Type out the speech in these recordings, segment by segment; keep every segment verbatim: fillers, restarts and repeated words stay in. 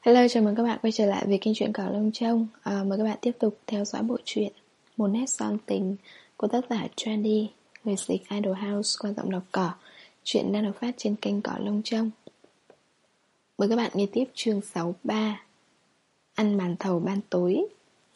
Hello, chào mừng các bạn quay trở lại với kênh truyện Cỏ Lông Trông. à, Mời các bạn tiếp tục theo dõi bộ truyện Một nét son tình của tác giả Trendy, người dịch Idol House qua giọng đọc Cỏ. Truyện đang được phát trên kênh Cỏ Lông Trông. Mời các bạn nghe tiếp chương sáu mươi ba, Ăn màn thầu ban tối.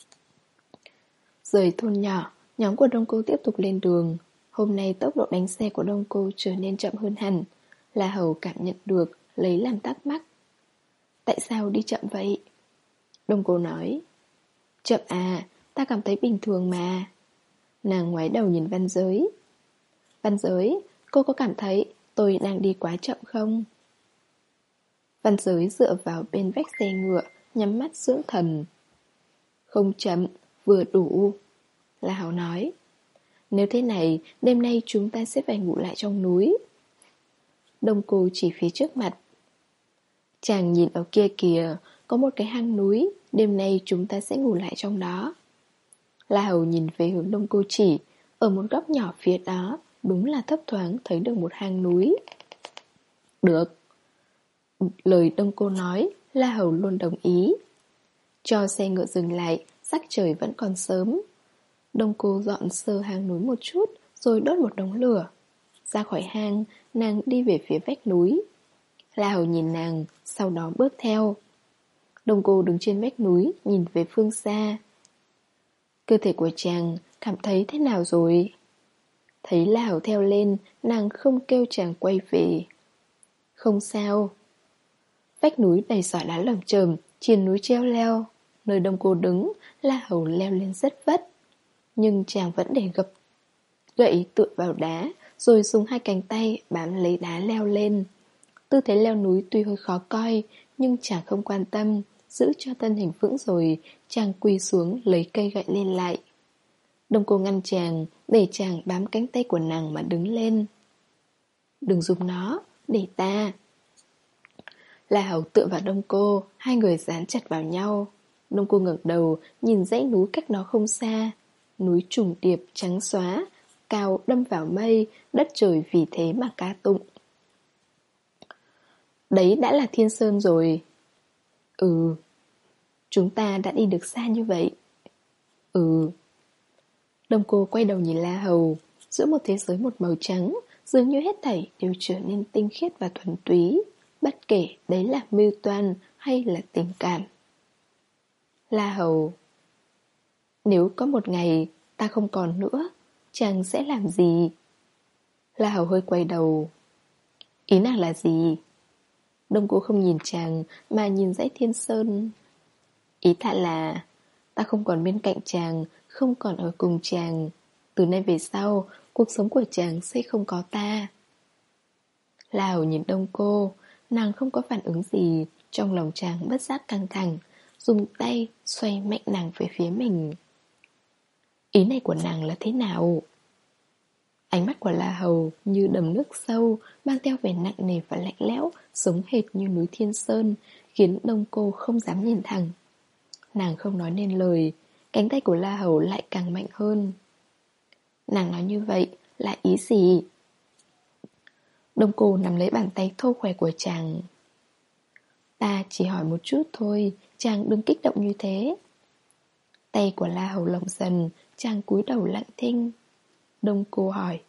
Rời thôn nhỏ, nhóm của Đông Cô tiếp tục lên đường. Hôm nay tốc độ đánh xe của Đông Cô trở nên chậm hơn hẳn. La Hầu cảm nhận được, lấy làm thắc mắc. Tại sao đi chậm vậy? Đông Cô nói. Chậm à, ta cảm thấy bình thường mà. Nàng ngoái đầu nhìn Văn Giới. Văn Giới, cô có cảm thấy tôi đang đi quá chậm không? Văn Giới dựa vào bên vách xe ngựa, nhắm mắt dưỡng thần. Không chậm, vừa đủ. La Hảo nói. Nếu thế này, đêm nay chúng ta sẽ phải ngủ lại trong núi. Đông Cô chỉ phía trước mặt. Chàng nhìn ở kia kìa, có một cái hang núi, đêm nay chúng ta sẽ ngủ lại trong đó. La Hầu nhìn về hướng Đông Cô chỉ, ở một góc nhỏ phía đó, đúng là thấp thoáng thấy được một hang núi. Được. Lời Đông Cô nói, La Hầu luôn đồng ý. Cho xe ngựa dừng lại, sắc trời vẫn còn sớm. Đông Cô dọn sơ hang núi một chút, rồi đốt một đống lửa. Ra khỏi hang, nàng đi về phía vách núi. La Hầu nhìn nàng, sau đó bước theo. Đông Cô đứng trên vách núi, nhìn về phương xa. Cơ thể của chàng cảm thấy thế nào rồi? Thấy La Hầu theo lên, nàng không kêu chàng quay về. Không sao. Vách núi đầy sỏi đá lởm chởm, triền núi treo leo. Nơi Đông Cô đứng, La Hầu leo lên rất vất. Nhưng chàng vẫn để gập gậy tựa vào đá, rồi dùng hai cánh tay bám lấy đá leo lên. Tư thế leo núi tuy hơi khó coi, nhưng chàng không quan tâm. Giữ cho thân hình vững rồi, chàng quỳ xuống lấy cây gậy lên lại. Đông Cô ngăn chàng, để chàng bám cánh tay của nàng mà đứng lên. Đừng dùng nó, để ta. La Hầu tựa vào Đông Cô, hai người dán chặt vào nhau. Đông Cô ngẩng đầu, nhìn dãy núi cách nó không xa. Núi trùng điệp trắng xóa, cao đâm vào mây, đất trời vì thế mà ca tụng. Đấy đã là Thiên Sơn rồi. Ừ. Chúng ta đã đi được xa như vậy. Ừ. Đông Cô quay đầu nhìn La Hầu. Giữa một thế giới một màu trắng, dường như hết thảy đều trở nên tinh khiết và thuần túy, bất kể đấy là mưu toan hay là tình cảm. La Hầu. Nếu có một ngày ta không còn nữa, chàng sẽ làm gì? La Hầu hơi quay đầu. Ý nàng là gì? Đông Cô không nhìn chàng mà nhìn dãy Thiên Sơn. Ý thật là ta không còn bên cạnh chàng, không còn ở cùng chàng. Từ nay về sau, cuộc sống của chàng sẽ không có ta. La Hầu nhìn Đông Cô, nàng không có phản ứng gì. Trong lòng chàng bất giác căng thẳng, dùng tay xoay mạnh nàng về phía mình. Ý này của nàng là thế nào? Ánh mắt của La Hầu như đầm nước sâu, mang theo vẻ nặng nề và lạnh lẽo, giống hệt như núi Thiên Sơn, khiến Đông Cô không dám nhìn thẳng. Nàng không nói nên lời, cánh tay của La Hầu lại càng mạnh hơn. Nàng nói như vậy là ý gì? Đông Cô nắm lấy bàn tay thô khỏe của chàng. Ta chỉ hỏi một chút thôi, chàng đừng kích động như thế. Tay của La Hầu lỏng dần, chàng cúi đầu lặng thinh. Đông Cô hỏi.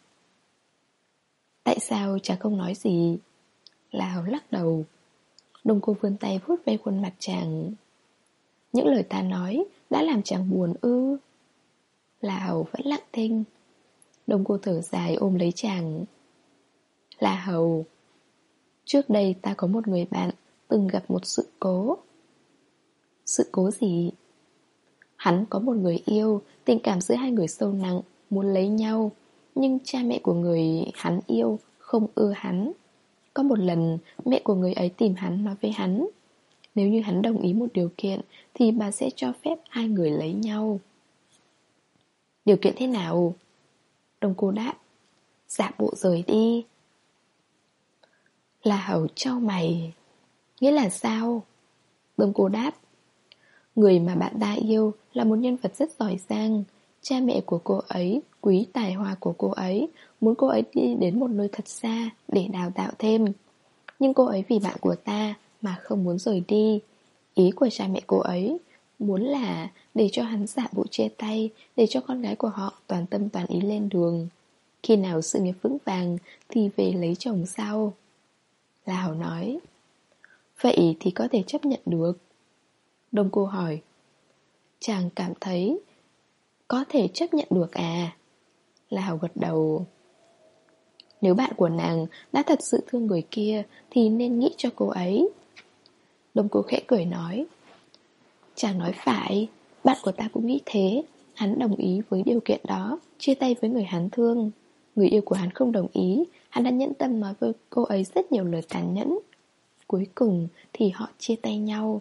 Tại sao chàng không nói gì? La Hầu lắc đầu. Đông Cô vươn tay vuốt ve khuôn mặt chàng. Những lời ta nói đã làm chàng buồn ư? La Hầu vẫn lặng thinh. Đông Cô thở dài ôm lấy chàng. La Hầu, trước đây ta có một người bạn từng gặp một sự cố. Sự cố gì? Hắn có một người yêu, tình cảm giữa hai người sâu nặng, muốn lấy nhau. Nhưng cha mẹ của người hắn yêu không ưa hắn. Có một lần mẹ của người ấy tìm hắn nói với hắn, nếu như hắn đồng ý một điều kiện thì bà sẽ cho phép hai người lấy nhau. Điều kiện thế nào? Đông Cô đáp. Giả bộ rời đi. La Hầu chau mày. Nghĩa là sao? Đông Cô đáp. Người mà bạn ta yêu là một nhân vật rất giỏi giang. Cha mẹ của cô ấy quý tài hoa của cô ấy, muốn cô ấy đi đến một nơi thật xa để đào tạo thêm. Nhưng cô ấy vì bạn của ta mà không muốn rời đi. Ý của cha mẹ cô ấy muốn là để cho hắn giả bộ chia tay, để cho con gái của họ toàn tâm toàn ý lên đường. Khi nào sự nghiệp vững vàng thì về lấy chồng sau. La Hầu nói. Vậy thì có thể chấp nhận được. Đông Cô hỏi. Chàng cảm thấy có thể chấp nhận được à? La Hầu gật đầu. Nếu bạn của nàng đã thật sự thương người kia thì nên nghĩ cho cô ấy. Đông Cô khẽ cười nói. Chàng nói phải, bạn của ta cũng nghĩ thế. Hắn đồng ý với điều kiện đó, chia tay với người hắn thương. Người yêu của hắn không đồng ý, hắn đã nhẫn tâm nói với cô ấy rất nhiều lời tàn nhẫn. Cuối cùng thì họ chia tay nhau.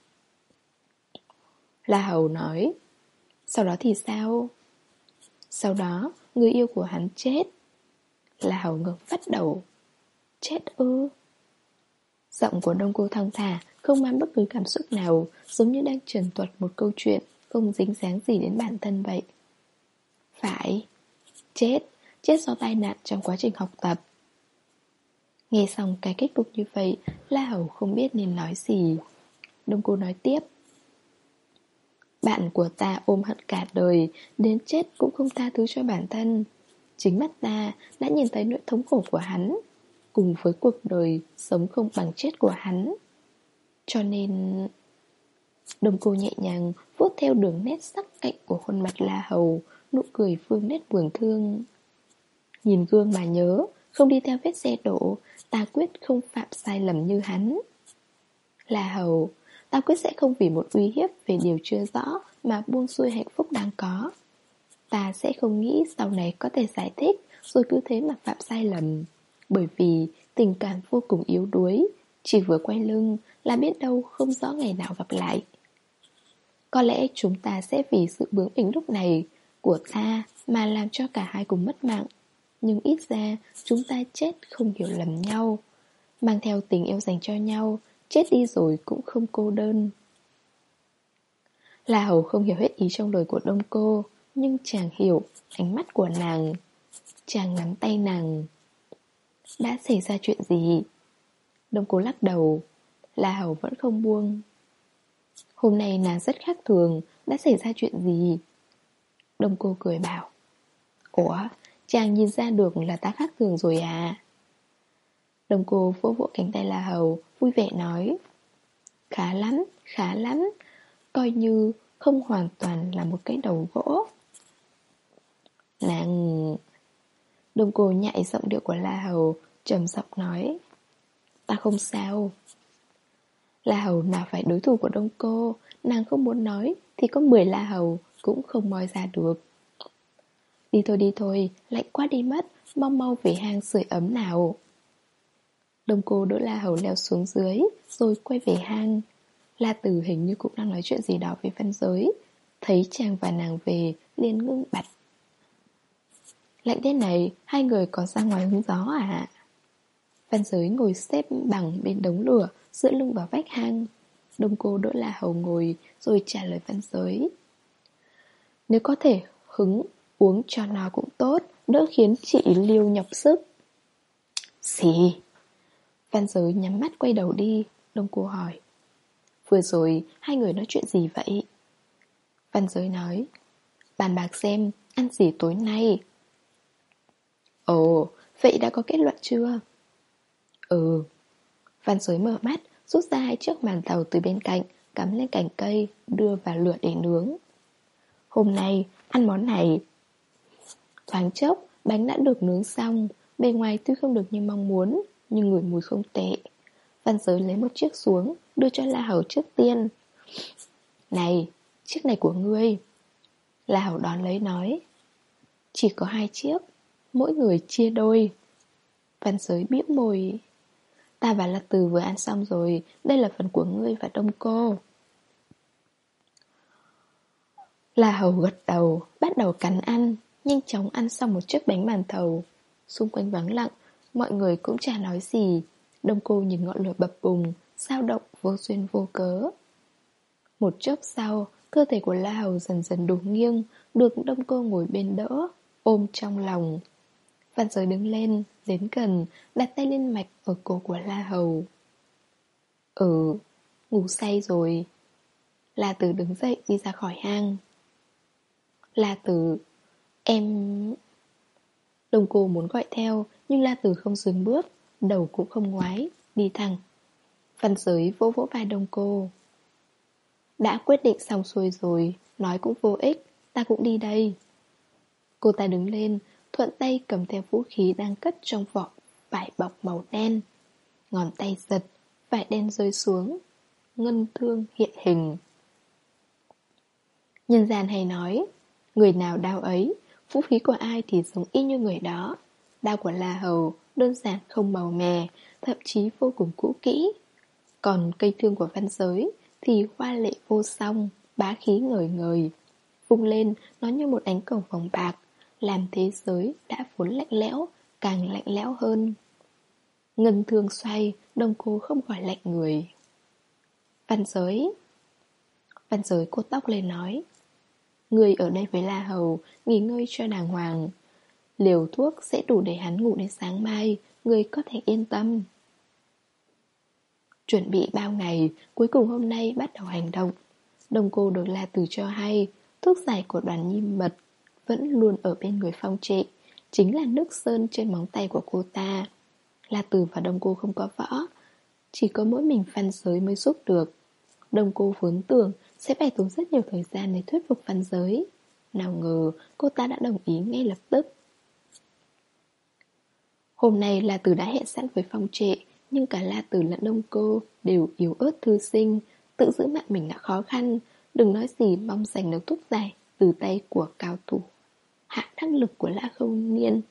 La Hầu nói. Sau đó thì sao? Sau đó, người yêu của hắn chết. La Hầu ngực phát đầu. Chết ư? Giọng của Đông Cô thong thả, không mang bất cứ cảm xúc nào, giống như đang trần thuật một câu chuyện không dính dáng gì đến bản thân vậy. Phải. Chết. Chết do tai nạn trong quá trình học tập. Nghe xong cái kết cục như vậy, La Hầu không biết nên nói gì. Đông Cô nói tiếp. Bạn của ta ôm hận cả đời, đến chết cũng không tha thứ cho bản thân. Chính mắt ta đã nhìn thấy nỗi thống khổ của hắn, cùng với cuộc đời sống không bằng chết của hắn. Cho nên... Đông Cô nhẹ nhàng vuốt theo đường nét sắc cạnh của khuôn mặt La Hầu, nụ cười phương nét buồn thương. Nhìn gương mà nhớ, không đi theo vết xe đổ, ta quyết không phạm sai lầm như hắn. La Hầu, ta quyết sẽ không vì một uy hiếp về điều chưa rõ mà buông xuôi hạnh phúc đang có. Ta sẽ không nghĩ sau này có thể giải thích, rồi cứ thế mà phạm sai lầm. Bởi vì tình cảm vô cùng yếu đuối, chỉ vừa quay lưng là biết đâu không rõ ngày nào gặp lại. Có lẽ chúng ta sẽ vì sự bướng bỉnh lúc này của ta mà làm cho cả hai cùng mất mạng. Nhưng ít ra chúng ta chết không hiểu lầm nhau, mang theo tình yêu dành cho nhau, chết đi rồi cũng không cô đơn. La Hầu không hiểu hết ý trong lời của Đông Cô, nhưng chàng hiểu ánh mắt của nàng. Chàng nắm tay nàng. Đã xảy ra chuyện gì? Đông Cô lắc đầu. La Hầu vẫn không buông. Hôm nay nàng rất khác thường. Đã xảy ra chuyện gì? Đông Cô cười bảo. Ủa, chàng nhìn ra được là ta khác thường rồi à? Đông Cô vỗ vỗ cánh tay La Hầu, vui vẻ nói. Khá lắm, khá lắm. Coi như không hoàn toàn là một cái đầu gỗ. Nàng... Đông Cô nhại giọng điệu của La Hầu, trầm giọng nói. Ta không sao. La Hầu nào phải đối thủ của Đông Cô. Nàng không muốn nói thì có mười La Hầu cũng không moi ra được. Đi thôi đi thôi, lạnh quá đi mất. Mau mau về hang sưởi ấm nào. Đông Cô đỡ La Hầu leo xuống dưới, rồi quay về hang. La Tử hình như cũng đang nói chuyện gì đó với Văn Giới. Thấy chàng và nàng về, liền ngưng bặt. Lạnh thế này, hai người có ra ngoài hứng gió à? Văn Giới ngồi xếp bằng bên đống lửa, dựa lưng vào vách hang. Đông Cô đỡ La Hầu ngồi, rồi trả lời Văn Giới. Nếu có thể hứng uống cho nó cũng tốt, đỡ khiến chị Liêu nhọc sức. Gì? Văn Giới nhắm mắt quay đầu đi. Đông Cô hỏi. Vừa rồi hai người nói chuyện gì vậy? Văn Giới nói. Bàn bạc xem ăn gì tối nay. Ồ, vậy đã có kết luận chưa? Ừ. Văn Giới mở mắt, rút ra hai chiếc màn tàu từ bên cạnh, cắm lên cành cây, đưa vào lửa để nướng. Hôm nay ăn món này. Thoáng chốc, bánh đã được nướng xong. Bề ngoài tuy không được như mong muốn, nhưng ngửi mùi không tệ. Văn Giới lấy một chiếc xuống, đưa cho La Hầu trước tiên. Này, chiếc này của ngươi. La Hầu đón lấy nói. Chỉ có hai chiếc, mỗi người chia đôi. Văn Giới bĩu môi. Ta và La Từ vừa ăn xong rồi, đây là phần của ngươi và Đông Cô. La Hầu gật đầu, bắt đầu cắn ăn, nhanh chóng ăn xong một chiếc bánh màn thầu. Xung quanh vắng lặng, mọi người cũng chả nói gì. Đông Cô nhìn ngọn lửa bập bùng, dao động vô duyên vô cớ. Một chốc sau, cơ thể của La Hầu dần dần đổ nghiêng, được Đông Cô ngồi bên đỡ, ôm trong lòng. Văn Giới đứng lên, đến gần, đặt tay lên mạch ở cổ của La Hầu. Ừ. ngủ say rồi. La Tử đứng dậy đi ra khỏi hang. La Tử, em... Đông Cô muốn gọi theo, nhưng La Tử không dừng bước, đầu cũng không ngoái, đi thẳng. Văn Giới vỗ vỗ vai Đông Cô. Đã quyết định xong xuôi rồi, nói cũng vô ích, ta cũng đi đây. Cô ta đứng lên, thuận tay cầm theo vũ khí đang cất trong vỏ vải bọc màu đen. Ngón tay giật, vải đen rơi xuống. Ngân thương hiện hình. Nhân gian hay nói, người nào đao ấy, vũ khí của ai thì giống y như người đó. Đao của La Hầu đơn giản không màu mè, thậm chí vô cùng cũ kỹ. Còn cây thương của Văn Giới thì hoa lệ vô song, bá khí ngời ngời. Vung lên nó như một ánh cầu vòng bạc, làm thế giới đã vốn lạnh lẽo, càng lạnh lẽo hơn. Ngân thương xoay, Đông Cô không khỏi lạnh người. Văn Giới. Văn Giới cột tóc lên nói, người ở đây với La Hầu, nghỉ ngơi cho đàng hoàng. Liều thuốc sẽ đủ để hắn ngủ đến sáng mai, người có thể yên tâm. Chuẩn bị bao ngày, cuối cùng hôm nay bắt đầu hành động. Đông Cô được La Tử cho hay, thuốc giải của đoàn nhi mật vẫn luôn ở bên người Phong Trệ, chính là nước sơn trên móng tay của cô ta. La Tử và Đông Cô không có võ, chỉ có mỗi mình Văn Giới mới giúp được. Đông Cô vốn tưởng sẽ phải tốn rất nhiều thời gian để thuyết phục Văn Giới. Nào ngờ cô ta đã đồng ý ngay lập tức. Hôm nay La Tử đã hẹn sẵn với Phong Trệ, nhưng cả La Tử lẫn Đông Cô đều yếu ớt thư sinh, tự giữ mạng mình đã khó khăn, đừng nói gì mong giành được thuốc giải từ tay của cao thủ hạ đắc lực của Lã Không Niên.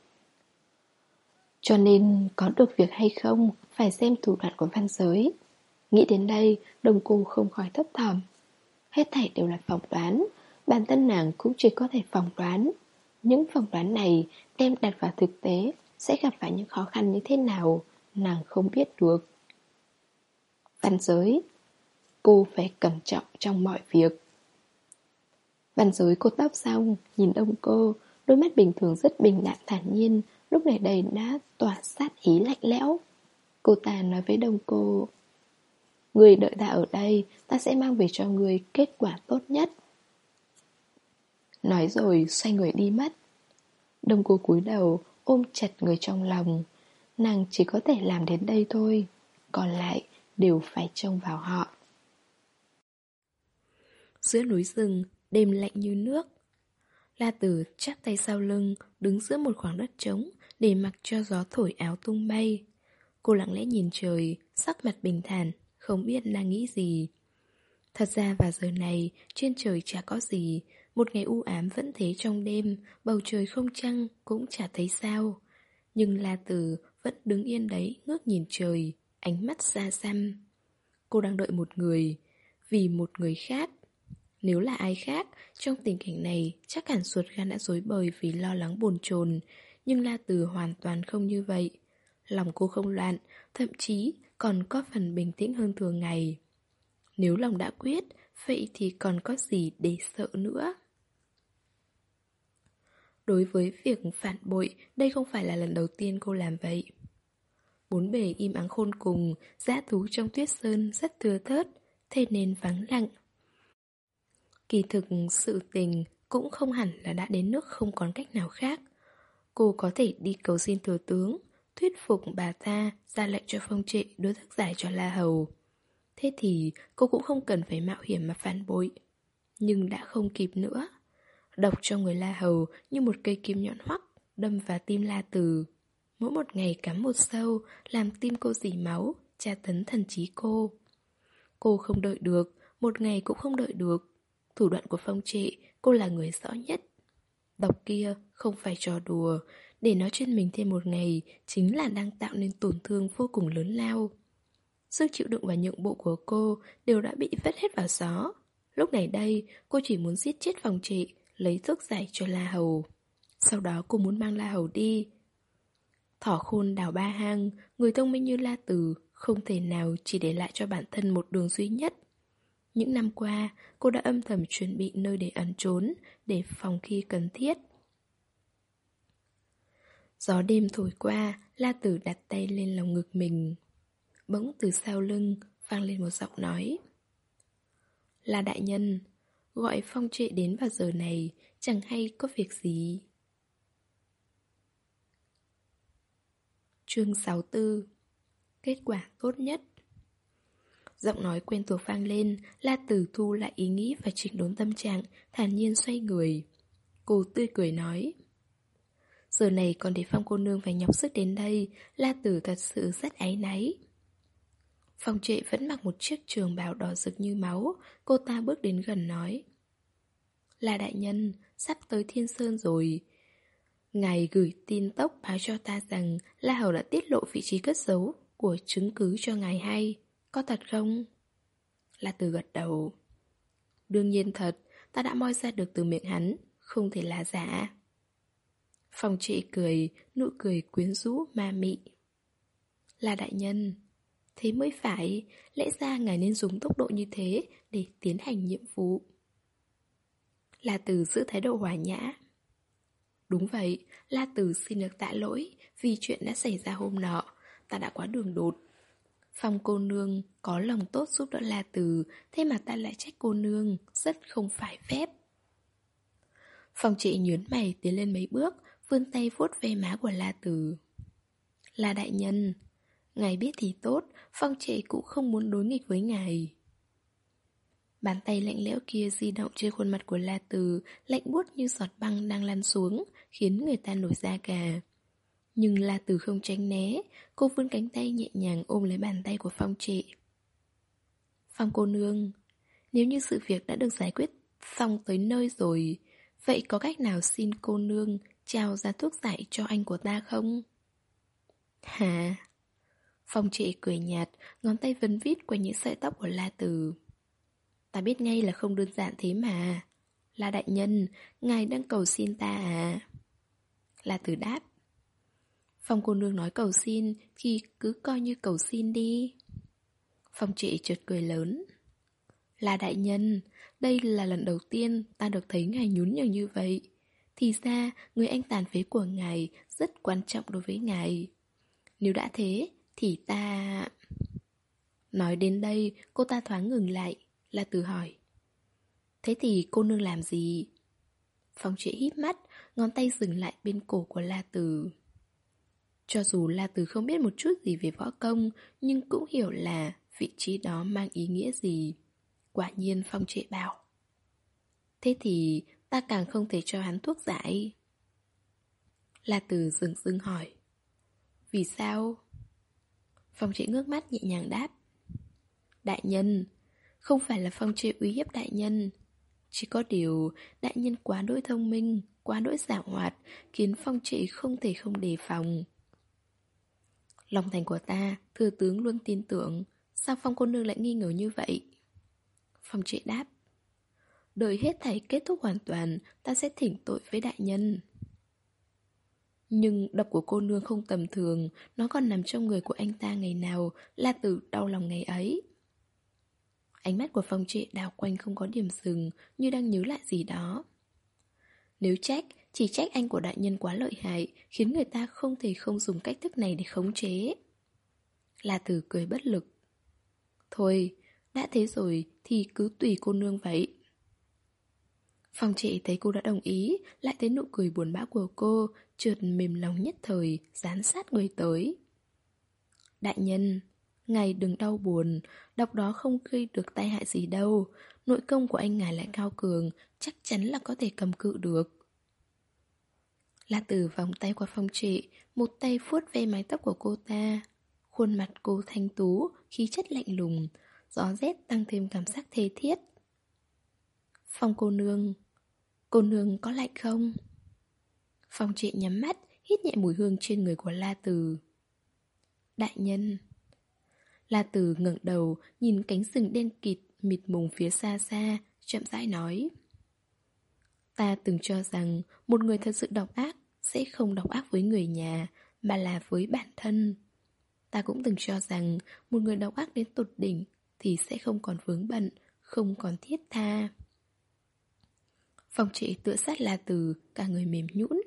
Cho nên có được việc hay không phải xem thủ đoạn của Văn Giới. Nghĩ đến đây, Đông Cô không khỏi thấp thỏm. Hết thảy đều là phỏng đoán, bản thân nàng cũng chỉ có thể phỏng đoán. Những phỏng đoán này đem đặt vào thực tế sẽ gặp phải những khó khăn như thế nào, nàng không biết được. Văn Giới, cô phải cẩn trọng trong mọi việc. Văn Giới cột tóc xong, nhìn Đông Cô, đôi mắt bình thường rất bình đạm thản nhiên, lúc này đây đã tỏa sát ý lạnh lẽo. Cô ta nói với Đông Cô, người đợi ta ở đây, ta sẽ mang về cho người kết quả tốt nhất. Nói rồi xoay người đi mất. Đông Cô cúi đầu, ôm chặt người trong lòng. Nàng chỉ có thể làm đến đây thôi, còn lại đều phải trông vào họ. Giữa núi rừng, đêm lạnh như nước. La Tử chắp tay sau lưng, đứng giữa một khoảng đất trống, để mặc cho gió thổi áo tung bay. Cô lặng lẽ nhìn trời, sắc mặt bình thản, không biết đang nghĩ gì. Thật ra vào giờ này, trên trời chả có gì, một ngày u ám vẫn thế trong đêm, bầu trời không trăng, cũng chả thấy sao. Nhưng La Tử vẫn đứng yên đấy, ngước nhìn trời, ánh mắt xa xăm. Cô đang đợi một người, vì một người khác. Nếu là ai khác, trong tình cảnh này chắc hẳn ruột gan đã rối bời vì lo lắng bồn chồn. Nhưng La Tử hoàn toàn không như vậy. Lòng cô không loạn, thậm chí còn có phần bình tĩnh hơn thường ngày. Nếu lòng đã quyết, vậy thì còn có gì để sợ nữa. Đối với việc phản bội, đây không phải là lần đầu tiên cô làm vậy. Bốn bề im ắng khôn cùng, dã thú trong tuyết sơn rất thưa thớt, thế nên vắng lặng. Kỳ thực sự tình cũng không hẳn là đã đến nước không còn cách nào khác. Cô có thể đi cầu xin thừa tướng, thuyết phục bà ta ra lệnh cho Phong Trệ đối thức giải cho La Hầu. Thế thì cô cũng không cần phải mạo hiểm mà phản bội. Nhưng đã không kịp nữa. Độc trong người La Hầu như một cây kim nhọn hoắc đâm vào tim La Tử. Mỗi một ngày cắm một sâu, làm tim cô rỉ máu, tra tấn thần trí cô. Cô không đợi được, một ngày cũng không đợi được. Thủ đoạn của Phong Trệ, cô là người rõ nhất. Độc kia không phải trò đùa, để nó trên mình thêm một ngày chính là đang tạo nên tổn thương vô cùng lớn lao. Sức chịu đựng và nhượng bộ của cô đều đã bị vứt hết vào gió. Lúc này đây, cô chỉ muốn giết chết Phong Trệ, lấy thuốc giải cho La Hầu. Sau đó cô muốn mang La Hầu đi. Thỏ khôn đào ba hang, người thông minh như La Tử không thể nào chỉ để lại cho bản thân một đường duy nhất. Những năm qua, cô đã âm thầm chuẩn bị nơi để ẩn trốn, để phòng khi cần thiết. Gió đêm thổi qua, La Tử đặt tay lên lòng ngực mình. Bỗng từ sau lưng, vang lên một giọng nói. Là đại nhân, gọi Phong Trệ đến vào giờ này, chẳng hay có việc gì. Chương sáu mươi tư. Kết quả tốt nhất. Giọng nói quen thuộc vang lên, La Tử thu lại ý nghĩ và chỉnh đốn tâm trạng, thản nhiên xoay người. Cô tươi cười nói. Giờ này còn để Phong cô nương phải nhọc sức đến đây, La Tử thật sự rất áy náy. Phong Trệ vẫn mặc một chiếc trường bào đỏ rực như máu, cô ta bước đến gần nói. Là đại nhân, sắp tới Thiên Sơn rồi. Ngài gửi tin tốc báo cho ta rằng La Hầu đã tiết lộ vị trí cất giấu của chứng cứ cho ngài hay. Có thật không? La Tử gật đầu. Đương nhiên thật, ta đã moi ra được từ miệng hắn, không thể là giả. Phong Trệ cười, nụ cười quyến rũ ma mị. Là đại nhân, thế mới phải, lẽ ra ngài nên dùng tốc độ như thế để tiến hành nhiệm vụ. La Tử giữ thái độ hòa nhã. Đúng vậy, La Tử xin được tạ lỗi vì chuyện đã xảy ra hôm nọ, ta đã quá đường đột. Phong cô nương có lòng tốt giúp đỡ La Tử, thế mà ta lại trách cô nương, rất không phải phép. Phong Trệ nhướng mày tiến lên mấy bước, vươn tay vuốt ve má của La Tử. La đại nhân, ngài biết thì tốt, Phong Trệ cũng không muốn đối nghịch với ngài. Bàn tay lạnh lẽo kia di động trên khuôn mặt của La Tử, lạnh buốt như giọt băng đang lăn xuống, khiến người ta nổi da gà. Nhưng La Tử không tránh né, cô vươn cánh tay nhẹ nhàng ôm lấy bàn tay của Phong Trệ. Phong cô nương, nếu như sự việc đã được giải quyết xong tới nơi rồi, vậy có cách nào xin cô nương trao ra thuốc giải cho anh của ta không? Hả? Phong Trệ cười nhạt, ngón tay vấn vít qua những sợi tóc của La Tử. Ta biết ngay là không đơn giản thế mà. La đại nhân, ngài đang cầu xin ta à? La Tử đáp. Phong cô nương nói cầu xin thì cứ coi như cầu xin đi. Phong Trệ chợt cười lớn. La đại nhân, đây là lần đầu tiên ta được thấy ngài nhún nhường như vậy. Thì ra, người anh tàn phế của ngài rất quan trọng đối với ngài. Nếu đã thế, thì ta... Nói đến đây, cô ta thoáng ngừng lại. La Tử hỏi. Thế thì cô nương làm gì? Phong Trệ híp mắt, ngón tay dừng lại bên cổ của La Tử. Cho dù La Tử không biết một chút gì về võ công, nhưng cũng hiểu là vị trí đó mang ý nghĩa gì. Quả nhiên Phong Trệ bảo. Thế thì ta càng không thể cho hắn thuốc giải. La Tử dừng dừng hỏi. Vì sao? Phong Trệ ngước mắt nhẹ nhàng đáp. Đại nhân, không phải là Phong Trệ uy hiếp đại nhân. Chỉ có điều đại nhân quá đỗi thông minh, quá đỗi giảo hoạt, khiến Phong Trệ không thể không đề phòng. Lòng thành của ta, thừa tướng luôn tin tưởng. Sao Phong cô nương lại nghi ngờ như vậy? Phong Trệ đáp. Đợi hết thảy kết thúc hoàn toàn, ta sẽ thỉnh tội với đại nhân. Nhưng độc của cô nương không tầm thường, nó còn nằm trong người của anh ta ngày nào, La Tử đau lòng ngày ấy. Ánh mắt của Phong Trệ đảo quanh không có điểm dừng, như đang nhớ lại gì đó. Nếu trách, chỉ trách anh của đại nhân quá lợi hại, khiến người ta không thể không dùng cách thức này để khống chế. La Tử cười bất lực. Thôi, đã thế rồi thì cứ tùy cô nương vậy. Phong Trệ thấy cô đã đồng ý, lại thấy nụ cười buồn bã của cô, chợt mềm lòng nhất thời, dán sát người tới. Đại nhân, ngài đừng đau buồn, độc đó không gây được tai hại gì đâu, nội công của anh ngài lại cao cường, chắc chắn là có thể cầm cự được. La Tử vòng tay qua Phong Trệ, một tay vuốt ve mái tóc của cô ta. Khuôn mặt cô thanh tú, khí chất lạnh lùng, gió rét tăng thêm cảm giác thê thiết. Phong cô nương, cô nương có lạnh không? Phong Trệ nhắm mắt, hít nhẹ mùi hương trên người của La Tử. Đại nhân. La Tử ngẩng đầu, nhìn cánh rừng đen kịt mịt mùng phía xa xa, chậm rãi nói. Ta từng cho rằng một người thật sự độc ác sẽ không độc ác với người nhà, mà là với bản thân. Ta cũng từng cho rằng một người độc ác đến tột đỉnh thì sẽ không còn vướng bận, không còn thiết tha. Phong Trệ tựa sát La Tử, cả người mềm nhũn.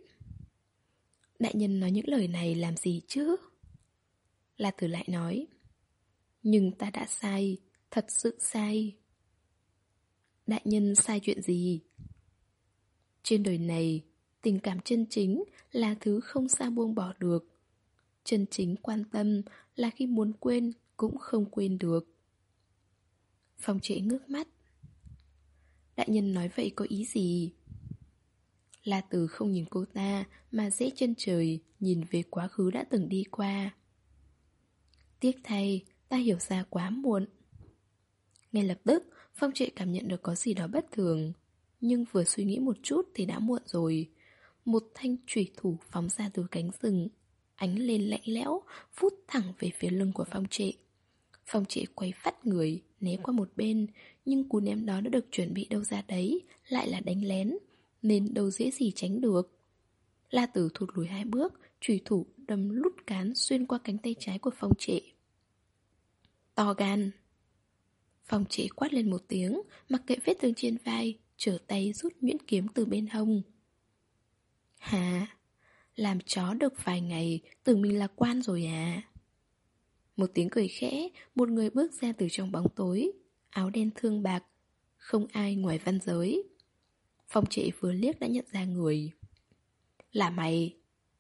Đại nhân nói những lời này làm gì chứ? La Tử lại nói. Nhưng ta đã sai, thật sự sai. Đại nhân sai chuyện gì? Trên đời này, tình cảm chân chính là thứ không sao buông bỏ được. Chân chính quan tâm là khi muốn quên cũng không quên được. Phong Trệ ngước mắt. Đại nhân nói vậy có ý gì? La Tử không nhìn cô ta mà rẽ chân trời, nhìn về quá khứ đã từng đi qua. Tiếc thay, ta hiểu ra quá muộn. Ngay lập tức, Phong Trệ cảm nhận được có gì đó bất thường. Nhưng vừa suy nghĩ một chút thì đã muộn rồi. Một thanh chủy thủ phóng ra từ cánh rừng, ánh lên lạnh lẽo, vút thẳng về phía lưng của Phong Trệ. Phong Trệ quay phát người, né qua một bên, nhưng cú ném đó đã được chuẩn bị đâu ra đấy, lại là đánh lén, nên đâu dễ gì tránh được. La Tử thụt lùi hai bước, chủy thủ đâm lút cán xuyên qua cánh tay trái của Phong Trệ. To gan! Phong Trệ quát lên một tiếng, mặc kệ vết thương trên vai, trở tay rút nhuyễn kiếm từ bên hông. Hả? Làm chó được vài ngày, tưởng mình là quan rồi à? Một tiếng cười khẽ, một người bước ra từ trong bóng tối, áo đen thương bạc, không ai ngoài Văn Giới. Phong Trệ vừa liếc đã nhận ra người. Là mày?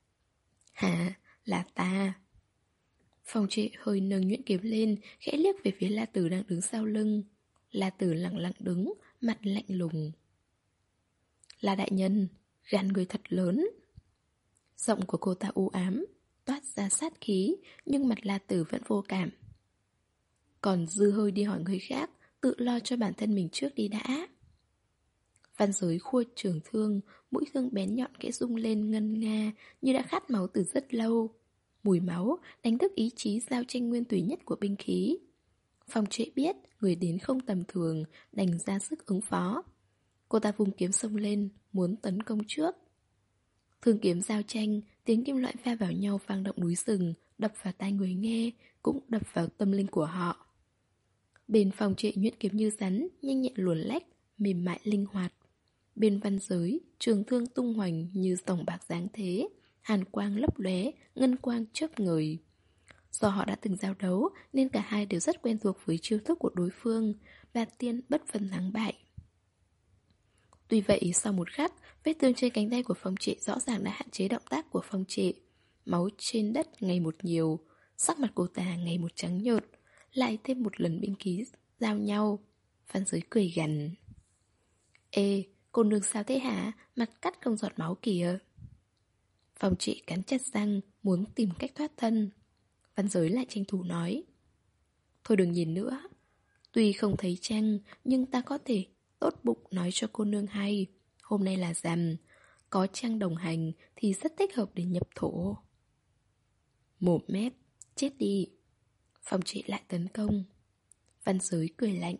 Hả? Là ta? Phong Trệ hơi nâng nhuyễn kiếm lên, khẽ liếc về phía La Tử đang đứng sau lưng. La Tử lặng lặng đứng, mặt lạnh lùng. La đại nhân, gan người thật lớn. Giọng của cô ta u ám, toát ra sát khí, nhưng mặt La Tử vẫn vô cảm. Còn dư hơi đi hỏi người khác, tự lo cho bản thân mình trước đi đã. Văn Giới khua trường thương, mũi thương bén nhọn kẽ rung lên ngân nga, như đã khát máu từ rất lâu. Mùi máu đánh thức ý chí giao tranh nguyên tùy nhất của binh khí. Phong Trệ biết người đến không tầm thường, đành ra sức ứng phó. Cô ta vung kiếm xông lên, muốn tấn công trước. Thương kiếm giao tranh, tiếng kim loại va vào nhau vang động núi rừng, đập vào tai người nghe, cũng đập vào tâm linh của họ. Bên Phong Trệ nhuyễn kiếm như rắn, nhanh nhẹn luồn lách, mềm mại linh hoạt. Bên Văn Giới, trường thương tung hoành như rồng bạc dáng thế, hàn quang lấp lóe, ngân quang chớp ngời. Do họ đã từng giao đấu nên cả hai đều rất quen thuộc với chiêu thức của đối phương, đạt tiên bất phân thắng bại. Tuy vậy, sau một khắc, vết thương trên cánh tay của Phong Trệ rõ ràng đã hạn chế động tác của Phong Trệ. Máu trên đất ngày một nhiều, sắc mặt cô ta ngày một trắng nhợt, lại thêm một lần binh khí giao nhau. Văn Giới cười gằn. Ê, cô nương sao thế hả? Mặt cắt không giọt máu kìa. Phong Trệ cắn chặt răng, muốn tìm cách thoát thân. Văn Giới lại tranh thủ nói. Thôi đừng nhìn nữa. Tuy không thấy trăng, nhưng ta có thể tốt bụng nói cho cô nương hay. Hôm nay là rằm, có trăng đồng hành thì rất thích hợp để nhập thổ. Mồm mép, chết đi. Phong Trệ lại tấn công. Văn Giới cười lạnh.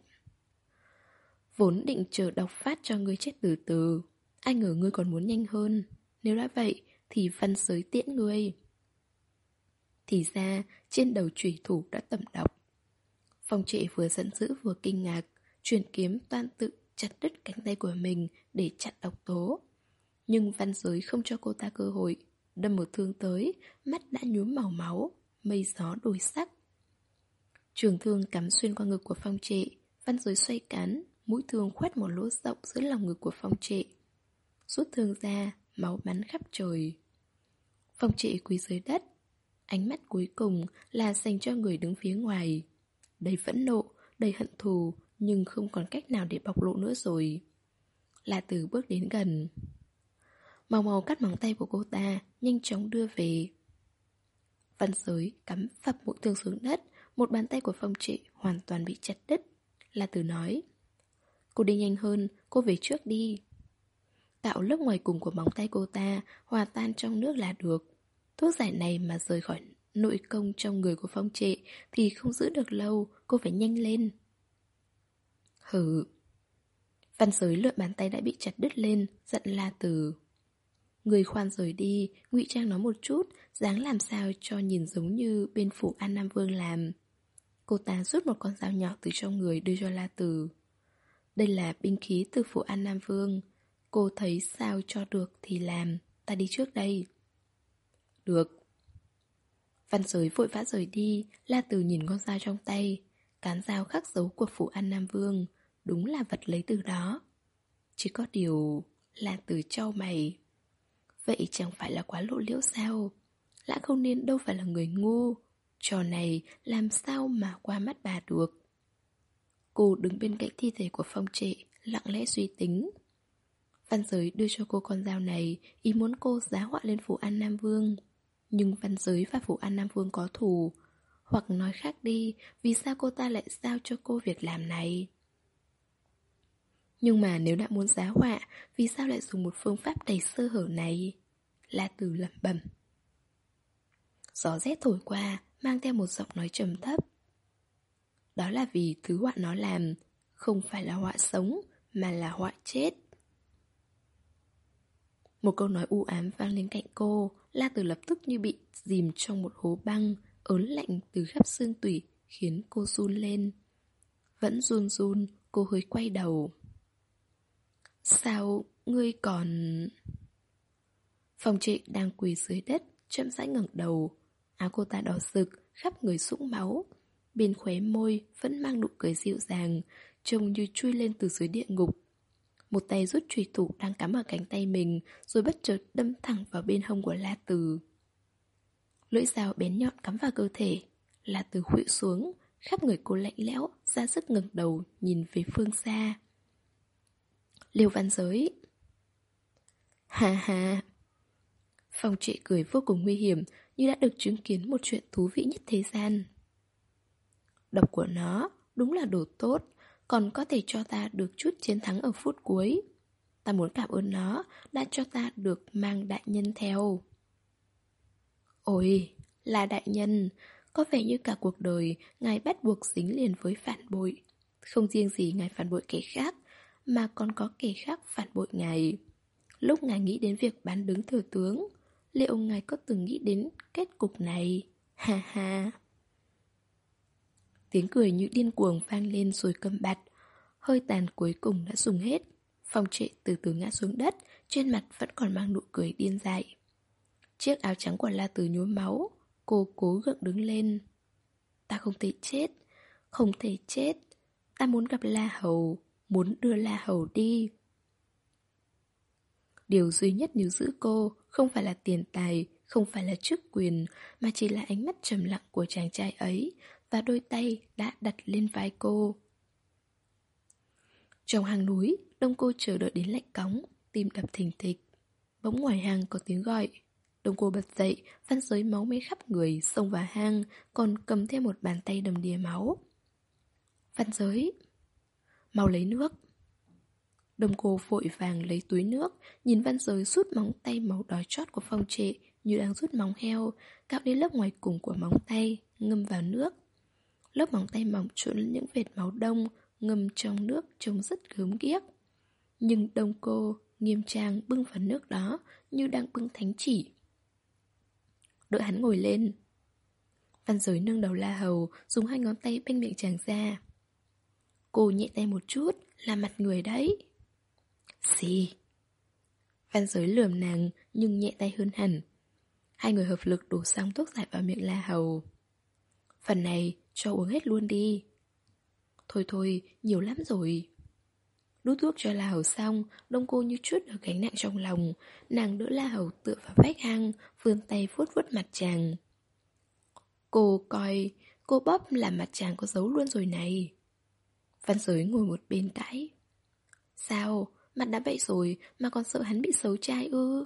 Vốn định chờ độc phát cho ngươi chết từ từ, ai ngờ ngươi còn muốn nhanh hơn. Nếu đã vậy thì Văn Giới tiễn ngươi. Thì ra trên đầu chủy thủ đã tẩm độc. Phong Trệ vừa giận dữ vừa kinh ngạc, chuyển kiếm toan tự chặt đứt cánh tay của mình để chặn độc tố. Nhưng Văn Giới không cho cô ta cơ hội, đâm một thương tới, mắt đã nhuốm màu máu, mây gió đổi sắc. Trường thương cắm xuyên qua ngực của Phong Trệ, Văn Giới xoay cán, mũi thương khoét một lỗ rộng giữa lòng ngực của Phong Trệ. Rút thương ra, máu bắn khắp trời. Phong Trệ quỳ dưới đất, ánh mắt cuối cùng là dành cho người đứng phía ngoài. Đầy phẫn nộ, đầy hận thù, nhưng không còn cách nào để bộc lộ nữa rồi. La Tử bước đến gần. Mau mau cắt móng tay của cô ta, nhanh chóng đưa về. Văn Giới cắm phập mũi thương xuống đất, một bàn tay của Phong Trệ hoàn toàn bị chặt đứt. La Tử nói. Cô đi nhanh hơn, cô về trước đi. Tạo lớp ngoài cùng của móng tay cô ta hòa tan trong nước là được. Thuốc giải này mà rời khỏi nội công trong người của Phong Trệ thì không giữ được lâu, cô phải nhanh lên. Hừ. Văn Giới lượn bàn tay đã bị chặt đứt lên, giận La Tử. Người khoan rời đi, ngụy trang nó một chút, dáng làm sao cho nhìn giống như bên phủ An Nam Vương làm. Cô ta rút một con dao nhỏ từ trong người đưa cho La Tử. Đây là binh khí từ phủ An Nam Vương. Cô thấy sao cho được thì làm, ta đi trước đây. Được. Văn Giới vội vã rời đi. La Từ nhìn con dao trong tay. Cán dao khắc dấu của phủ An Nam Vương. Đúng là vật lấy từ đó. Chỉ có điều La Từ chau mày. Vậy chẳng phải là quá lộ liễu sao? Lã Khâu Niên đâu phải là người ngu. Trò này làm sao mà qua mắt bà được. Cô đứng bên cạnh thi thể của Phong Trệ, lặng lẽ suy tính. Văn Giới đưa cho cô con dao này, ý muốn cô giá họa lên phủ An Nam Vương. Nhưng Văn Giới và phủ An Nam Vương có thù. Hoặc nói khác đi, vì sao cô ta lại giao cho cô việc làm này? Nhưng mà nếu đã muốn giá họa, vì sao lại dùng một phương pháp đầy sơ hở này? La Từ lẩm bẩm. Gió rét thổi qua, mang theo một giọng nói trầm thấp. Đó là vì thứ họa nó làm không phải là họa sống, mà là họa chết. Một câu nói u ám vang lên cạnh cô. La Từ lập tức như bị dìm trong một hố băng, ớn lạnh từ khắp xương tủy, khiến cô run lên. Vẫn run run, cô hơi quay đầu. Sao ngươi còn... Phong Trệ đang quỳ dưới đất, chậm rãi ngẩng đầu. Áo cô ta đỏ rực, khắp người sũng máu. Bên khóe môi vẫn mang nụ cười dịu dàng, trông như chui lên từ dưới địa ngục. Một tay rút chùy thủ đang cắm ở cánh tay mình, rồi bất chợt đâm thẳng vào bên hông của La Từ. Lưỡi dao bén nhọn cắm vào cơ thể. La Từ khuỵu xuống, khắp người cô lạnh lẽo, ra sức ngẩng đầu nhìn về phương xa. Liêu Văn Giới. Hà hà. Phong Trệ cười vô cùng nguy hiểm, như đã được chứng kiến một chuyện thú vị nhất thế gian. Độc của nó đúng là đồ tốt, còn có thể cho ta được chút chiến thắng ở phút cuối. Ta muốn cảm ơn nó đã cho ta được mang đại nhân theo. Ôi, là đại nhân, có vẻ như cả cuộc đời ngài bắt buộc dính liền với phản bội. Không riêng gì ngài phản bội kẻ khác, mà còn có kẻ khác phản bội ngài. Lúc ngài nghĩ đến việc bán đứng thừa tướng, liệu ngài có từng nghĩ đến kết cục này? Ha ha. Tiếng cười như điên cuồng vang lên rồi câm bặt. Hơi tàn cuối cùng đã dùng hết. Phong Trệ từ từ ngã xuống đất, trên mặt vẫn còn mang nụ cười điên dại. Chiếc áo trắng của La Từ nhuốm máu. Cô cố gượng đứng lên. Ta không thể chết, không thể chết. Ta muốn gặp La Hầu, muốn đưa La Hầu đi. Điều duy nhất níu giữ cô không phải là tiền tài, không phải là chức quyền, mà chỉ là ánh mắt trầm lặng của chàng trai ấy và đôi tay đã đặt lên vai cô. Trong hang núi, Đông Cô chờ đợi đến lạnh cóng, tim đập thình thịch. Bỗng ngoài hang có tiếng gọi. Đông Cô bật dậy, Văn Giới máu me khắp người, xông vào hang, còn cầm theo một bàn tay đầm đìa máu. Văn Giới, mau lấy nước. Đông Cô vội vàng lấy túi nước, nhìn Văn Giới rút móng tay màu đỏ chót của Phong Trệ như đang rút móng heo, cạo đến lớp ngoài cùng của móng tay, ngâm vào nước. Lớp móng tay mỏng trộn những vệt máu đông, ngâm trong nước trông rất gớm ghiếc. Nhưng Đông Cô nghiêm trang bưng phần nước đó như đang bưng thánh chỉ. Đợi hắn ngồi lên. Văn Giới nâng đầu La Hầu, dùng hai ngón tay bênh miệng chàng ra. Cô nhẹ tay một chút, là mặt người đấy. Xì. Văn Giới lườm nàng nhưng nhẹ tay hơn hẳn. Hai người hợp lực đổ xong thuốc giải vào miệng La Hầu. Phần này cho uống hết luôn đi. Thôi thôi, nhiều lắm rồi. Đút thuốc cho La Hầu xong, Đông Cô như chút được gánh nặng trong lòng. Nàng đỡ La Hầu tựa vào vách hang, vươn tay vuốt vuốt mặt chàng. Cô coi, cô bóp làm mặt chàng có dấu luôn rồi này. Văn Giới ngồi một bên cãi. Sao, mặt đã vậy rồi mà còn sợ hắn bị xấu trai ư?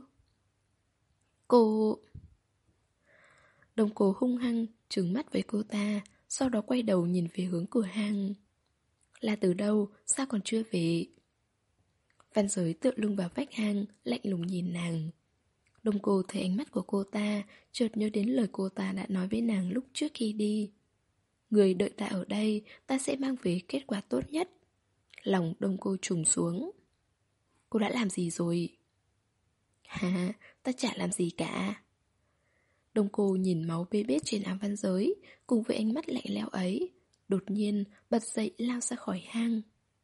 Cô... Đông Cô hung hăng trừng mắt với cô ta, sau đó quay đầu nhìn về hướng cửa hang. Là từ đâu, sao còn chưa về? Văn Giới tựa lưng vào vách hang, lạnh lùng nhìn nàng. Đông Cô thấy ánh mắt của cô ta, chợt nhớ đến lời cô ta đã nói với nàng lúc trước khi đi. Người đợi ta ở đây, ta sẽ mang về kết quả tốt nhất. Lòng Đông Cô trùng xuống. Cô đã làm gì rồi? Hà, ta chả làm gì cả. Đông Cô nhìn máu bê bết trên áo Văn Giới, cùng với ánh mắt lạnh lẽo ấy, đột nhiên bật dậy lao ra khỏi hang.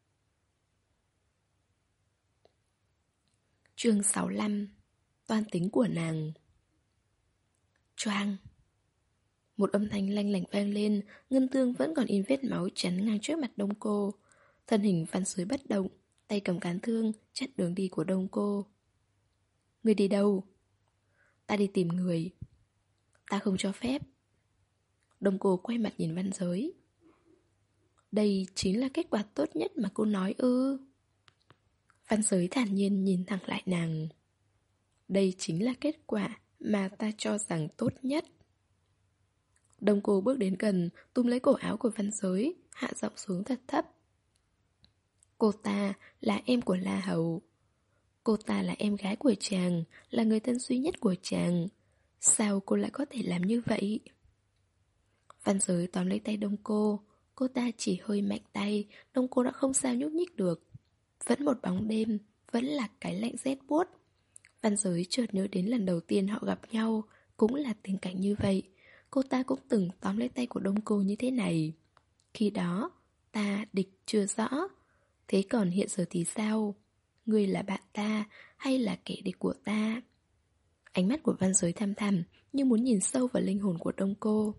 Chương sáu mươi lăm. Toan tính của nàng. Choang. Một âm thanh lanh lảnh vang lên, ngân tương vẫn còn in vết máu chắn ngang trước mặt Đông Cô. Thân hình Văn Sới bất động, tay cầm cán thương, chặn đường đi của Đông Cô. Người đi đâu? Ta đi tìm người. Ta không cho phép. Đông Cô quay mặt nhìn Văn Giới. Đây chính là kết quả tốt nhất mà cô nói ư? Văn Giới thản nhiên nhìn thẳng lại nàng. Đây chính là kết quả mà ta cho rằng tốt nhất. Đông Cô bước đến gần, túm lấy cổ áo của Văn Giới, hạ giọng xuống thật thấp. Cô ta là em của La Hầu. Cô ta là em gái của chàng, là người thân duy nhất của chàng. Sao cô lại có thể làm như vậy? Văn Giới tóm lấy tay Đông Cô. Cô ta chỉ hơi mạnh tay, Đông Cô đã không sao nhúc nhích được. Vẫn một bóng đêm, vẫn là cái lạnh rét buốt. Văn Giới chợt nhớ đến lần đầu tiên họ gặp nhau, cũng là tình cảnh như vậy. Cô ta cũng từng tóm lấy tay của Đông Cô như thế này. Khi đó, ta địch chưa rõ. Thế còn hiện giờ thì sao? Ngươi là bạn ta hay là kẻ địch của ta? Ánh mắt của Văn Giới thăm thẳm, như muốn nhìn sâu vào linh hồn của Đông Cô.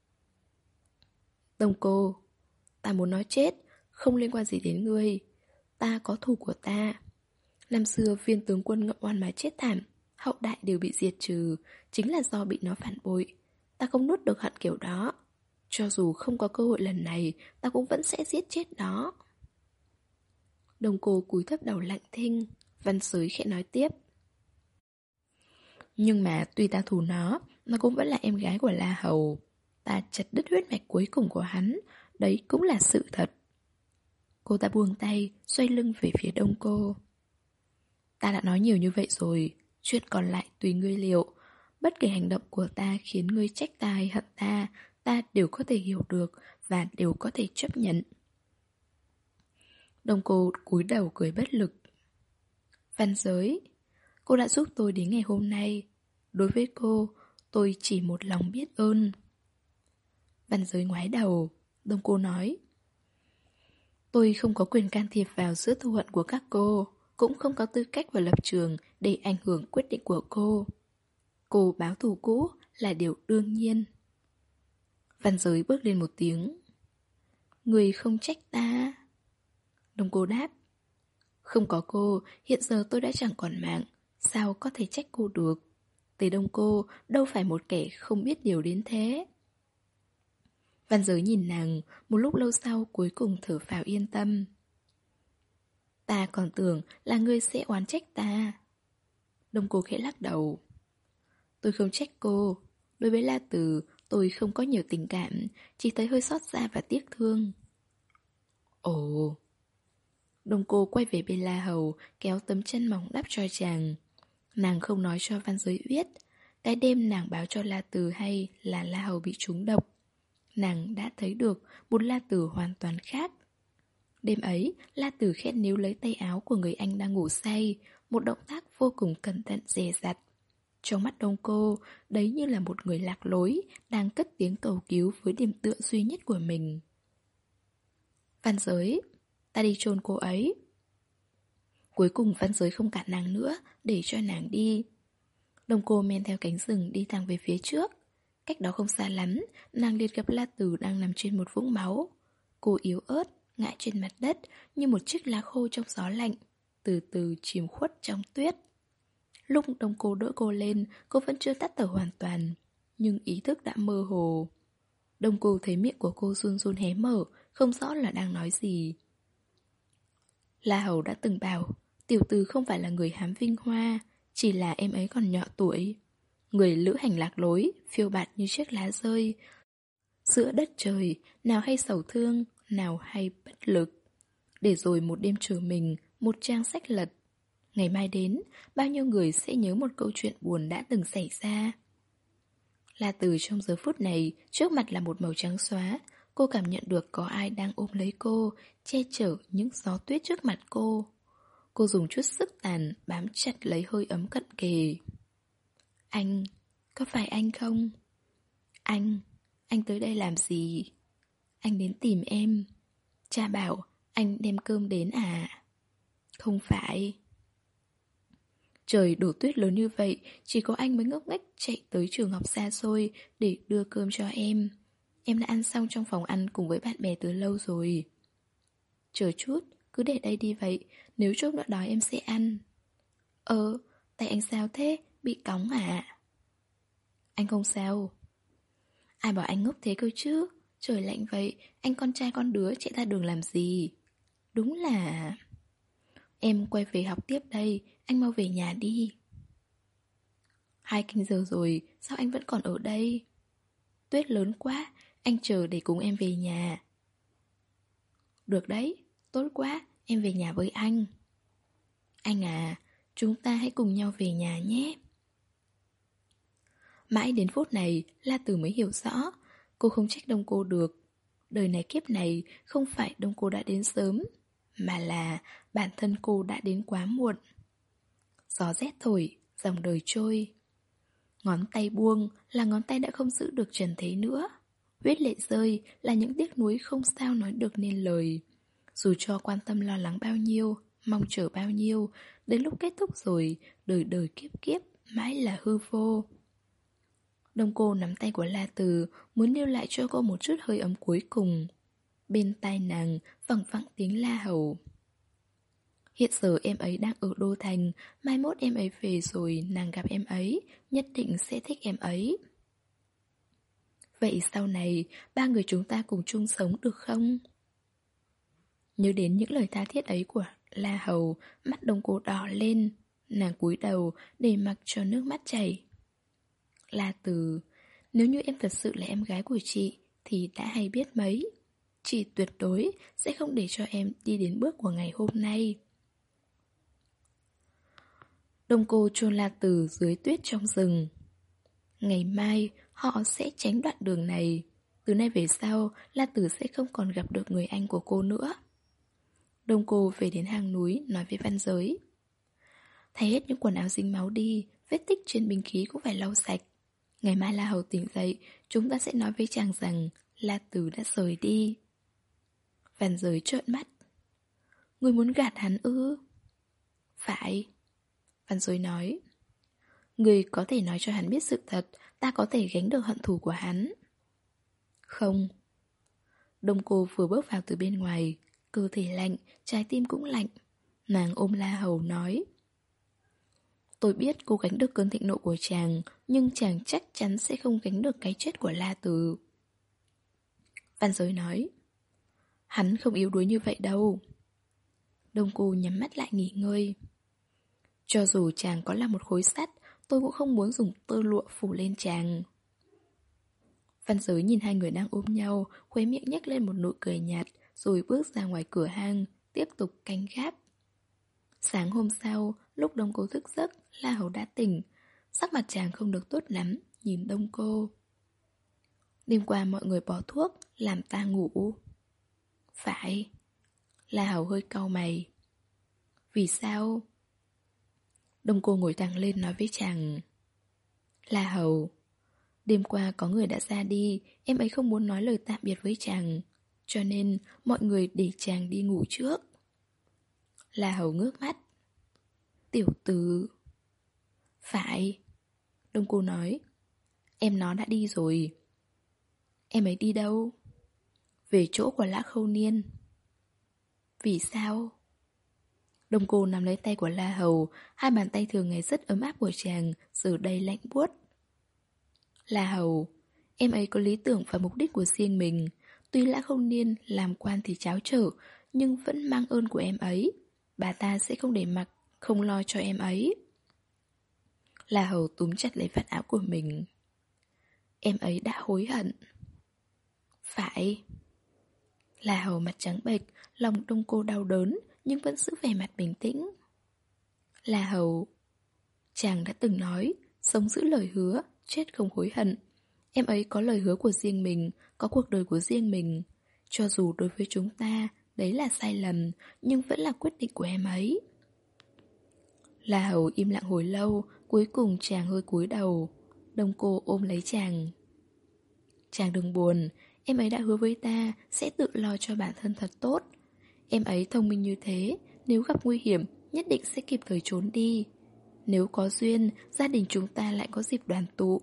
Đông Cô, ta muốn nói chết, không liên quan gì đến ngươi. Ta có thù của ta. Năm xưa viên tướng quân Ngậm Oan mà chết thảm, hậu đại đều bị diệt trừ, chính là do bị nó phản bội. Ta không nuốt được hận kiểu đó. Cho dù không có cơ hội lần này, ta cũng vẫn sẽ giết chết nó. Đông Cô cúi thấp đầu lặng thinh. Văn Giới khẽ nói tiếp. Nhưng mà tuy ta thù nó, nó cũng vẫn là em gái của La Hầu. Ta chặt đứt huyết mạch cuối cùng của hắn. Đấy cũng là sự thật. Cô ta buông tay, xoay lưng về phía Đông Cô. Ta đã nói nhiều như vậy rồi, chuyện còn lại tùy ngươi liệu. Bất kể hành động của ta khiến ngươi trách ta hay hận ta, ta đều có thể hiểu được và đều có thể chấp nhận. Đông Cô cúi đầu cười bất lực. Văn Giới, cô đã giúp tôi đến ngày hôm nay. Đối với cô, tôi chỉ một lòng biết ơn. Văn Giới ngoái đầu. Đông Cô nói. Tôi không có quyền can thiệp vào giữa thù hận của các cô, cũng không có tư cách vào lập trường để ảnh hưởng quyết định của cô. Cô báo thù cũ là điều đương nhiên. Văn Giới bước lên một tiếng. Người không trách ta. Đông Cô đáp. Không có cô, hiện giờ tôi đã chẳng còn mạng, sao có thể trách cô được. Từ Đông Cô đâu phải một kẻ không biết điều đến thế. Văn Giới nhìn nàng, một lúc lâu sau cuối cùng thở phào yên tâm. Ta còn tưởng là ngươi sẽ oán trách ta. Đông Cô khẽ lắc đầu. Tôi không trách cô. Đối với La Từ, tôi không có nhiều tình cảm, chỉ thấy hơi xót xa và tiếc thương. Ồ. Đông Cô quay về bên La Hầu, kéo tấm chân mỏng đắp cho chàng. Nàng không nói cho Văn Giới biết. Cái đêm nàng báo cho La Từ hay là La Hầu bị trúng độc. Nàng đã thấy được một La Tử hoàn toàn khác. Đêm ấy, La Tử khẽ níu lấy tay áo của người anh đang ngủ say, một động tác vô cùng cẩn thận dè dặt. Trong mắt Đông Cô, đấy như là một người lạc lối, đang cất tiếng cầu cứu với điểm tựa duy nhất của mình. Văn Giới, ta đi chôn cô ấy. Cuối cùng Văn Giới không cản nàng nữa, để cho nàng đi. Đông Cô men theo cánh rừng đi thẳng về phía trước. Cách đó không xa lắm, nàng liệt gặp La Tử đang nằm trên một vũng máu. Cô yếu ớt, ngã trên mặt đất như một chiếc lá khô trong gió lạnh, từ từ chìm khuất trong tuyết. Lúc Đông Cô đỡ cô lên, cô vẫn chưa tắt thở hoàn toàn, nhưng ý thức đã mơ hồ. Đông Cô thấy miệng của cô run run hé mở, không rõ là đang nói gì. La Hầu đã từng bảo, tiểu tử không phải là người hám vinh hoa, chỉ là em ấy còn nhỏ tuổi. Người lữ hành lạc lối, phiêu bạt như chiếc lá rơi. Giữa đất trời, nào hay sầu thương, nào hay bất lực. Để rồi một đêm chờ mình, một trang sách lật. Ngày mai đến, bao nhiêu người sẽ nhớ một câu chuyện buồn đã từng xảy ra. La Từ trong giờ phút này, trước mặt là một màu trắng xóa. Cô cảm nhận được có ai đang ôm lấy cô, che chở những gió tuyết trước mặt cô. Cô dùng chút sức tàn, bám chặt lấy hơi ấm cận kề. Anh, có phải anh không? Anh, anh tới đây làm gì? Anh đến tìm em. Cha bảo anh đem cơm đến à? Không phải. Trời đổ tuyết lớn như vậy, chỉ có anh mới ngốc nghếch chạy tới trường học xa xôi để đưa cơm cho em. Em đã ăn xong trong phòng ăn cùng với bạn bè từ lâu rồi. Chờ chút, cứ để đây đi vậy, nếu chốc nữa đói em sẽ ăn. Ờ, tay anh sao thế? Bị cóng à? Anh không sao. Ai bảo anh ngốc thế cơ chứ? Trời lạnh vậy, anh con trai con đứa chạy ra đường làm gì? Đúng là... Em quay về học tiếp đây, anh mau về nhà đi. Hai canh giờ rồi, sao anh vẫn còn ở đây? Tuyết lớn quá, anh chờ để cùng em về nhà. Được đấy, tốt quá, em về nhà với anh. Anh à, chúng ta hãy cùng nhau về nhà nhé. Mãi đến phút này, La Tử mới hiểu rõ, cô không trách Đông Cô được. Đời này kiếp này không phải Đông Cô đã đến sớm, mà là bản thân cô đã đến quá muộn. Gió rét thổi, dòng đời trôi. Ngón tay buông là ngón tay đã không giữ được trần thế nữa. Huyết lệ rơi là những tiếc nuối không sao nói được nên lời. Dù cho quan tâm lo lắng bao nhiêu, mong chờ bao nhiêu, đến lúc kết thúc rồi, đời đời kiếp kiếp, mãi là hư vô. Đông Cô nắm tay của La Từ, muốn lưu lại cho cô một chút hơi ấm cuối cùng. Bên tai nàng vẳng vẳng tiếng la hầu. Hiện giờ em ấy đang ở Đô Thành, mai mốt em ấy về rồi nàng gặp em ấy, nhất định sẽ thích em ấy. Vậy sau này, ba người chúng ta cùng chung sống được không? Nhớ đến những lời tha thiết ấy của La Hầu, mắt Đông Cô đỏ lên, nàng cúi đầu để mặc cho nước mắt chảy. La Từ, nếu như em thật sự là em gái của chị thì đã hay biết mấy. Chị tuyệt đối sẽ không để cho em đi đến bước của ngày hôm nay. Đông Cô chôn La Từ dưới tuyết trong rừng. Ngày mai họ sẽ tránh đoạn đường này. Từ nay về sau, La Tử sẽ không còn gặp được người anh của cô nữa. Đông Cô về đến hang núi nói với Văn Giới. Thay hết những quần áo dính máu đi, vết tích trên binh khí cũng phải lau sạch. Ngày mai La Hầu tỉnh dậy, chúng ta sẽ nói với chàng rằng La Tử đã rời đi. Văn Giới trợn mắt. Người muốn gạt hắn ư? Phải. Văn Giới nói. Người có thể nói cho hắn biết sự thật, ta có thể gánh được hận thù của hắn. Không. Đông Cô vừa bước vào từ bên ngoài, cơ thể lạnh, trái tim cũng lạnh. Nàng ôm La Hầu nói. Tôi biết cô gánh được cơn thịnh nộ của chàng, nhưng chàng chắc chắn sẽ không gánh được cái chết của La Tử. Văn Giới nói. Hắn không yếu đuối như vậy đâu. Đông Cô nhắm mắt lại nghỉ ngơi. Cho dù chàng có là một khối sắt, tôi cũng không muốn dùng tơ lụa phủ lên chàng. Văn Giới nhìn hai người đang ôm nhau, khóe miệng nhếch lên một nụ cười nhạt, rồi bước ra ngoài cửa hang, tiếp tục canh gác. Sáng hôm sau, lúc Đông Cô thức giấc, La Hầu đã tỉnh. Sắc mặt chàng không được tốt lắm, nhìn Đông Cô. Đêm qua mọi người bỏ thuốc, làm ta ngủ. Phải. La Hầu hơi cau mày. Vì sao? Đông Cô ngồi thẳng lên nói với chàng. La Hầu, đêm qua có người đã ra đi, em ấy không muốn nói lời tạm biệt với chàng, cho nên mọi người để chàng đi ngủ trước. La Hầu ngước mắt. Tiểu tử. Phải. Đông Cô nói. Em nó đã đi rồi. Em ấy đi đâu? Về chỗ của Lã Khâu Niên. Vì sao? Đông Cô nắm lấy tay của La Hầu, hai bàn tay thường ngày rất ấm áp của chàng giờ đây lạnh buốt. La Hầu, em ấy có lý tưởng và mục đích của riêng mình. Tuy Lã Khâu Niên làm quan thì cháo trở, nhưng vẫn mang ơn của em ấy. Bà ta sẽ không để mặc, không lo cho em ấy. La Hầu túm chặt lấy vạt áo của mình. Em ấy đã hối hận. Phải. La Hầu mặt trắng bệch, lòng Đông Cô đau đớn, nhưng vẫn giữ vẻ mặt bình tĩnh. La Hầu, chàng đã từng nói, sống giữ lời hứa, chết không hối hận. Em ấy có lời hứa của riêng mình, có cuộc đời của riêng mình. Cho dù đối với chúng ta, đấy là sai lầm, nhưng vẫn là quyết định của em ấy. La Hầu im lặng hồi lâu, cuối cùng chàng hơi cúi đầu. Đông Cô ôm lấy chàng. Chàng đừng buồn, em ấy đã hứa với ta sẽ tự lo cho bản thân thật tốt. Em ấy thông minh như thế, nếu gặp nguy hiểm, nhất định sẽ kịp thời trốn đi. Nếu có duyên, gia đình chúng ta lại có dịp đoàn tụ.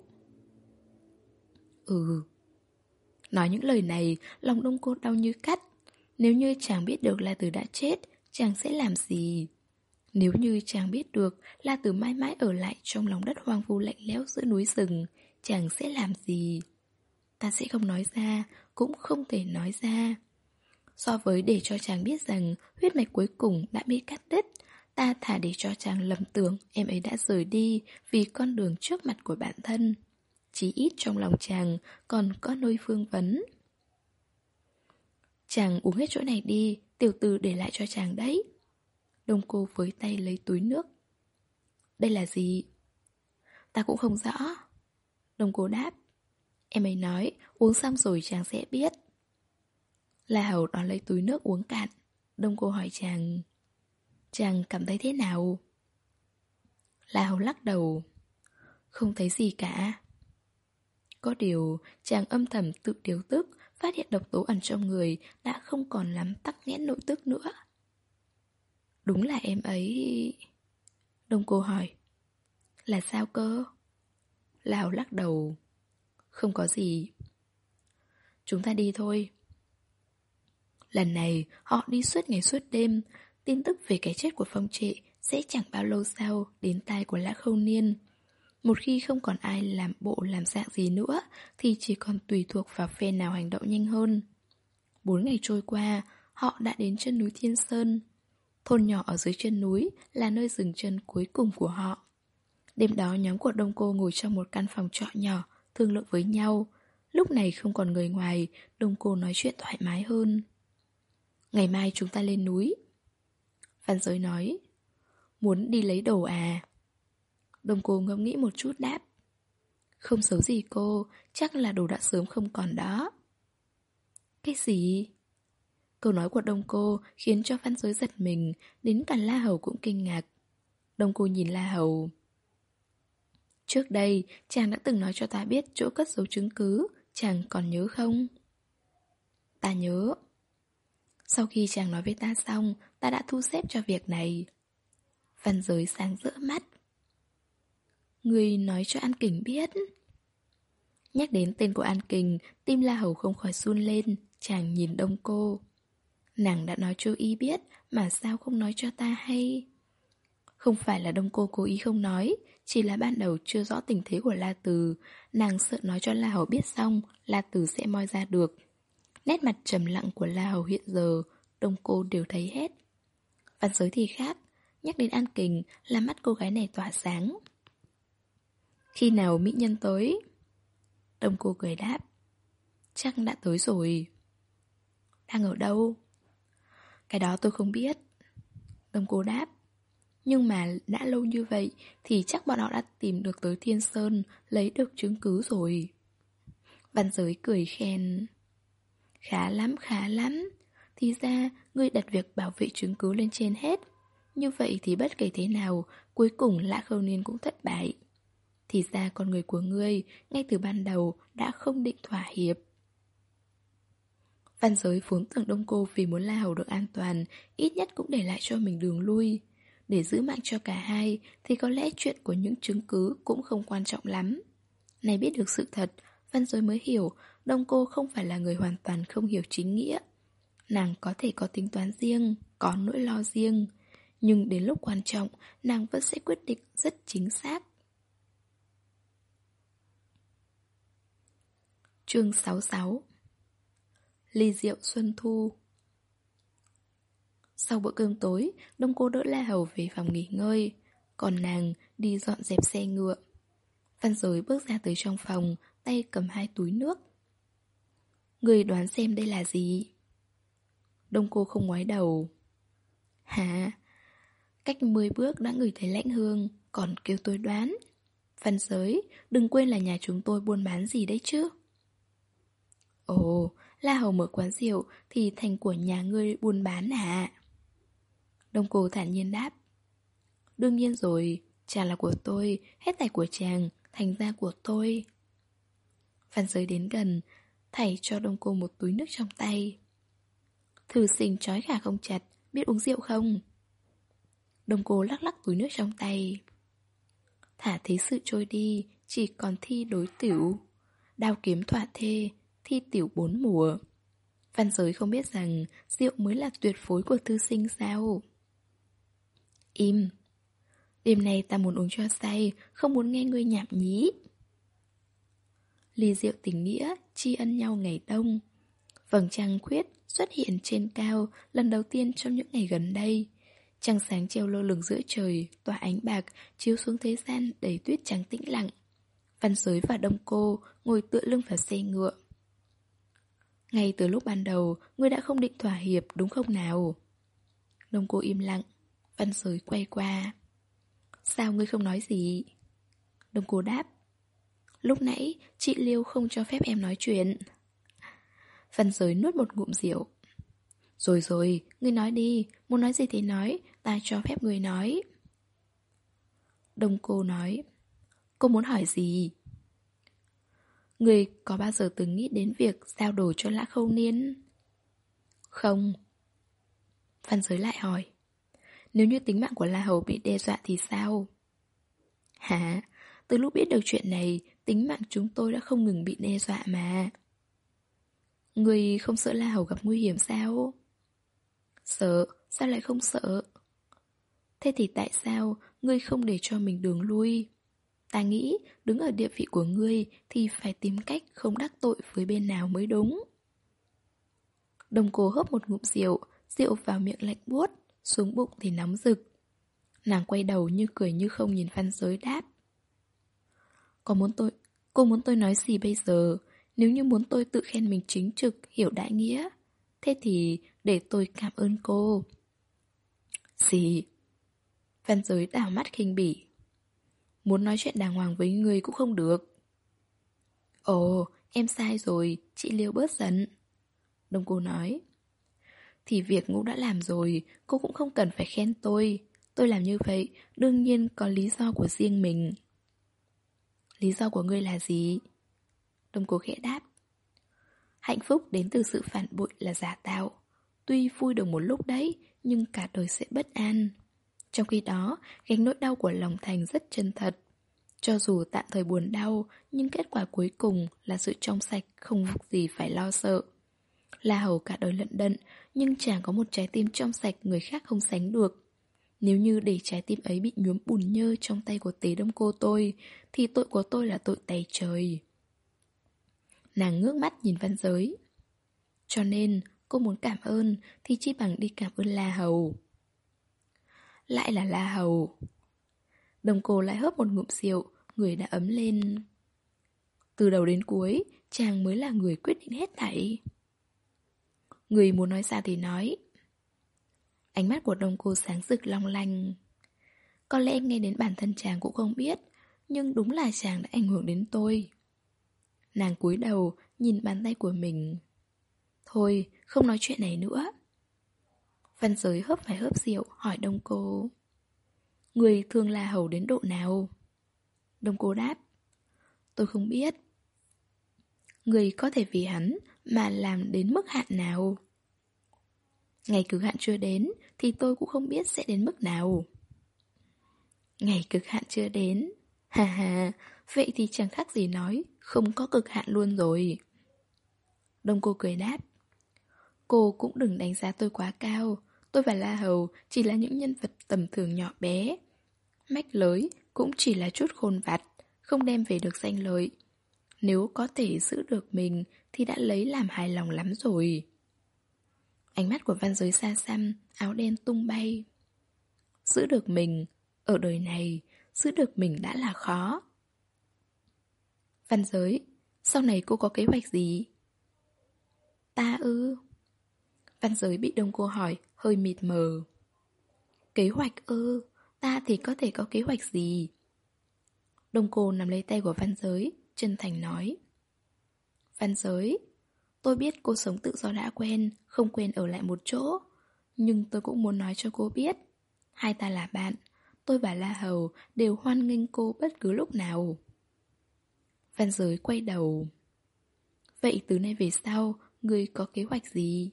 Ừ. Nói những lời này, lòng Đông Cô đau như cắt. Nếu như chàng biết được La Tử đã chết, chàng sẽ làm gì? Nếu như chàng biết được La Tử mãi mãi ở lại trong lòng đất hoang vu lạnh lẽo giữa núi rừng, chàng sẽ làm gì? Ta sẽ không nói ra, cũng không thể nói ra. So với để cho chàng biết rằng huyết mạch cuối cùng đã bị cắt đứt, ta thà để cho chàng lầm tưởng em ấy đã rời đi vì con đường trước mặt của bản thân. Chí ít trong lòng chàng còn có nơi vương vấn. Chàng uống hết chỗ này đi, tiểu tử để lại cho chàng đấy. Đông Cô với tay lấy túi nước. Đây là gì? Ta cũng không rõ. Đông Cô đáp. Em ấy nói uống xong rồi chàng sẽ biết. La Hầu đón lấy túi nước uống cạn. Đông Cô hỏi chàng, chàng cảm thấy thế nào? La Hầu lắc đầu. Không thấy gì cả. Có điều chàng âm thầm tự điều tức, phát hiện độc tố ẩn trong người đã không còn lắm tắc nghẽn nội tức nữa. Đúng là em ấy... Đông Cô hỏi. Là sao cơ? La Hầu lắc đầu. Không có gì. Chúng ta đi thôi. Lần này họ đi suốt ngày suốt đêm. Tin tức về cái chết của Phong Trệ sẽ chẳng bao lâu sau đến tai của Lã Khâu Niên. Một khi không còn ai làm bộ làm dạng gì nữa thì chỉ còn tùy thuộc vào phe nào hành động nhanh hơn. Bốn ngày trôi qua, họ đã đến chân núi Thiên Sơn. Thôn nhỏ ở dưới chân núi là nơi dừng chân cuối cùng của họ. Đêm đó nhóm của Đông Cô ngồi trong một căn phòng trọ nhỏ, thương lượng với nhau. Lúc này không còn người ngoài, Đông Cô nói chuyện thoải mái hơn. Ngày mai chúng ta lên núi. Văn Giới nói. Muốn đi lấy đồ à? Đông Cô ngẫm nghĩ một chút đáp. Không xấu gì cô, chắc là đồ đã sớm không còn đó. Cái gì? Câu nói của Đông Cô khiến cho Văn Giới giật mình, đến cả La Hầu cũng kinh ngạc. Đông Cô nhìn La Hầu. Trước đây, chàng đã từng nói cho ta biết chỗ cất giấu chứng cứ, chàng còn nhớ không? Ta nhớ. Sau khi chàng nói với ta xong, ta đã thu xếp cho việc này. Văn Giới sáng rỡ mắt. Người nói cho An Kình biết. Nhắc đến tên của An Kình, tim La Hầu không khỏi run lên, chàng nhìn Đông Cô. Nàng đã nói cho y biết, mà sao không nói cho ta hay? Không phải là Đông Cô cố ý không nói, chỉ là ban đầu chưa rõ tình thế của La Từ. Nàng sợ nói cho La Hầu biết xong, La Từ sẽ moi ra được. Nét mặt trầm lặng của La Hầu hiện giờ, Đông Cô đều thấy hết. Văn Giới thì khác, nhắc đến An Kình là mắt cô gái này tỏa sáng. Khi nào mỹ nhân tới? Đông Cô cười đáp. Chắc đã tới rồi. Đang ở đâu? Cái đó tôi không biết. Đông Cô đáp. Nhưng mà đã lâu như vậy thì chắc bọn họ đã tìm được tới Thiên Sơn, lấy được chứng cứ rồi. Văn Giới cười khen. Khá lắm, khá lắm. Thì ra, ngươi đặt việc bảo vệ chứng cứ lên trên hết. Như vậy thì bất kể thế nào, cuối cùng Lã Khâu Niên cũng thất bại. Thì ra con người của ngươi, ngay từ ban đầu, đã không định thỏa hiệp. Văn Giới vốn tưởng Đông Cô vì muốn La Hầu được an toàn, ít nhất cũng để lại cho mình đường lui. Để giữ mạng cho cả hai, thì có lẽ chuyện của những chứng cứ cũng không quan trọng lắm. Này biết được sự thật, Văn Giới mới hiểu Đông Cô không phải là người hoàn toàn không hiểu chính nghĩa. Nàng có thể có tính toán riêng, có nỗi lo riêng, nhưng đến lúc quan trọng, nàng vẫn sẽ quyết định rất chính xác. Chương sáu mươi sáu. Ly rượu xuân thu. Sau bữa cơm tối, Đông Cô đỡ La Hầu về phòng nghỉ ngơi, còn nàng đi dọn dẹp xe ngựa. Văn Giới bước ra tới trong phòng, tay cầm hai túi nước. Người đoán xem đây là gì? Đông Cô không ngoái đầu. Hả? Cách mười bước đã ngửi thấy lãnh hương, còn kêu tôi đoán. Văn Giới, đừng quên là nhà chúng tôi buôn bán gì đấy chứ. Ồ, La Hầu mở quán rượu thì thành của nhà ngươi buôn bán à? Đông Cô thản nhiên đáp. Đương nhiên rồi, chàng là của tôi, hết tài của chàng, thành ra của tôi. Văn Giới đến gần, thảy cho Đông Cô một túi nước trong tay. Thử sinh trói gà không chặt, biết uống rượu không? Đông Cô lắc lắc túi nước trong tay. Thả thế sự trôi đi, chỉ còn thi đối tiểu. Đao kiếm thỏa thê, thi tiểu bốn mùa. Văn Giới không biết rằng rượu mới là tuyệt phối của thư sinh sao? Im. Đêm nay ta muốn uống cho say, không muốn nghe ngươi nhảm nhí. Ly rượu tình nghĩa, tri ân nhau ngày đông. Vầng trăng khuyết xuất hiện trên cao lần đầu tiên trong những ngày gần đây. Trăng sáng treo lơ lửng giữa trời, tỏa ánh bạc, chiếu xuống thế gian đầy tuyết trắng tĩnh lặng. Văn Giới và Đông Cô ngồi tựa lưng vào xe ngựa. Ngay từ lúc ban đầu, ngươi đã không định thỏa hiệp đúng không nào? Đông Cô im lặng. Văn Giới quay qua. Sao ngươi không nói gì? Đông Cô đáp. Lúc nãy, chị Liêu không cho phép em nói chuyện. Văn Giới nuốt một ngụm rượu. Rồi rồi, ngươi nói đi, muốn nói gì thì nói, ta cho phép ngươi nói. Đông Cô nói. Cô muốn hỏi gì? Ngươi có bao giờ từng nghĩ đến việc giao đồ cho Lã Khâu Niên? Không. Văn Giới lại hỏi. Nếu như tính mạng của La Hầu bị đe dọa thì sao? Hả? Từ lúc biết được chuyện này, tính mạng chúng tôi đã không ngừng bị đe dọa mà. Ngươi không sợ La Hầu gặp nguy hiểm sao? Sợ, sao lại không sợ? Thế thì tại sao ngươi không để cho mình đường lui? Ta nghĩ đứng ở địa vị của ngươi thì phải tìm cách không đắc tội với bên nào mới đúng. Đồng Cô hớp một ngụm rượu, rượu vào miệng lạnh buốt, xuống bụng thì nóng rực. Nàng quay đầu như cười như không nhìn Văn Giới đáp. Có muốn tôi, cô muốn tôi nói gì bây giờ? Nếu như muốn tôi tự khen mình chính trực, hiểu đại nghĩa, thế thì để tôi cảm ơn cô. Gì? Văn Giới đảo mắt khinh bỉ. Muốn nói chuyện đàng hoàng với người cũng không được. Ồ, em sai rồi, chị Liêu bớt giận. Đông Cô nói. Thì việc Ngũ đã làm rồi, cô cũng không cần phải khen tôi. Tôi làm như vậy, đương nhiên có lý do của riêng mình. Lý do của ngươi là gì? Đông Cô khẽ đáp. Hạnh phúc đến từ sự phản bội là giả tạo. Tuy vui được một lúc đấy, nhưng cả đời sẽ bất an. Trong khi đó, gánh nỗi đau của lòng thành rất chân thật. Cho dù tạm thời buồn đau, nhưng kết quả cuối cùng là sự trong sạch, không gì phải lo sợ. La Hầu cả đời lận đận, nhưng chàng có một trái tim trong sạch người khác không sánh được. Nếu như để trái tim ấy bị nhuốm bùn nhơ trong tay của Tế Đông Cô tôi, thì tội của tôi là tội tày trời. Nàng ngước mắt nhìn Văn Giới. Cho nên, cô muốn cảm ơn thì chỉ bằng đi cảm ơn La Hầu. Lại là La Hầu. Đồng Cô lại hớp một ngụm rượu, người đã ấm lên. Từ đầu đến cuối, chàng mới là người quyết định hết thảy. Người muốn nói sao thì nói. Ánh mắt của Đông Cô sáng rực long lanh. Có lẽ nghe đến bản thân chàng cũng không biết, nhưng đúng là chàng đã ảnh hưởng đến tôi. Nàng cúi đầu, nhìn bàn tay của mình. Thôi, không nói chuyện này nữa. Văn Giới hớp phải hớp rượu, hỏi Đông Cô. Người thương La Hầu đến độ nào? Đông Cô đáp. Tôi không biết. Người có thể vì hắn mà làm đến mức hạn nào? Ngày cực hạn chưa đến thì tôi cũng không biết sẽ đến mức nào. Ngày cực hạn chưa đến. Hà hà, vậy thì chẳng khác gì nói không có cực hạn luôn rồi. Đông Cô cười đáp. Cô cũng đừng đánh giá tôi quá cao. Tôi và La Hầu chỉ là những nhân vật tầm thường nhỏ bé. Mách lới cũng chỉ là chút khôn vặt, không đem về được danh lợi. Nếu có thể giữ được mình thì đã lấy làm hài lòng lắm rồi. Ánh mắt của Văn Giới xa xăm, áo đen tung bay. Giữ được mình, ở đời này, giữ được mình đã là khó. Văn Giới, sau này cô có kế hoạch gì? Ta ư? Văn Giới bị Đông Cô hỏi, hơi mịt mờ. Kế hoạch ư? Ta thì có thể có kế hoạch gì? Đông Cô nắm lấy tay của Văn Giới, chân thành nói. Văn Giới, tôi biết cô sống tự do đã quen, không quen ở lại một chỗ. Nhưng tôi cũng muốn nói cho cô biết. Hai ta là bạn, tôi và La Hầu đều hoan nghênh cô bất cứ lúc nào. Văn Giới quay đầu. Vậy từ nay về sau, ngươi có kế hoạch gì?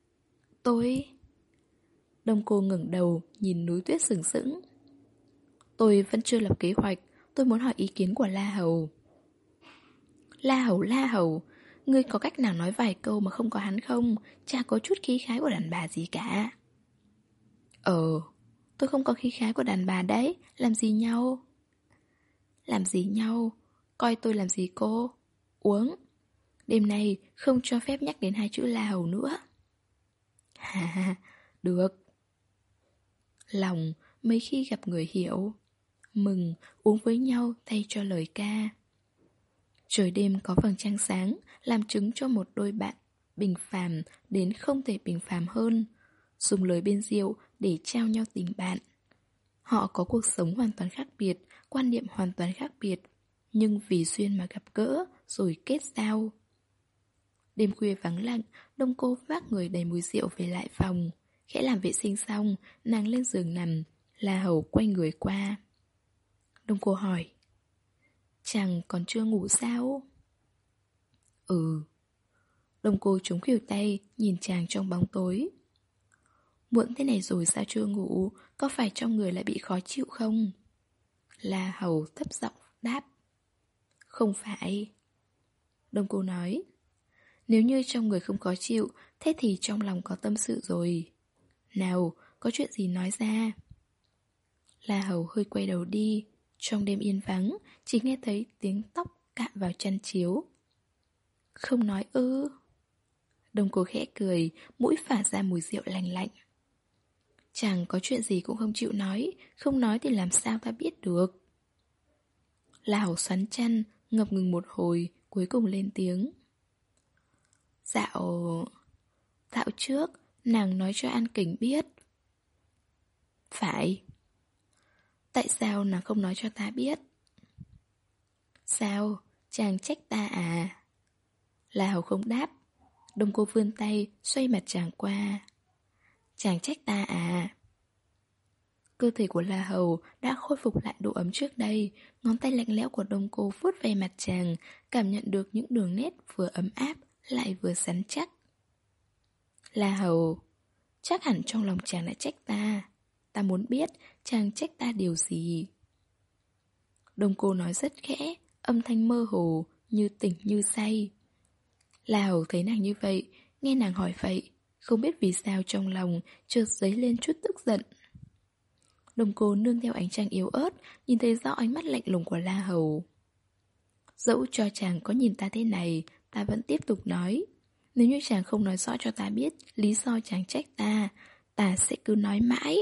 Tôi... Đông Cô ngẩng đầu, nhìn núi tuyết sừng sững. Tôi vẫn chưa lập kế hoạch. Tôi muốn hỏi ý kiến của La Hầu. La Hầu, La Hầu, ngươi có cách nào nói vài câu mà không có hắn không? Chả có chút khí khái của đàn bà gì cả. Ờ, tôi không có khí khái của đàn bà đấy. Làm gì nhau? Làm gì nhau? Coi tôi làm gì cô? Uống. Đêm nay không cho phép nhắc đến hai chữ La Hầu nữa. Hà hà, được. Lòng mấy khi gặp người hiểu. Mừng, uống với nhau thay cho lời ca. Trời đêm có vầng trăng sáng, làm chứng cho một đôi bạn bình phàm đến không thể bình phàm hơn. Dùng lời bên rượu để trao nhau tình bạn. Họ có cuộc sống hoàn toàn khác biệt, quan niệm hoàn toàn khác biệt, nhưng vì duyên mà gặp gỡ, rồi kết giao. Đêm khuya vắng lặng, Đông Cô vác người đầy mùi rượu về lại phòng. Khẽ làm vệ sinh xong, nàng lên giường nằm, La Hầu quay người qua. Đông Cô hỏi, chàng còn chưa ngủ sao? Ừ. Đông Cô chống khuỷu tay, nhìn chàng trong bóng tối. Muộn thế này rồi sao chưa ngủ? Có phải trong người lại bị khó chịu không? La Hầu thấp giọng đáp. Không phải. Đông Cô nói, nếu như trong người không khó chịu, thế thì trong lòng có tâm sự rồi. Nào, có chuyện gì nói ra? La Hầu hơi quay đầu đi. Trong đêm yên vắng, chỉ nghe thấy tiếng tóc cạn vào chăn chiếu. Không nói ư? Đông Cô khẽ cười, mũi phả ra mùi rượu lành lạnh. Chẳng có chuyện gì cũng không chịu nói, không nói thì làm sao ta biết được. La Hầu xoắn chăn, ngập ngừng một hồi, cuối cùng lên tiếng. Dạo... Dạo trước, nàng nói cho An Kình biết. Phải. Tại sao nàng không nói cho ta biết? Sao? Chàng trách ta à? La Hầu không đáp. Đông Cô vươn tay, xoay mặt chàng qua. Chàng trách ta à? Cơ thể của La Hầu đã khôi phục lại độ ấm trước đây. Ngón tay lạnh lẽo của Đông Cô vuốt về mặt chàng, cảm nhận được những đường nét vừa ấm áp lại vừa rắn chắc. La Hầu, chắc hẳn trong lòng chàng đã trách ta. Ta muốn biết chàng trách ta điều gì. Đông Cô nói rất khẽ, âm thanh mơ hồ, như tỉnh như say. La Hầu thấy nàng như vậy, nghe nàng hỏi vậy, không biết vì sao trong lòng chợt dấy lên chút tức giận. Đông Cô nương theo ánh trăng yếu ớt, nhìn thấy rõ ánh mắt lạnh lùng của La Hầu. Dẫu cho chàng có nhìn ta thế này, ta vẫn tiếp tục nói. Nếu như chàng không nói rõ cho ta biết lý do chàng trách ta, ta sẽ cứ nói mãi.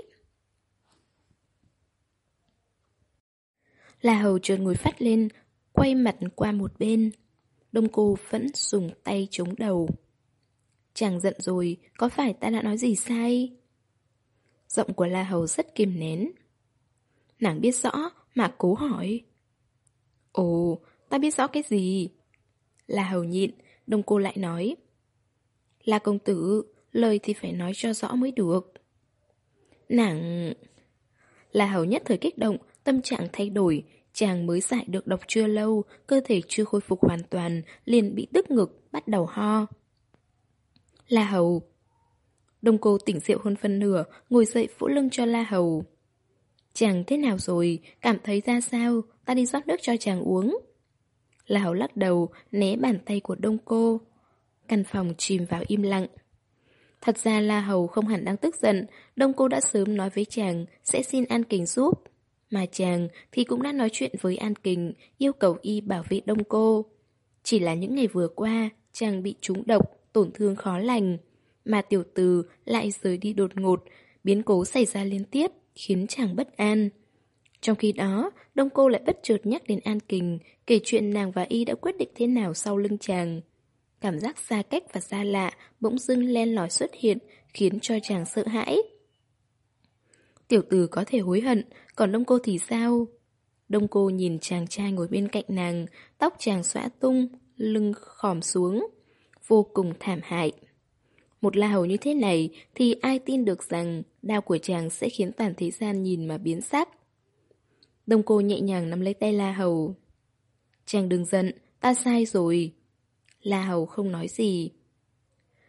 La Hầu chợt ngồi phắt lên, quay mặt qua một bên. Đông Cô vẫn dùng tay chống đầu. Chàng giận rồi, có phải ta đã nói gì sai? Giọng của La Hầu rất kiềm nén. Nàng biết rõ mà cố hỏi. Ồ, ta biết rõ cái gì? La Hầu nhịn, Đông Cô lại nói. La công tử, lời thì phải nói cho rõ mới được. Nàng... La Hầu nhất thời kích động, tâm trạng thay đổi. Chàng mới giải được độc chưa lâu, cơ thể chưa khôi phục hoàn toàn, liền bị tức ngực, bắt đầu ho. La Hầu. Đông Cô tỉnh rượu hơn phân nửa, ngồi dậy vỗ lưng cho La Hầu. Chàng thế nào rồi, cảm thấy ra sao, ta đi rót nước cho chàng uống. La Hầu lắc đầu, né bàn tay của Đông Cô. Căn phòng chìm vào im lặng. Thật ra La Hầu không hẳn đang tức giận, Đông Cô đã sớm nói với chàng sẽ xin An Kình giúp. Mà chàng thì cũng đã nói chuyện với An Kình, yêu cầu y bảo vệ Đông Cô. Chỉ là những ngày vừa qua, chàng bị trúng độc, tổn thương khó lành. Mà tiểu từ lại rời đi đột ngột, biến cố xảy ra liên tiếp, khiến chàng bất an. Trong khi đó, Đông Cô lại bất chợt nhắc đến An Kình, kể chuyện nàng và y đã quyết định thế nào sau lưng chàng. Cảm giác xa cách và xa lạ bỗng dưng len lỏi xuất hiện, khiến cho chàng sợ hãi. Tiểu tử có thể hối hận, còn Đông Cô thì sao? Đông Cô nhìn chàng trai ngồi bên cạnh nàng, tóc chàng xõa tung, lưng khòm xuống, vô cùng thảm hại. Một La Hầu như thế này thì ai tin được rằng đao của chàng sẽ khiến toàn thế gian nhìn mà biến sắc. Đông Cô nhẹ nhàng nắm lấy tay La Hầu. Chàng đừng giận, ta sai rồi. La Hầu không nói gì.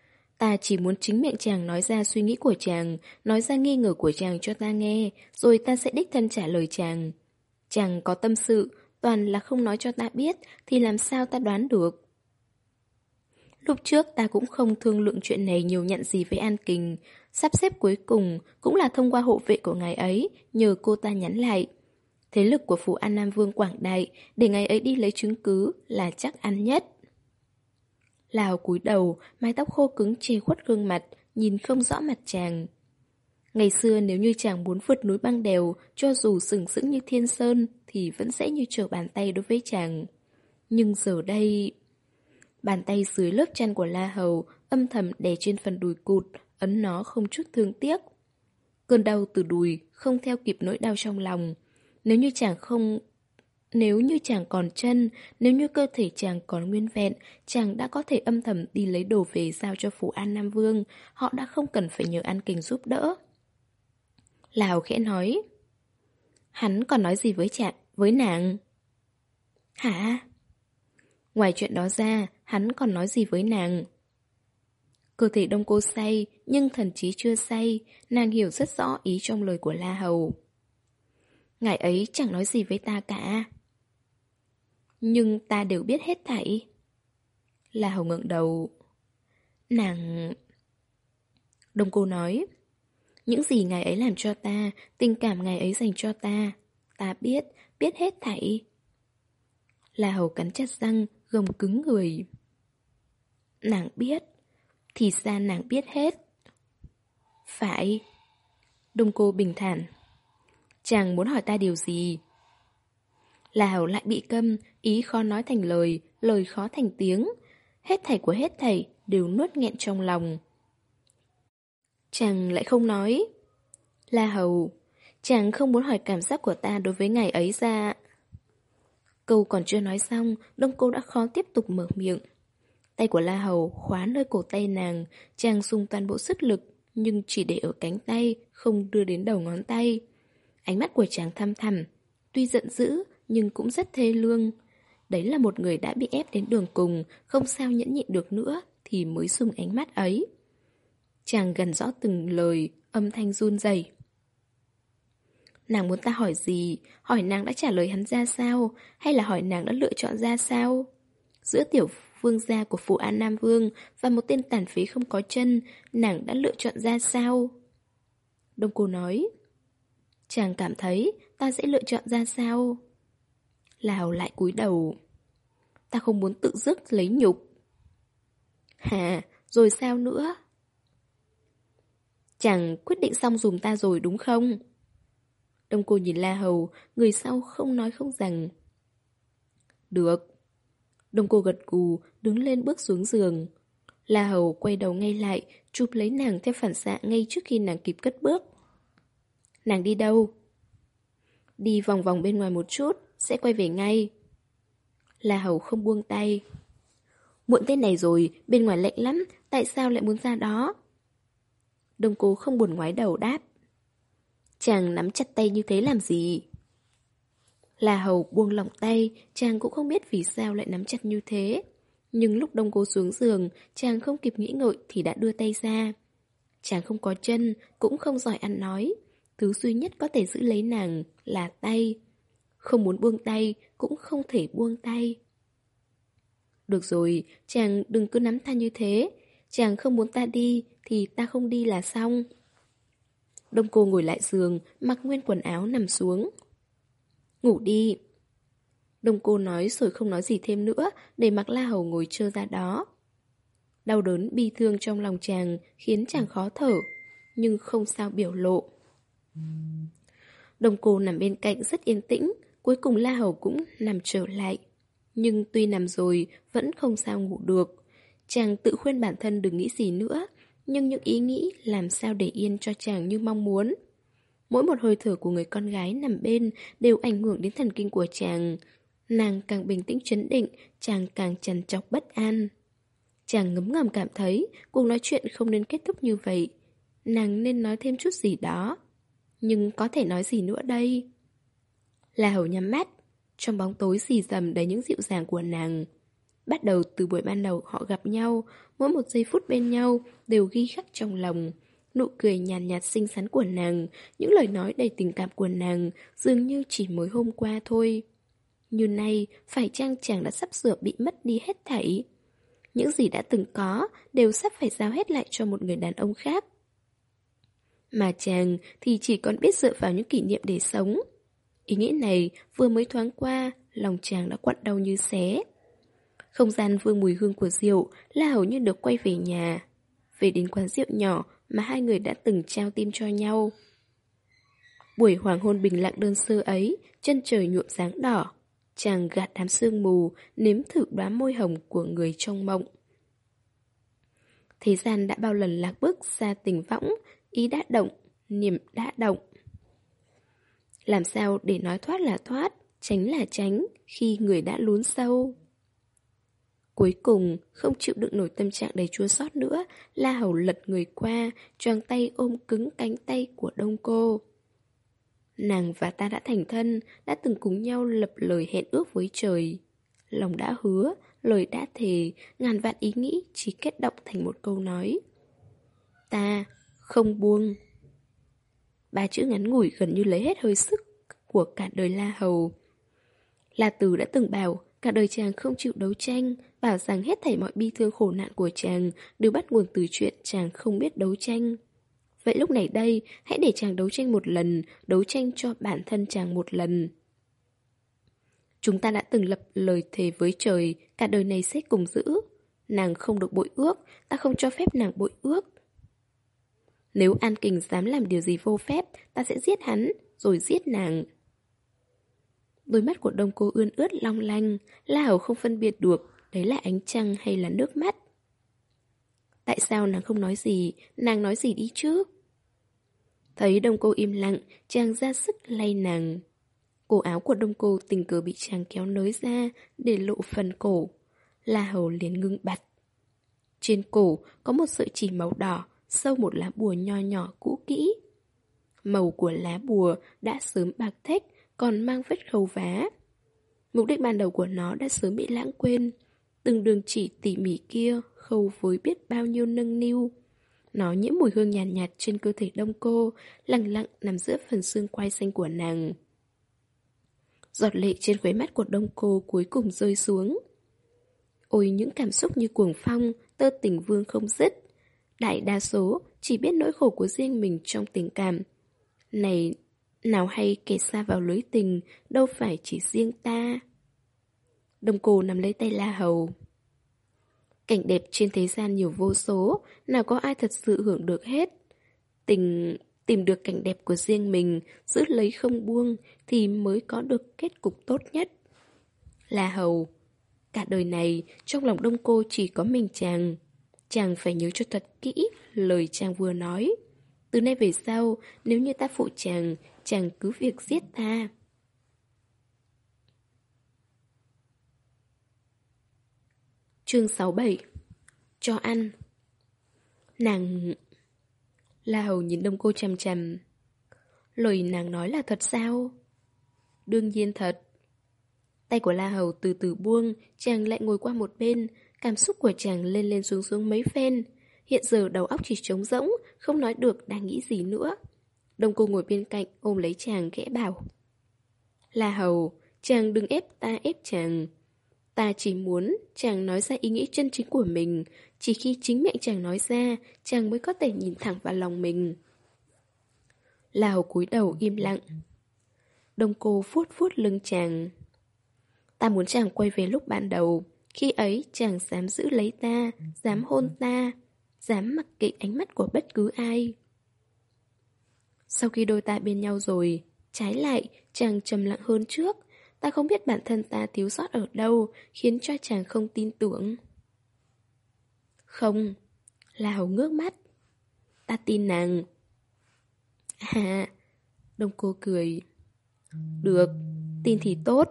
Ta chỉ muốn chính miệng chàng nói ra suy nghĩ của chàng, nói ra nghi ngờ của chàng cho ta nghe, rồi ta sẽ đích thân trả lời chàng. Chàng có tâm sự, toàn là không nói cho ta biết, thì làm sao ta đoán được. Lúc trước ta cũng không thương lượng chuyện này nhiều nhận gì với An Kình. Sắp xếp cuối cùng cũng là thông qua hộ vệ của ngài ấy, nhờ cô ta nhắn lại. Thế lực của phủ An Nam Vương quảng đại, để ngài ấy đi lấy chứng cứ là chắc ăn nhất. Lào cúi đầu, mái tóc khô cứng che khuất gương mặt, nhìn không rõ mặt chàng. Ngày xưa nếu như chàng muốn vượt núi băng đèo, cho dù sừng sững như thiên sơn, thì vẫn dễ như trở bàn tay đối với chàng. Nhưng giờ đây... Bàn tay dưới lớp chăn của La Hầu âm thầm đè trên phần đùi cụt, ấn nó không chút thương tiếc. Cơn đau từ đùi không theo kịp nỗi đau trong lòng. Nếu như chàng không... Nếu như chàng còn chân, nếu như cơ thể chàng còn nguyên vẹn, chàng đã có thể âm thầm đi lấy đồ về giao cho phủ An Nam Vương. Họ đã không cần phải nhờ An Kình giúp đỡ. Lào khẽ nói. Hắn còn nói gì với chàng, với nàng? Hả? Ngoài chuyện đó ra, hắn còn nói gì với nàng? Cơ thể Đông Cô say, nhưng thần trí chưa say, nàng hiểu rất rõ ý trong lời của La Hầu. Ngài ấy chẳng nói gì với ta cả. Nhưng ta đều biết hết thảy. La Hầu ngẩng đầu. Nàng... Đông Cô nói. Những gì ngài ấy làm cho ta, tình cảm ngài ấy dành cho ta, ta biết, biết hết thảy. La Hầu cắn chặt răng, gồng cứng người. Nàng biết, thì ra nàng biết hết. Phải. Đông Cô bình thản. Chàng muốn hỏi ta điều gì? La Hầu lại bị câm, ý khó nói thành lời, lời khó thành tiếng. Hết thảy của hết thảy đều nuốt nghẹn trong lòng. Chàng lại không nói. La Hầu, chàng không muốn hỏi cảm giác của ta đối với ngày ấy ra. Câu còn chưa nói xong, Đông Cô đã khó tiếp tục mở miệng. Tay của La Hầu khóa nơi cổ tay nàng, chàng dùng toàn bộ sức lực, nhưng chỉ để ở cánh tay, không đưa đến đầu ngón tay. Ánh mắt của chàng thăm thẳm, tuy giận dữ, nhưng cũng rất thê lương. Đấy là một người đã bị ép đến đường cùng, không sao nhẫn nhịn được nữa, thì mới dùng ánh mắt ấy. Chàng gần rõ từng lời, âm thanh run rẩy. Nàng muốn ta hỏi gì? Hỏi nàng đã trả lời hắn ra sao? Hay là hỏi nàng đã lựa chọn ra sao? Giữa tiểu vương gia của phủ An Nam Vương và một tên tàn phế không có chân, nàng đã lựa chọn ra sao? Đông Cô nói. Chàng cảm thấy ta sẽ lựa chọn ra sao? Lào lại cúi đầu. Ta không muốn tự dứt lấy nhục. Hà, rồi sao nữa? Chàng quyết định xong dùng ta rồi đúng không? Đông Cô nhìn La Hầu, người sau không nói không rằng. Được. Đông Cô gật gù, đứng lên bước xuống giường. La Hầu quay đầu ngay lại, chụp lấy nàng theo phản xạ ngay trước khi nàng kịp cất bước. Nàng đi đâu? Đi vòng vòng bên ngoài một chút, sẽ quay về ngay. La Hầu không buông tay. Muộn thế này rồi, bên ngoài lạnh lắm, tại sao lại muốn ra đó? Đông Cô không buồn ngoái đầu đáp. Chàng nắm chặt tay như thế làm gì? La Hầu buông lỏng tay, chàng cũng không biết vì sao lại nắm chặt như thế. Nhưng lúc Đông Cô xuống giường, chàng không kịp nghĩ ngợi thì đã đưa tay ra. Chàng không có chân, cũng không giỏi ăn nói. Thứ duy nhất có thể giữ lấy nàng là tay. Không muốn buông tay, cũng không thể buông tay. Được rồi, chàng đừng cứ nắm ta như thế. Chàng không muốn ta đi, thì ta không đi là xong. Đông Cô ngồi lại giường, mặc nguyên quần áo nằm xuống. Ngủ đi. Đông Cô nói rồi không nói gì thêm nữa, để mặc La Hầu ngồi trơ ra đó. Đau đớn bi thương trong lòng chàng khiến chàng khó thở, nhưng không sao biểu lộ. Đông Cô nằm bên cạnh rất yên tĩnh, cuối cùng La Hầu cũng nằm trở lại. Nhưng tuy nằm rồi, vẫn không sao ngủ được. Chàng tự khuyên bản thân đừng nghĩ gì nữa, nhưng những ý nghĩ làm sao để yên cho chàng như mong muốn. Mỗi một hơi thở của người con gái nằm bên đều ảnh hưởng đến thần kinh của chàng. Nàng càng bình tĩnh trấn định, chàng càng trằn trọc bất an. Chàng ngấm ngầm cảm thấy cuộc nói chuyện không nên kết thúc như vậy. Nàng nên nói thêm chút gì đó. Nhưng có thể nói gì nữa đây? La Hầu nhắm mắt, trong bóng tối xì dầm đầy những dịu dàng của nàng. Bắt đầu từ buổi ban đầu họ gặp nhau, mỗi một giây phút bên nhau đều ghi khắc trong lòng. Nụ cười nhàn nhạt, nhạt xinh xắn của nàng, những lời nói đầy tình cảm của nàng dường như chỉ mới hôm qua thôi. Như nay, phải chăng chàng đã sắp sửa bị mất đi hết thảy? Những gì đã từng có đều sắp phải giao hết lại cho một người đàn ông khác. Mà chàng thì chỉ còn biết dựa vào những kỷ niệm để sống. Ý nghĩ này vừa mới thoáng qua, lòng chàng đã quặn đau như xé. Không gian vương mùi hương của rượu là hầu như được quay về nhà. Về đến quán rượu nhỏ mà hai người đã từng trao tim cho nhau. Buổi hoàng hôn bình lặng đơn sơ ấy, chân trời nhuộm dáng đỏ. Chàng gạt đám sương mù, nếm thử đóa môi hồng của người trong mộng. Thế gian đã bao lần lạc bước xa tình võng, ý đã động, niềm đã động. Làm sao để nói thoát là thoát, tránh là tránh, khi người đã lún sâu. Cuối cùng, không chịu đựng nổi tâm trạng đầy chua xót nữa, La Hầu lật người qua, choàng tay ôm cứng cánh tay của Đông Cô. Nàng và ta đã thành thân, đã từng cùng nhau lập lời hẹn ước với trời. Lòng đã hứa, lời đã thề, ngàn vạn ý nghĩ chỉ kết động thành một câu nói. Ta không buông. Ba chữ ngắn ngủi gần như lấy hết hơi sức của cả đời La Hầu. La Từ đã từng bảo, cả đời chàng không chịu đấu tranh, bảo rằng hết thảy mọi bi thương khổ nạn của chàng đều bắt nguồn từ chuyện chàng không biết đấu tranh. Vậy lúc này đây, hãy để chàng đấu tranh một lần, đấu tranh cho bản thân chàng một lần. Chúng ta đã từng lập lời thề với trời, cả đời này sẽ cùng giữ. Nàng không được bội ước, ta không cho phép nàng bội ước. Nếu An Kình dám làm điều gì vô phép, ta sẽ giết hắn, rồi giết nàng. Đôi mắt của Đông Cô ươn ướt long lanh, La Hầu không phân biệt được đấy là ánh trăng hay là nước mắt. Tại sao nàng không nói gì, nàng nói gì đi chứ? Thấy Đông Cô im lặng, chàng ra sức lay nàng. Cổ áo của Đông Cô tình cờ bị chàng kéo nới ra để lộ phần cổ. La Hầu liền ngưng bặt. Trên cổ có một sợi chỉ màu đỏ, sâu một lá bùa nho nhỏ cũ kỹ. Màu của lá bùa đã sớm bạc thách, còn mang vết khâu vá. Mục đích ban đầu của nó đã sớm bị lãng quên. Từng đường chỉ tỉ mỉ kia khâu với biết bao nhiêu nâng niu. Nó nhiễm mùi hương nhàn nhạt, nhạt trên cơ thể Đông Cô, lặng lặng nằm giữa phần xương quai xanh của nàng. Giọt lệ trên khóe mắt của Đông Cô cuối cùng rơi xuống. Ôi những cảm xúc như cuồng phong, tơ tình vương không dứt. Đại đa số chỉ biết nỗi khổ của riêng mình trong tình cảm. Này, nào hay kẻ xa vào lưới tình, đâu phải chỉ riêng ta. Đông Cô nắm lấy tay La Hầu. Cảnh đẹp trên thế gian nhiều vô số, nào có ai thật sự hưởng được hết. Tình tìm được cảnh đẹp của riêng mình, giữ lấy không buông, thì mới có được kết cục tốt nhất. La Hầu, cả đời này, trong lòng Đông Cô chỉ có mình chàng. Chàng phải nhớ cho thật kỹ lời chàng vừa nói. Từ nay về sau, nếu như ta phụ chàng, chàng cứ việc giết ta. Chương sáu bảy. Cho ăn. Nàng... La Hầu nhìn Đông Cô chằm chằm. Lời nàng nói là thật sao? Đương nhiên thật. Tay của La Hầu từ từ buông, chàng lại ngồi qua một bên, cảm xúc của chàng lên lên xuống xuống mấy phen. Hiện giờ đầu óc chỉ trống rỗng, không nói được đang nghĩ gì nữa. Đông Cô ngồi bên cạnh ôm lấy chàng khẽ bảo. La Hầu, chàng đừng ép ta ép chàng. Ta chỉ muốn chàng nói ra ý nghĩ chân chính của mình. Chỉ khi chính miệng chàng nói ra, chàng mới có thể nhìn thẳng vào lòng mình. La Hầu cúi đầu im lặng. Đông Cô vuốt vuốt lưng chàng. Ta muốn chàng quay về lúc ban đầu. Khi ấy chàng dám giữ lấy ta, dám hôn ta, dám mặc kệ ánh mắt của bất cứ ai. Sau khi đôi ta bên nhau rồi, trái lại chàng trầm lặng hơn trước. Ta không biết bản thân ta thiếu sót ở đâu, khiến cho chàng không tin tưởng. Không. La Hầu ngước mắt. Ta tin nàng. À, Đông Cô cười. Được, tin thì tốt.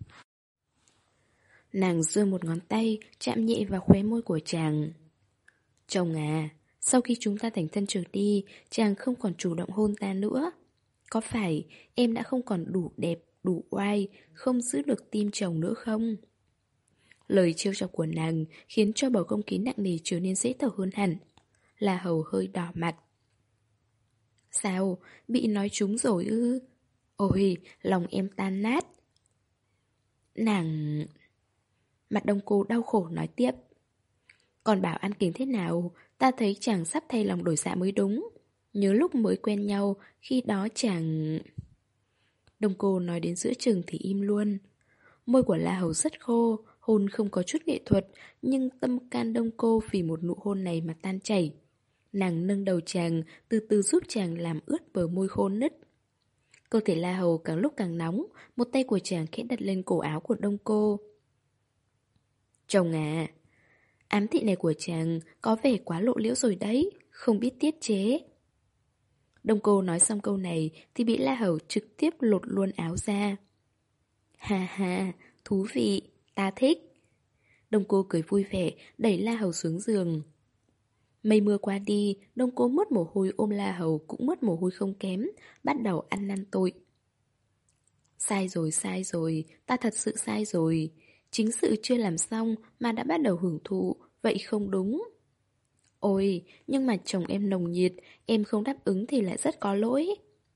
Nàng giơ một ngón tay, chạm nhẹ vào khóe môi của chàng. Chồng à, sau khi chúng ta thành thân trở đi, chàng không còn chủ động hôn ta nữa. Có phải em đã không còn đủ đẹp, đủ oai, không giữ được tim chồng nữa không? Lời trêu chọc của nàng khiến cho bầu không khí nặng nề trở nên dễ thở hơn hẳn. La Hầu hơi đỏ mặt. Sao? Bị nói trúng rồi ư? Ôi, lòng em tan nát. Nàng... Mặt Đông Cô đau khổ nói tiếp. Còn bảo An Kính thế nào, ta thấy chàng sắp thay lòng đổi dạ mới đúng. Nhớ lúc mới quen nhau, khi đó chàng... Đông Cô nói đến giữa chừng thì im luôn. Môi của La Hầu rất khô, hôn không có chút nghệ thuật, nhưng tâm can Đông Cô vì một nụ hôn này mà tan chảy. Nàng nâng đầu chàng, từ từ giúp chàng làm ướt bờ môi khô nứt. Cơ thể La Hầu càng lúc càng nóng, một tay của chàng khẽ đặt lên cổ áo của Đông Cô. Chồng à, ám thị này của chàng có vẻ quá lộ liễu rồi đấy, không biết tiết chế. Đông Cô nói xong câu này thì bị La Hầu trực tiếp lột luôn áo ra. Ha ha, thú vị, ta thích. Đông Cô cười vui vẻ, đẩy La Hầu xuống giường. Mây mưa qua đi, Đông Cô mướt mồ hôi ôm La Hầu cũng mướt mồ hôi không kém, bắt đầu ăn năn tội. Sai rồi, sai rồi, ta thật sự sai rồi. Chính sự chưa làm xong mà đã bắt đầu hưởng thụ, vậy không đúng. Ôi, nhưng mà chồng em nồng nhiệt, em không đáp ứng thì lại rất có lỗi.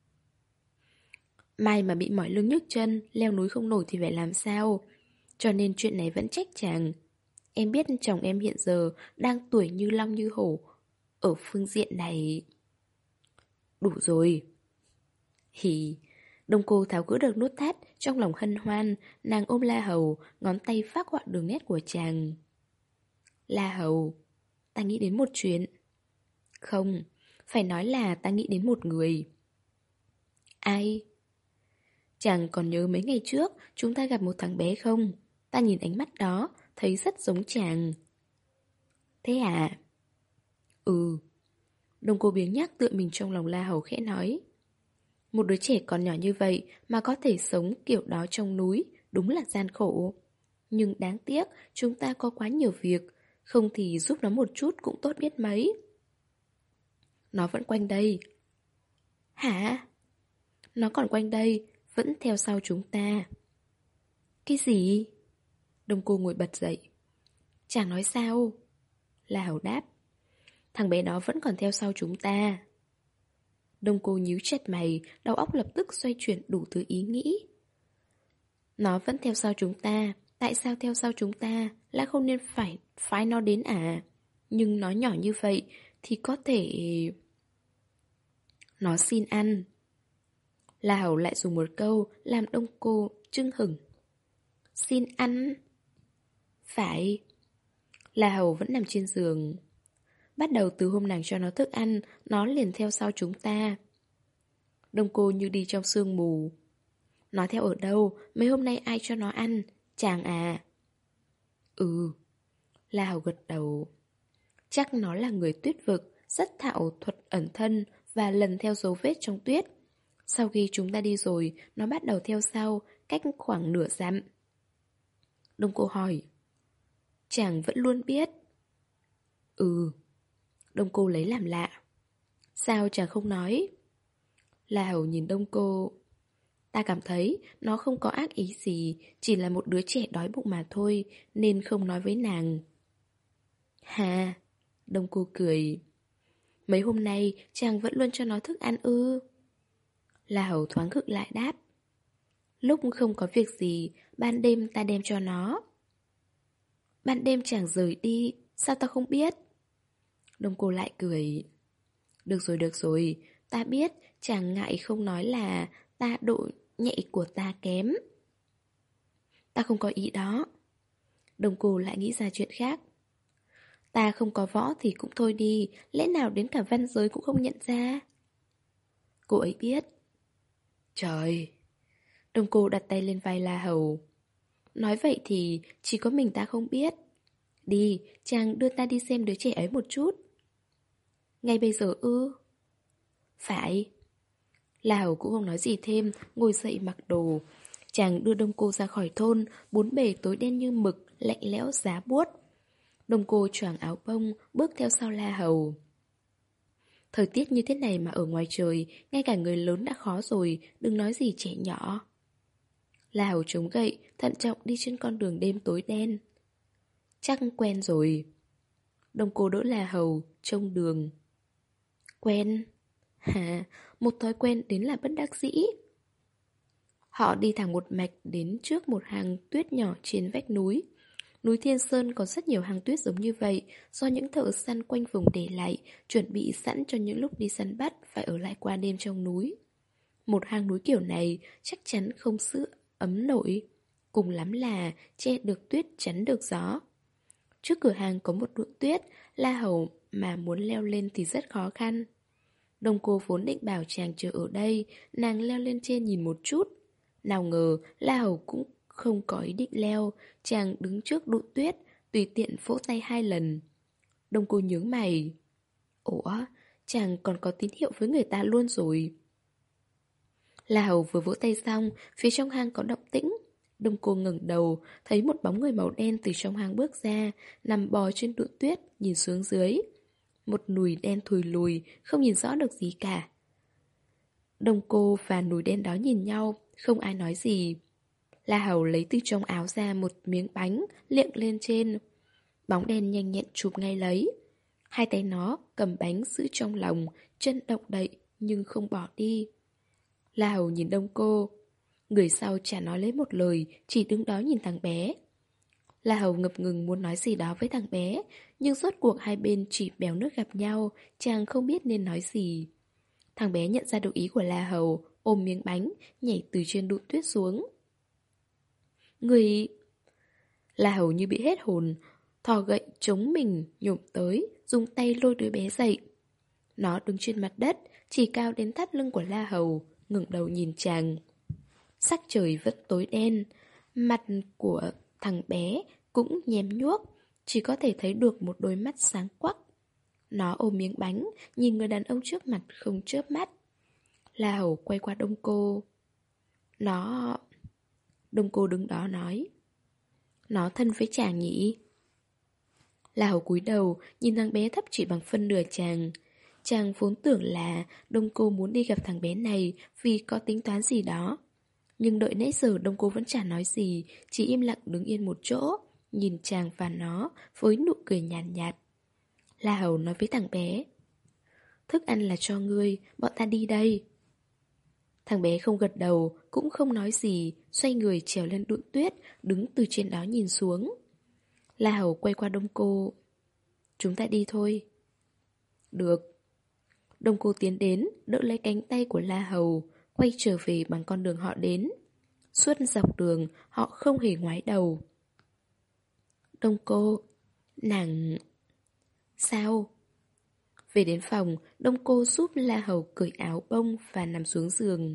Mai mà bị mỏi lưng nhức chân, leo núi không nổi thì phải làm sao? Cho nên chuyện này vẫn trách chàng. Em biết chồng em hiện giờ đang tuổi như long như hổ. Ở phương diện này... Đủ rồi. Hì, Đông Cô tháo gỡ được nút thắt, trong lòng hân hoan, nàng ôm La Hầu, ngón tay phác họa đường nét của chàng. La Hầu, ta nghĩ đến một chuyện. Không, phải nói là ta nghĩ đến một người. Ai? Chàng còn nhớ mấy ngày trước chúng ta gặp một thằng bé không? Ta nhìn ánh mắt đó, thấy rất giống chàng. Thế à? Ừ. Đông Cô biếng nhác tựa mình trong lòng La Hầu khẽ nói. Một đứa trẻ còn nhỏ như vậy mà có thể sống kiểu đó trong núi, đúng là gian khổ. Nhưng đáng tiếc, chúng ta có quá nhiều việc, không thì giúp nó một chút cũng tốt biết mấy. Nó vẫn quanh đây. Hả? Nó còn quanh đây, vẫn theo sau chúng ta. Cái gì? Đông Cô ngồi bật dậy. Chàng nói sao? La Hầu đáp. Thằng bé đó vẫn còn theo sau chúng ta. Đông Cô nhíu chặt mày, đầu óc lập tức xoay chuyển đủ thứ ý nghĩ. Nó vẫn theo sau chúng ta, tại sao theo sau chúng ta, lẽ không nên phải phái nó đến à? Nhưng nó nhỏ như vậy thì có thể... Nó xin ăn. La Hầu lại dùng một câu làm Đông Cô chưng hửng. Xin ăn? Phải. La Hầu vẫn nằm trên giường. Bắt đầu từ hôm nàng cho nó thức ăn, nó liền theo sau chúng ta. Đông Cô như đi trong sương mù. Nó theo ở đâu? Mấy hôm nay ai cho nó ăn? Chàng à? Ừ. La Hầu gật đầu. Chắc nó là người tuyết vực, rất thạo thuật ẩn thân và lần theo dấu vết trong tuyết. Sau khi chúng ta đi rồi, nó bắt đầu theo sau, cách khoảng nửa dặm. Đông Cô hỏi. Chàng vẫn luôn biết. Ừ. Đông Cô lấy làm lạ. Sao chàng không nói? La Hầu nhìn Đông Cô. Ta cảm thấy nó không có ác ý gì, chỉ là một đứa trẻ đói bụng mà thôi, nên không nói với nàng. Hà, Đông Cô cười. Mấy hôm nay chàng vẫn luôn cho nó thức ăn ư? La Hầu thoáng khựng lại đáp. Lúc không có việc gì, ban đêm ta đem cho nó. Ban đêm chàng rời đi, sao ta không biết? Đông Cô lại cười. Được rồi, được rồi, ta biết chàng ngại không nói là ta độ nhạy của ta kém. Ta không có ý đó. Đông Cô lại nghĩ ra chuyện khác. Ta không có võ thì cũng thôi đi, lẽ nào đến cả văn giới cũng không nhận ra? Cô ấy biết. Trời! Đông Cô đặt tay lên vai La Hầu. Nói vậy thì chỉ có mình ta không biết. Đi, chàng đưa ta đi xem đứa trẻ ấy một chút. Ngay bây giờ ư? Phải. La Hầu cũng không nói gì thêm, ngồi dậy mặc đồ. Chàng đưa Đông Cô ra khỏi thôn, bốn bề tối đen như mực, lạnh lẽo giá buốt. Đông Cô choàng áo bông, bước theo sau La Hầu. Thời tiết như thế này mà ở ngoài trời, ngay cả người lớn đã khó rồi, đừng nói gì trẻ nhỏ. La Hầu chống gậy, thận trọng đi trên con đường đêm tối đen. Chắc quen rồi. Đông cô đỡ La Hầu, trông đường. Quen? Hả, một thói quen đến là bất đắc dĩ. Họ đi thẳng một mạch đến trước một hàng tuyết nhỏ trên vách núi. Núi Thiên Sơn có rất nhiều hàng tuyết giống như vậy, do những thợ săn quanh vùng để lại, chuẩn bị sẵn cho những lúc đi săn bắt phải ở lại qua đêm trong núi. Một hang núi kiểu này chắc chắn không giữ ấm nổi, cùng lắm là che được tuyết chắn được gió. Trước cửa hàng có một đụn tuyết, La Hầu mà muốn leo lên thì rất khó khăn. Đông cô vốn định bảo chàng chờ ở đây, nàng leo lên trên nhìn một chút. Nào ngờ La Hầu cũng không có ý định leo, chàng đứng trước đụn tuyết, tùy tiện vỗ tay hai lần. Đông cô nhướng mày. Ủa, chàng còn có tín hiệu với người ta luôn rồi. La Hầu vừa vỗ tay xong, phía trong hang có động tĩnh. Đông cô ngẩng đầu, thấy một bóng người màu đen từ trong hang bước ra, nằm bò trên đụn tuyết, nhìn xuống dưới. Một nùi đen thùi lùi, không nhìn rõ được gì cả. Đông cô và nùi đen đó nhìn nhau, không ai nói gì. La Hầu lấy từ trong áo ra một miếng bánh, liệng lên trên. Bóng đen nhanh nhẹn chụp ngay lấy. Hai tay nó cầm bánh giữ trong lòng, chân động đậy nhưng không bỏ đi. La Hầu nhìn Đông cô. Người sau chả nói lấy một lời, chỉ đứng đó nhìn thằng bé. La Hầu ngập ngừng muốn nói gì đó với thằng bé, nhưng rốt cuộc hai bên chỉ bèo nước gặp nhau, chàng không biết nên nói gì. Thằng bé nhận ra được ý của La Hầu, ôm miếng bánh, nhảy từ trên đụn tuyết xuống. Người... La Hầu như bị hết hồn, thò gậy chống mình, nhổm tới, dùng tay lôi đứa bé dậy. Nó đứng trên mặt đất, chỉ cao đến thắt lưng của La Hầu, ngẩng đầu nhìn chàng. Sắc trời vẫn tối đen, mặt của thằng bé cũng nhém nhuốc, chỉ có thể thấy được một đôi mắt sáng quắc. Nó ôm miếng bánh, nhìn người đàn ông trước mặt không chớp mắt. La Hầu quay qua Đông cô. Nó... Đông cô đứng đó nói. Nó thân với chàng nhỉ? La Hầu cúi đầu, nhìn thằng bé thấp chỉ bằng phân nửa chàng. Chàng vốn tưởng là Đông cô muốn đi gặp thằng bé này vì có tính toán gì đó. Nhưng đợi nãy giờ Đông cô vẫn chả nói gì, chỉ im lặng đứng yên một chỗ, nhìn chàng và nó với nụ cười nhàn nhạt, nhạt. La Hầu nói với thằng bé. Thức ăn là cho ngươi, bọn ta đi đây. Thằng bé không gật đầu, cũng không nói gì, xoay người trèo lên đụn tuyết, đứng từ trên đó nhìn xuống. La Hầu quay qua Đông cô. Chúng ta đi thôi. Được. Đông cô tiến đến, đỡ lấy cánh tay của La Hầu, quay trở về bằng con đường họ đến. Suốt dọc đường, họ không hề ngoái đầu. Đông cô, nàng... Sao? Về đến phòng, Đông cô giúp La Hầu cởi áo bông và nằm xuống giường.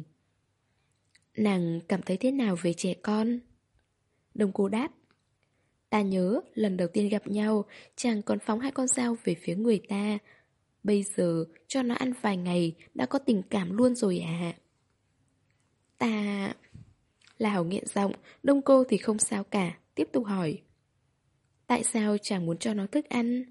Nàng cảm thấy thế nào về trẻ con? Đông cô đáp. Ta nhớ, lần đầu tiên gặp nhau, chàng còn phóng hai con dao về phía người ta. Bây giờ, cho nó ăn vài ngày, đã có tình cảm luôn rồi à? Ta... La Hầu nghẹn giọng, Đông cô thì không sao cả, tiếp tục hỏi. Tại sao chàng muốn cho nó thức ăn?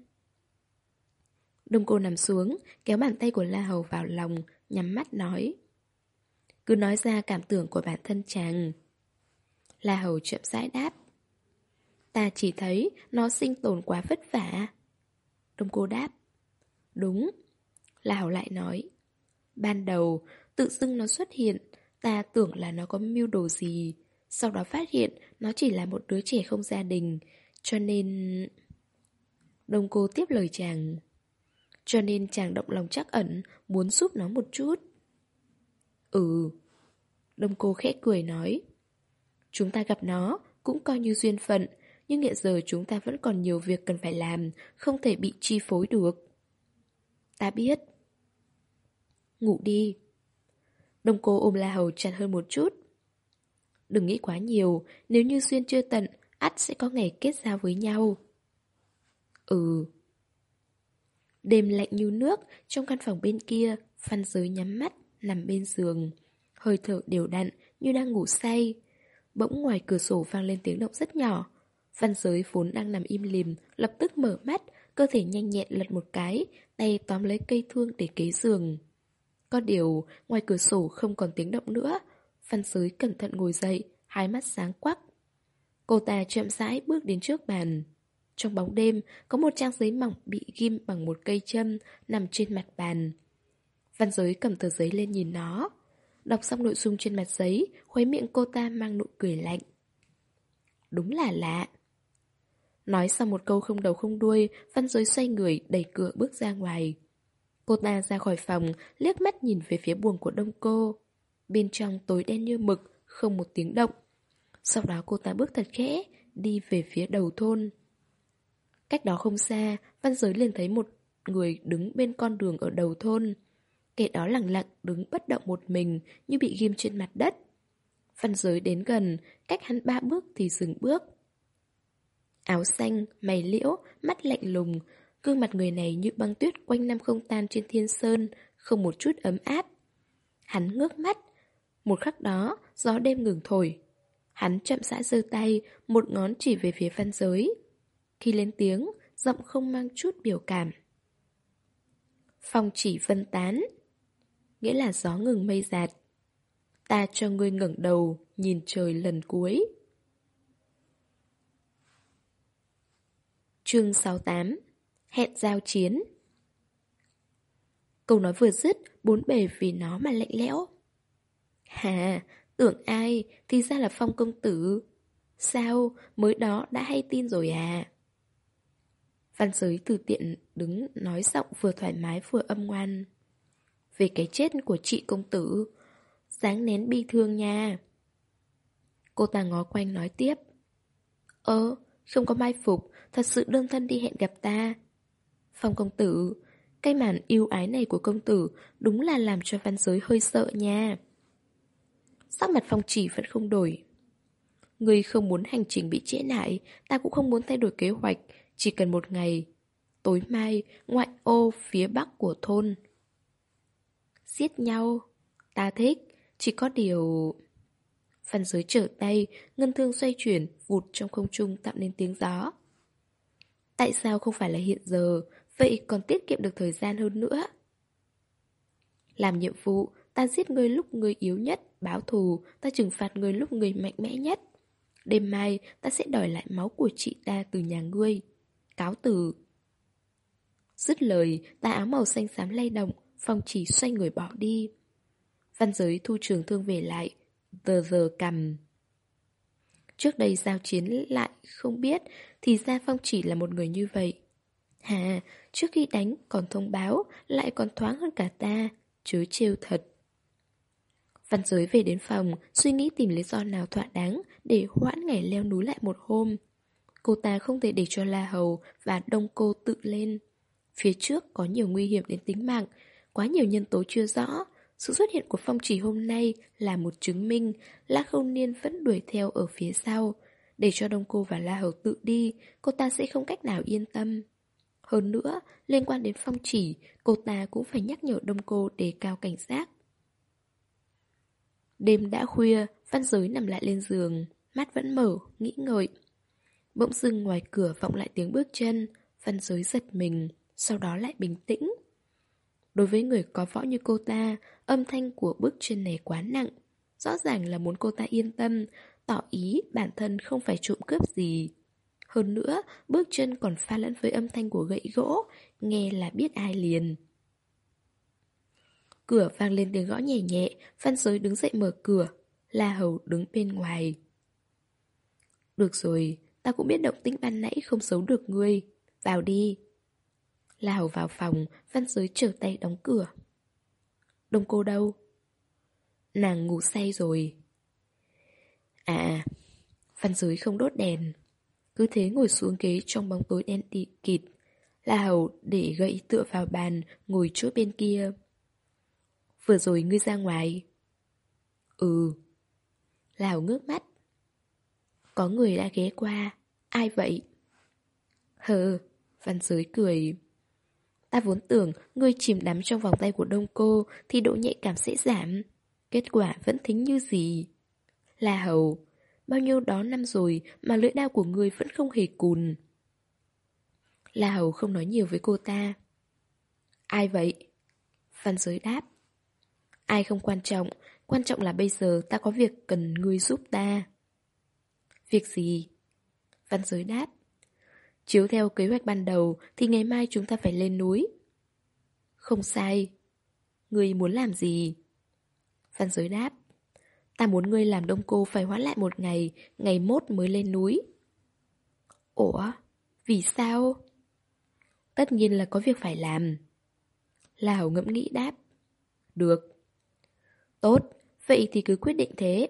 Đông cô nằm xuống, kéo bàn tay của La Hầu vào lòng, nhắm mắt nói. Cứ nói ra cảm tưởng của bản thân chàng. La Hầu chậm rãi đáp. Ta chỉ thấy nó sinh tồn quá vất vả. Đông cô đáp. Đúng. La Hầu lại nói. Ban đầu, tự dưng nó xuất hiện, ta tưởng là nó có mưu đồ gì. Sau đó phát hiện nó chỉ là một đứa trẻ không gia đình. Cho nên... Đông cô tiếp lời chàng. Cho nên chàng động lòng trắc ẩn, muốn giúp nó một chút. Ừ. Đông cô khẽ cười nói. Chúng ta gặp nó, cũng coi như duyên phận, nhưng hiện giờ chúng ta vẫn còn nhiều việc cần phải làm, không thể bị chi phối được. Ta biết. Ngủ đi. Đông cô ôm La Hầu chặt hơn một chút. Đừng nghĩ quá nhiều, nếu như duyên chưa tận, ắt sẽ có ngày kết giao với nhau. Ừ. Đêm lạnh như nước, trong căn phòng bên kia, Phan Giới nhắm mắt, nằm bên giường. Hơi thở đều đặn, như đang ngủ say. Bỗng ngoài cửa sổ vang lên tiếng động rất nhỏ. Phan Giới vốn đang nằm im lìm, lập tức mở mắt, cơ thể nhanh nhẹn lật một cái, tay tóm lấy cây thương để kế giường. Có điều, ngoài cửa sổ không còn tiếng động nữa. Phan Giới cẩn thận ngồi dậy, hai mắt sáng quắc. Cô ta chậm rãi bước đến trước bàn. Trong bóng đêm, có một trang giấy mỏng bị ghim bằng một cây châm nằm trên mặt bàn. Văn Giới cầm tờ giấy lên nhìn nó. Đọc xong nội dung trên mặt giấy, khóe miệng cô ta mang nụ cười lạnh. Đúng là lạ. Nói xong một câu không đầu không đuôi, Văn Giới xoay người đẩy cửa bước ra ngoài. Cô ta ra khỏi phòng, liếc mắt nhìn về phía buồng của Đông Cô. Bên trong tối đen như mực, không một tiếng động. Sau đó cô ta bước thật khẽ, đi về phía đầu thôn. Cách đó không xa, Văn Giới liền thấy một người đứng bên con đường ở đầu thôn. Kẻ đó lặng lặng đứng bất động một mình, như bị ghim trên mặt đất. Văn Giới đến gần, cách hắn ba bước thì dừng bước. Áo xanh, mày liễu, mắt lạnh lùng, gương mặt người này như băng tuyết quanh năm không tan trên thiên sơn, không một chút ấm áp. Hắn ngước mắt, một khắc đó, gió đêm ngừng thổi. Hắn chậm rãi giơ tay, một ngón chỉ về phía Văn Giới. Khi lên tiếng, giọng không mang chút biểu cảm. Phong chỉ vân tán, nghĩa là gió ngừng mây giạt. Ta cho ngươi ngẩng đầu, nhìn trời lần cuối. Chương sáu mươi tám. Hẹn giao chiến. Câu nói vừa dứt, bốn bề vì nó mà lạnh lẽo. Hà, tưởng ai, thì ra là Phong công tử. Sao, mới đó đã hay tin rồi à? Văn Giới từ tiện đứng nói giọng vừa thoải mái vừa âm ngoan. Về cái chết của chị công tử, dáng nén bi thương nha. Cô ta ngó quanh nói tiếp. Ơ, không có mai phục, thật sự đơn thân đi hẹn gặp ta. Phong công tử, cái màn yêu ái này của công tử đúng là làm cho Văn Giới hơi sợ nha. Sắc mặt Phong Chỉ vẫn không đổi. Người không muốn hành trình bị trễ nải, ta cũng không muốn thay đổi kế hoạch, chỉ cần một ngày. Tối mai, ngoại ô phía bắc của thôn. Giết nhau, ta thích, chỉ có điều... Văn Giới trở tay, ngân thương xoay chuyển, vụt trong không trung tạo nên tiếng gió. Tại sao không phải là hiện giờ, vậy còn tiết kiệm được thời gian hơn nữa? Làm nhiệm vụ, ta giết người lúc người yếu nhất, báo thù, ta trừng phạt người lúc người mạnh mẽ nhất. Đêm mai, ta sẽ đòi lại máu của chị ta từ nhà ngươi. Cáo từ. Dứt lời, tà áo màu xanh xám lay động, Phong Chỉ xoay người bỏ đi. Văn Giới thu trường thương về lại, giờ giờ cầm. Trước đây giao chiến lại không biết, thì ra Phong Chỉ là một người như vậy. Hà, trước khi đánh còn thông báo, lại còn thoáng hơn cả ta, chớ trêu thật. Văn Giới về đến phòng, suy nghĩ tìm lý do nào thỏa đáng để hoãn ngày leo núi lại một hôm. Cô ta không thể để cho La Hầu và Đông Cô tự lên. Phía trước có nhiều nguy hiểm đến tính mạng, quá nhiều nhân tố chưa rõ. Sự xuất hiện của Phong Chỉ hôm nay là một chứng minh La Khâu Niên vẫn đuổi theo ở phía sau. Để cho Đông Cô và La Hầu tự đi, cô ta sẽ không cách nào yên tâm. Hơn nữa, liên quan đến Phong Chỉ, cô ta cũng phải nhắc nhở Đông Cô đề cao cảnh giác. Đêm đã khuya, Văn Giới nằm lại lên giường, mắt vẫn mở, nghĩ ngợi. Bỗng dưng ngoài cửa vọng lại tiếng bước chân, Văn Giới giật mình, sau đó lại bình tĩnh. Đối với người có võ như cô ta, âm thanh của bước chân này quá nặng. Rõ ràng là muốn cô ta yên tâm, tỏ ý bản thân không phải trộm cướp gì. Hơn nữa, bước chân còn pha lẫn với âm thanh của gậy gỗ, nghe là biết ai liền. Cửa vang lên tiếng gõ nhẹ nhẹ, Văn Giới đứng dậy mở cửa, La Hầu đứng bên ngoài. Được rồi, ta cũng biết động tĩnh ban nãy không giấu được ngươi, vào đi. La Hầu vào phòng, Văn Giới trở tay đóng cửa. Đông Cô đâu? Nàng ngủ say rồi. À, Văn Giới không đốt đèn, cứ thế ngồi xuống ghế trong bóng tối đen tị kịt. La Hầu để gậy tựa vào bàn, ngồi chỗ bên kia. Vừa rồi ngươi ra ngoài. Ừ. La Hầu ngước mắt. Có người đã ghé qua. Ai vậy? Hờ, Văn Giới cười. Ta vốn tưởng ngươi chìm đắm trong vòng tay của Đông Cô thì độ nhạy cảm sẽ giảm. Kết quả vẫn thính như gì. La Hầu, bao nhiêu đó năm rồi mà lưỡi đao của ngươi vẫn không hề cùn. La Hầu không nói nhiều với cô ta. Ai vậy? Văn Giới đáp. Ai không quan trọng, quan trọng là bây giờ ta có việc cần ngươi giúp ta. Việc gì? Văn Giới đáp. Chiếu theo kế hoạch ban đầu thì ngày mai chúng ta phải lên núi. Không sai. Ngươi muốn làm gì? Văn Giới đáp. Ta muốn ngươi làm Đông Cô phải hoãn lại một ngày, ngày mốt mới lên núi. Ủa? Vì sao? Tất nhiên là có việc phải làm. La Hầu ngẫm nghĩ đáp. Được. Tốt, vậy thì cứ quyết định thế.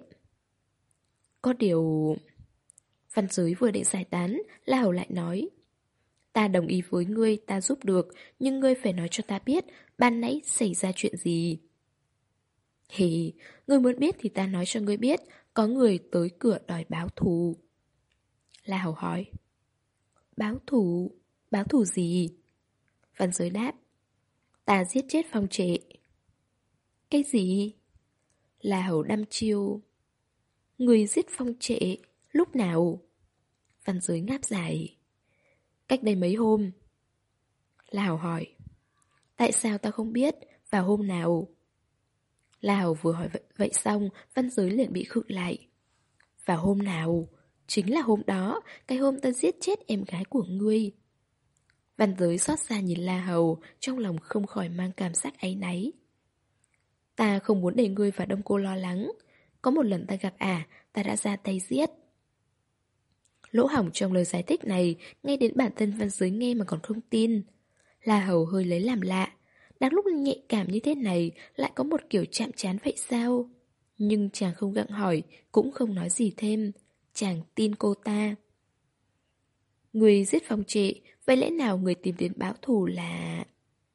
Có điều... Văn Giới vừa định giải tán, La Hầu lại nói. Ta đồng ý với ngươi, ta giúp được, nhưng ngươi phải nói cho ta biết ban nãy xảy ra chuyện gì. Hì, ngươi muốn biết thì ta nói cho ngươi biết, có người tới cửa đòi báo thù. La Hầu hỏi. Báo thù? Báo thù gì? Văn Giới đáp. Ta giết chết Phong Trệ. Cái gì? La Hầu đăm chiêu. Người giết Phong Trệ? Lúc nào? Văn Giới ngáp dài. Cách đây mấy hôm. La Hầu hỏi. Tại sao ta không biết? Vào hôm nào? La Hầu vừa hỏi vậy, vậy xong, Văn Giới liền bị khựng lại. Vào hôm nào? Chính là hôm đó, cái hôm ta giết chết em gái của ngươi. Văn Giới xót xa nhìn La Hầu, trong lòng không khỏi mang cảm giác áy náy. Ta không muốn để ngươi và Đông Cô lo lắng. Có một lần ta gặp ả, ta đã ra tay giết. Lỗ hổng trong lời giải thích này, ngay đến bản thân Văn Giới nghe mà còn không tin. La Hầu hơi lấy làm lạ. Đang lúc nhạy cảm như thế này, lại có một kiểu chạm trán vậy sao? Nhưng chàng không gặng hỏi, cũng không nói gì thêm. Chàng tin cô ta. Người giết Phong Trệ, vậy lẽ nào người tìm đến báo thù là...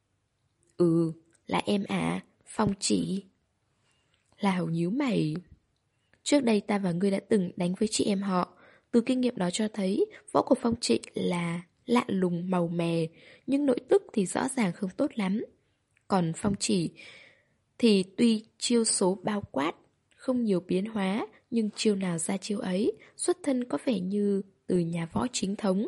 Ừ, là em à, Phong Chỉ. La Hầu nhíu mày. Trước đây ta và ngươi đã từng đánh với chị em họ. Từ kinh nghiệm đó cho thấy, võ của Phong Trệ là lạ lùng màu mè, nhưng nội tức thì rõ ràng không tốt lắm. Còn Phong Chỉ thì tuy chiêu số bao quát, không nhiều biến hóa, nhưng chiêu nào ra chiêu ấy, xuất thân có vẻ như từ nhà võ chính thống.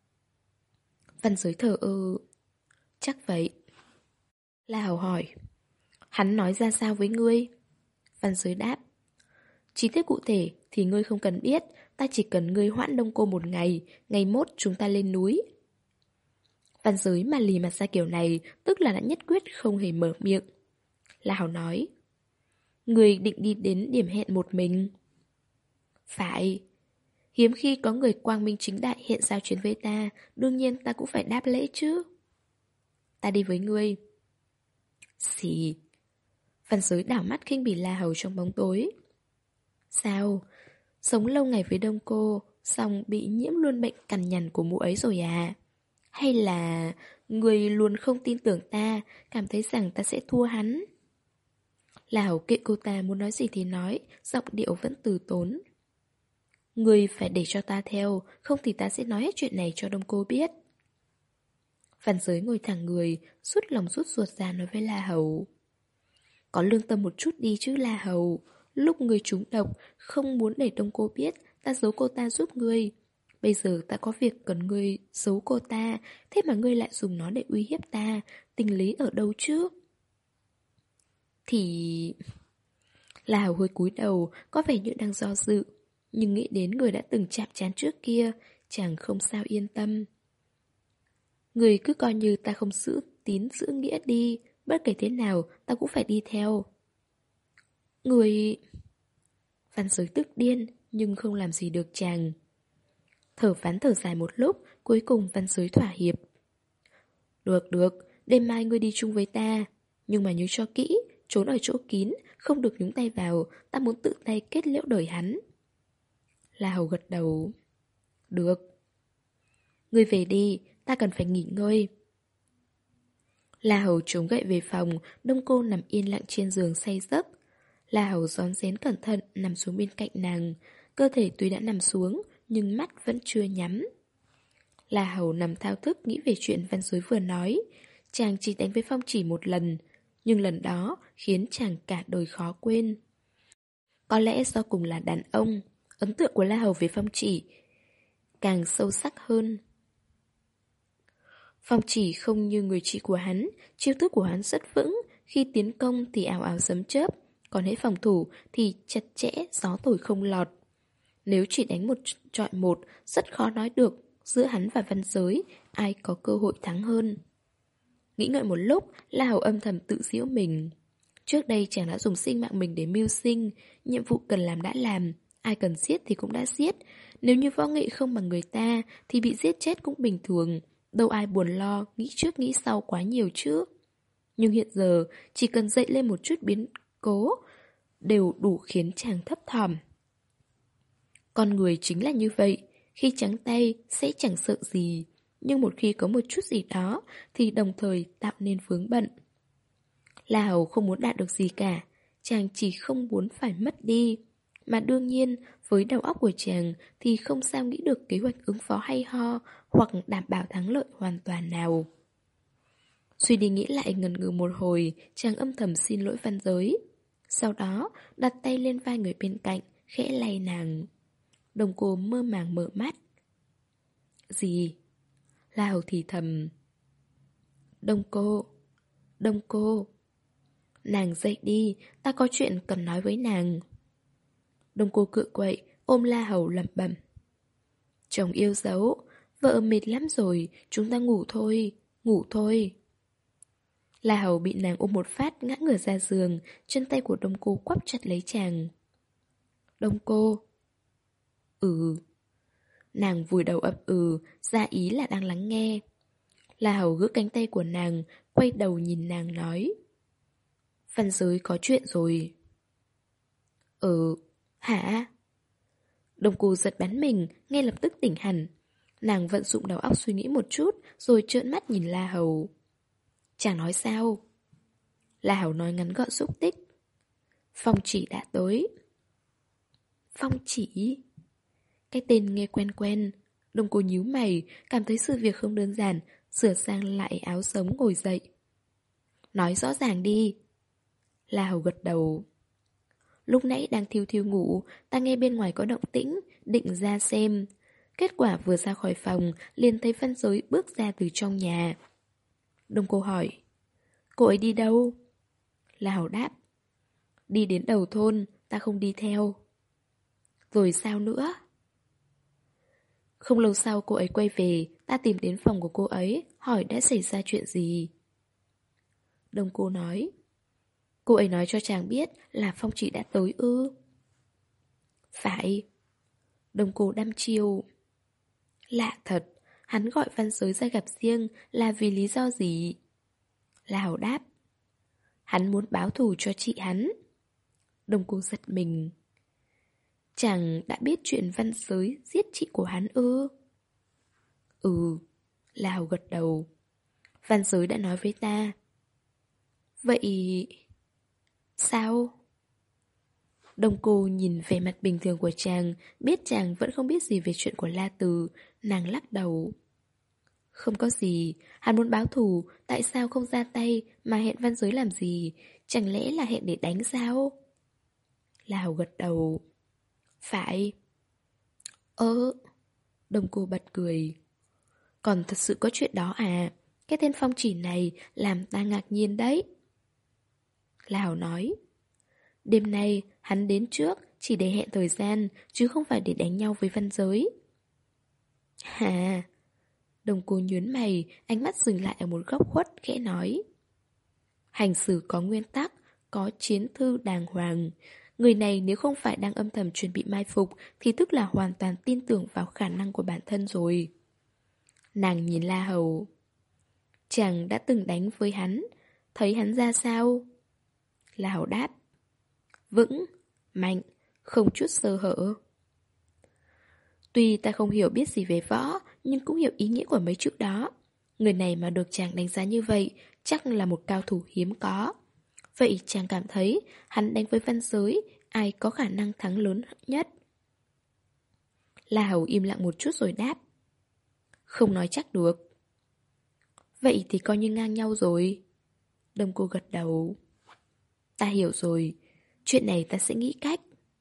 Văn Giới thờ ơ. Chắc vậy. La Hầu hỏi. Hắn nói ra sao với ngươi? Văn Giới đáp. Chi tiết cụ thể thì ngươi không cần biết, ta chỉ cần ngươi hoãn Đông Cô một ngày, ngày mốt chúng ta lên núi. Văn Giới mà lì mặt ra kiểu này, tức là đã nhất quyết không hề mở miệng. La Hầu nói. Ngươi định đi đến điểm hẹn một mình. Phải. Hiếm khi có người quang minh chính đại hiện giao chiến với ta, đương nhiên ta cũng phải đáp lễ chứ. Ta đi với ngươi. Xì. Văn Giới đảo mắt khinh bỉ La Hầu trong bóng tối. Sao? Sống lâu ngày với Đông Cô, xong bị nhiễm luôn bệnh cằn nhằn của mụ ấy rồi à? Hay là người luôn không tin tưởng ta, cảm thấy rằng ta sẽ thua hắn? La Hầu kệ cô ta muốn nói gì thì nói, giọng điệu vẫn từ tốn. Người phải để cho ta theo, không thì ta sẽ nói hết chuyện này cho Đông Cô biết. Văn Giới ngồi thẳng người, rút lòng rút ruột ra nói với La Hầu. Có lương tâm một chút đi chứ La Hầu. Lúc người trúng độc, không muốn để Đông Cô biết, ta giấu cô ta giúp ngươi. Bây giờ ta có việc cần ngươi giấu cô ta, thế mà ngươi lại dùng nó để uy hiếp ta, tình lý ở đâu chứ? Thì... La Hầu hơi cúi đầu, có vẻ như đang do dự, nhưng nghĩ đến người đã từng chạm trán trước kia, chàng không sao yên tâm. Người cứ coi như ta không giữ tín giữ nghĩa đi, bất kể thế nào ta cũng phải đi theo. Người... Văn Giới tức điên, nhưng không làm gì được chàng. Thở phán thở dài một lúc, cuối cùng Văn Giới thỏa hiệp. Được được, đêm mai ngươi đi chung với ta, nhưng mà nhớ cho kỹ, trốn ở chỗ kín, không được nhúng tay vào, ta muốn tự tay kết liễu đời hắn. La Hầu gật đầu. Được. Ngươi về đi, ta cần phải nghỉ ngơi. La Hầu chống gậy về phòng, Đông Cô nằm yên lặng trên giường say giấc. La Hầu rón rén cẩn thận nằm xuống bên cạnh nàng. Cơ thể tuy đã nằm xuống, nhưng mắt vẫn chưa nhắm. La Hầu nằm thao thức nghĩ về chuyện Văn Giới vừa nói. Chàng chỉ đánh với Phong Chỉ một lần, nhưng lần đó khiến chàng cả đời khó quên. Có lẽ do cùng là đàn ông, ấn tượng của La Hầu về Phong Chỉ càng sâu sắc hơn. Phong Chỉ không như người chị của hắn, chiêu thức của hắn rất vững, khi tiến công thì ảo ảo sấm chớp, còn hễ phòng thủ thì chặt chẽ, gió thổi không lọt. Nếu chỉ đánh một chọi một, rất khó nói được giữa hắn và Văn Giới, ai có cơ hội thắng hơn. Nghĩ ngợi một lúc, La Hầu âm thầm tự giễu mình. Trước đây chàng đã dùng sinh mạng mình để mưu sinh, nhiệm vụ cần làm đã làm, ai cần giết thì cũng đã giết. Nếu như võ nghệ không bằng người ta thì bị giết chết cũng bình thường, đâu ai buồn lo, nghĩ trước nghĩ sau quá nhiều chứ. Nhưng hiện giờ, chỉ cần dậy lên một chút biến cố, đều đủ khiến chàng thấp thỏm. Con người chính là như vậy, khi trắng tay sẽ chẳng sợ gì, nhưng một khi có một chút gì đó thì đồng thời tạo nên vướng bận. La Hầu không muốn đạt được gì cả, chàng chỉ không muốn phải mất đi. Mà đương nhiên, với đầu óc của chàng thì không sao nghĩ được kế hoạch ứng phó hay ho hoặc đảm bảo thắng lợi hoàn toàn nào. Suy đi nghĩ lại ngần ngừ một hồi, chàng âm thầm xin lỗi Văn Giới. Sau đó, đặt tay lên vai người bên cạnh, khẽ lay nàng. Đồng cô mơ màng mở mắt. Gì? La Hầu thì thầm. Đông cô, đông cô. Nàng dậy đi, ta có chuyện cần nói với nàng. Đông cô cựa quậy, ôm La Hầu lẩm bẩm. Chồng yêu dấu, vợ mệt lắm rồi, chúng ta ngủ thôi, ngủ thôi. La Hầu bị nàng ôm một phát ngã ngửa ra giường, chân tay của Đông cô quắp chặt lấy chàng. Đông cô. Ừ. Nàng vùi đầu ậm ừ, ra ý là đang lắng nghe. La Hầu gỡ cánh tay của nàng, quay đầu nhìn nàng nói. Văn Giới có chuyện rồi. Ừ, hả? Đông cô giật bắn mình, ngay lập tức tỉnh hẳn. Nàng vận dụng đầu óc suy nghĩ một chút, rồi trợn mắt nhìn La Hầu. Chàng nói sao? La Hầu nói ngắn gọn xúc tích. Phong chỉ đã tới. Phong chỉ? Cái tên nghe quen quen. Đông cô nhíu mày, cảm thấy sự việc không đơn giản, sửa sang lại áo sống ngồi dậy. Nói rõ ràng đi. La Hầu gật đầu. Lúc nãy đang thiêu thiêu ngủ, ta nghe bên ngoài có động tĩnh, định ra xem. Kết quả vừa ra khỏi phòng, liền thấy Văn Giới bước ra từ trong nhà. Đông cô hỏi. Cô ấy đi đâu? La Hầu đáp. Đi đến đầu thôn, ta không đi theo. Rồi sao nữa? Không lâu sau cô ấy quay về, ta tìm đến phòng của cô ấy, hỏi đã xảy ra chuyện gì. Đông cô nói. Cô ấy nói cho chàng biết là phong chỉ đã tới ư? Phải. Đông cô đăm chiêu. Lạ thật, hắn gọi Văn Giới ra gặp riêng là vì lý do gì? La Hầu đáp. Hắn muốn báo thù cho chị hắn. Đông cô giật mình. Chàng đã biết chuyện Văn Giới giết chị của hắn ư? Ừ. La Hầu gật đầu. Văn Giới đã nói với ta. Vậy... sao? Đông cô nhìn vẻ mặt bình thường của chàng, biết chàng vẫn không biết gì về chuyện của La Từ, nàng lắc đầu. Không có gì, hắn muốn báo thù, tại sao không ra tay mà hẹn Văn Giới làm gì? Chẳng lẽ là hẹn để đánh sao? La Hầu gật đầu. Phải. Ơ. Đông cô bật cười. Còn thật sự có chuyện đó à? Cái tên phong chỉ này làm ta ngạc nhiên đấy. La Hầu nói. Đêm nay hắn đến trước chỉ để hẹn thời gian, chứ không phải để đánh nhau với Văn Giới. Hà. Đông cô nhớn mày, ánh mắt dừng lại ở một góc khuất, khẽ nói. Hành xử có nguyên tắc, có chiến thư đàng hoàng. Người này nếu không phải đang âm thầm chuẩn bị mai phục thì tức là hoàn toàn tin tưởng vào khả năng của bản thân rồi. Nàng nhìn La Hầu. Chàng đã từng đánh với hắn, thấy hắn ra sao? La Hầu đáp. Vững, mạnh, không chút sơ hở. Tuy ta không hiểu biết gì về võ, nhưng cũng hiểu ý nghĩa của mấy chữ đó. Người này mà được chàng đánh giá như vậy, chắc là một cao thủ hiếm có. Vậy chàng cảm thấy hắn đánh với Văn Giới, ai có khả năng thắng lớn nhất? La Hầu im lặng một chút rồi đáp. Không nói chắc được. Vậy thì coi như ngang nhau rồi. Đông cô gật đầu. Ta hiểu rồi, chuyện này ta sẽ nghĩ cách.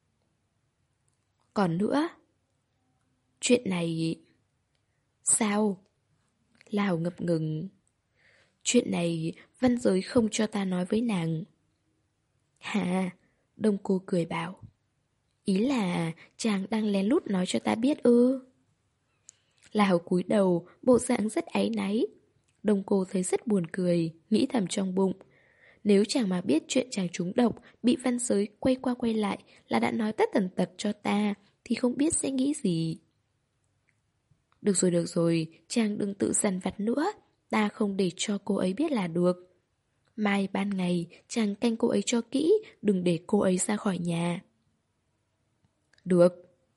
Còn nữa, chuyện này... Sao? La Hầu ngập ngừng. Chuyện này Văn Giới không cho ta nói với nàng. Hả? Đông cô cười bảo. Ý là chàng đang lén lút nói cho ta biết ư? La Hầu cúi đầu, bộ dạng rất áy náy. Đông cô thấy rất buồn cười, nghĩ thầm trong bụng. Nếu chàng mà biết chuyện chàng trúng độc, bị văn giới quay qua quay lại là đã nói tất tần tật cho ta, thì không biết sẽ nghĩ gì. Được rồi, được rồi, chàng đừng tự dằn vặt nữa, ta không để cho cô ấy biết là được. Mai ban ngày, chàng canh cô ấy cho kỹ, đừng để cô ấy ra khỏi nhà. Được.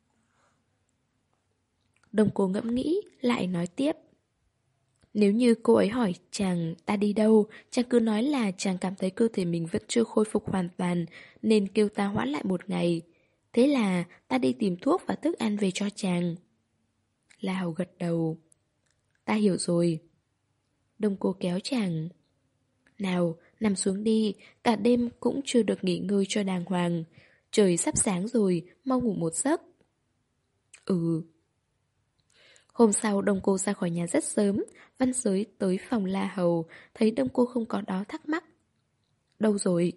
Đông cô ngẫm nghĩ, lại nói tiếp. Nếu như cô ấy hỏi chàng ta đi đâu, chàng cứ nói là chàng cảm thấy cơ thể mình vẫn chưa khôi phục hoàn toàn, nên kêu ta hoãn lại một ngày. Thế là ta đi tìm thuốc và thức ăn về cho chàng. La Hầu gật đầu. Ta hiểu rồi. Đông cô kéo chàng. Nào, nằm xuống đi, cả đêm cũng chưa được nghỉ ngơi cho đàng hoàng. Trời sắp sáng rồi, mau ngủ một giấc. Ừ. Hôm sau Đông cô ra khỏi nhà rất sớm, Văn Giới tới phòng La Hầu, thấy Đông cô không có đó thắc mắc. Đâu rồi?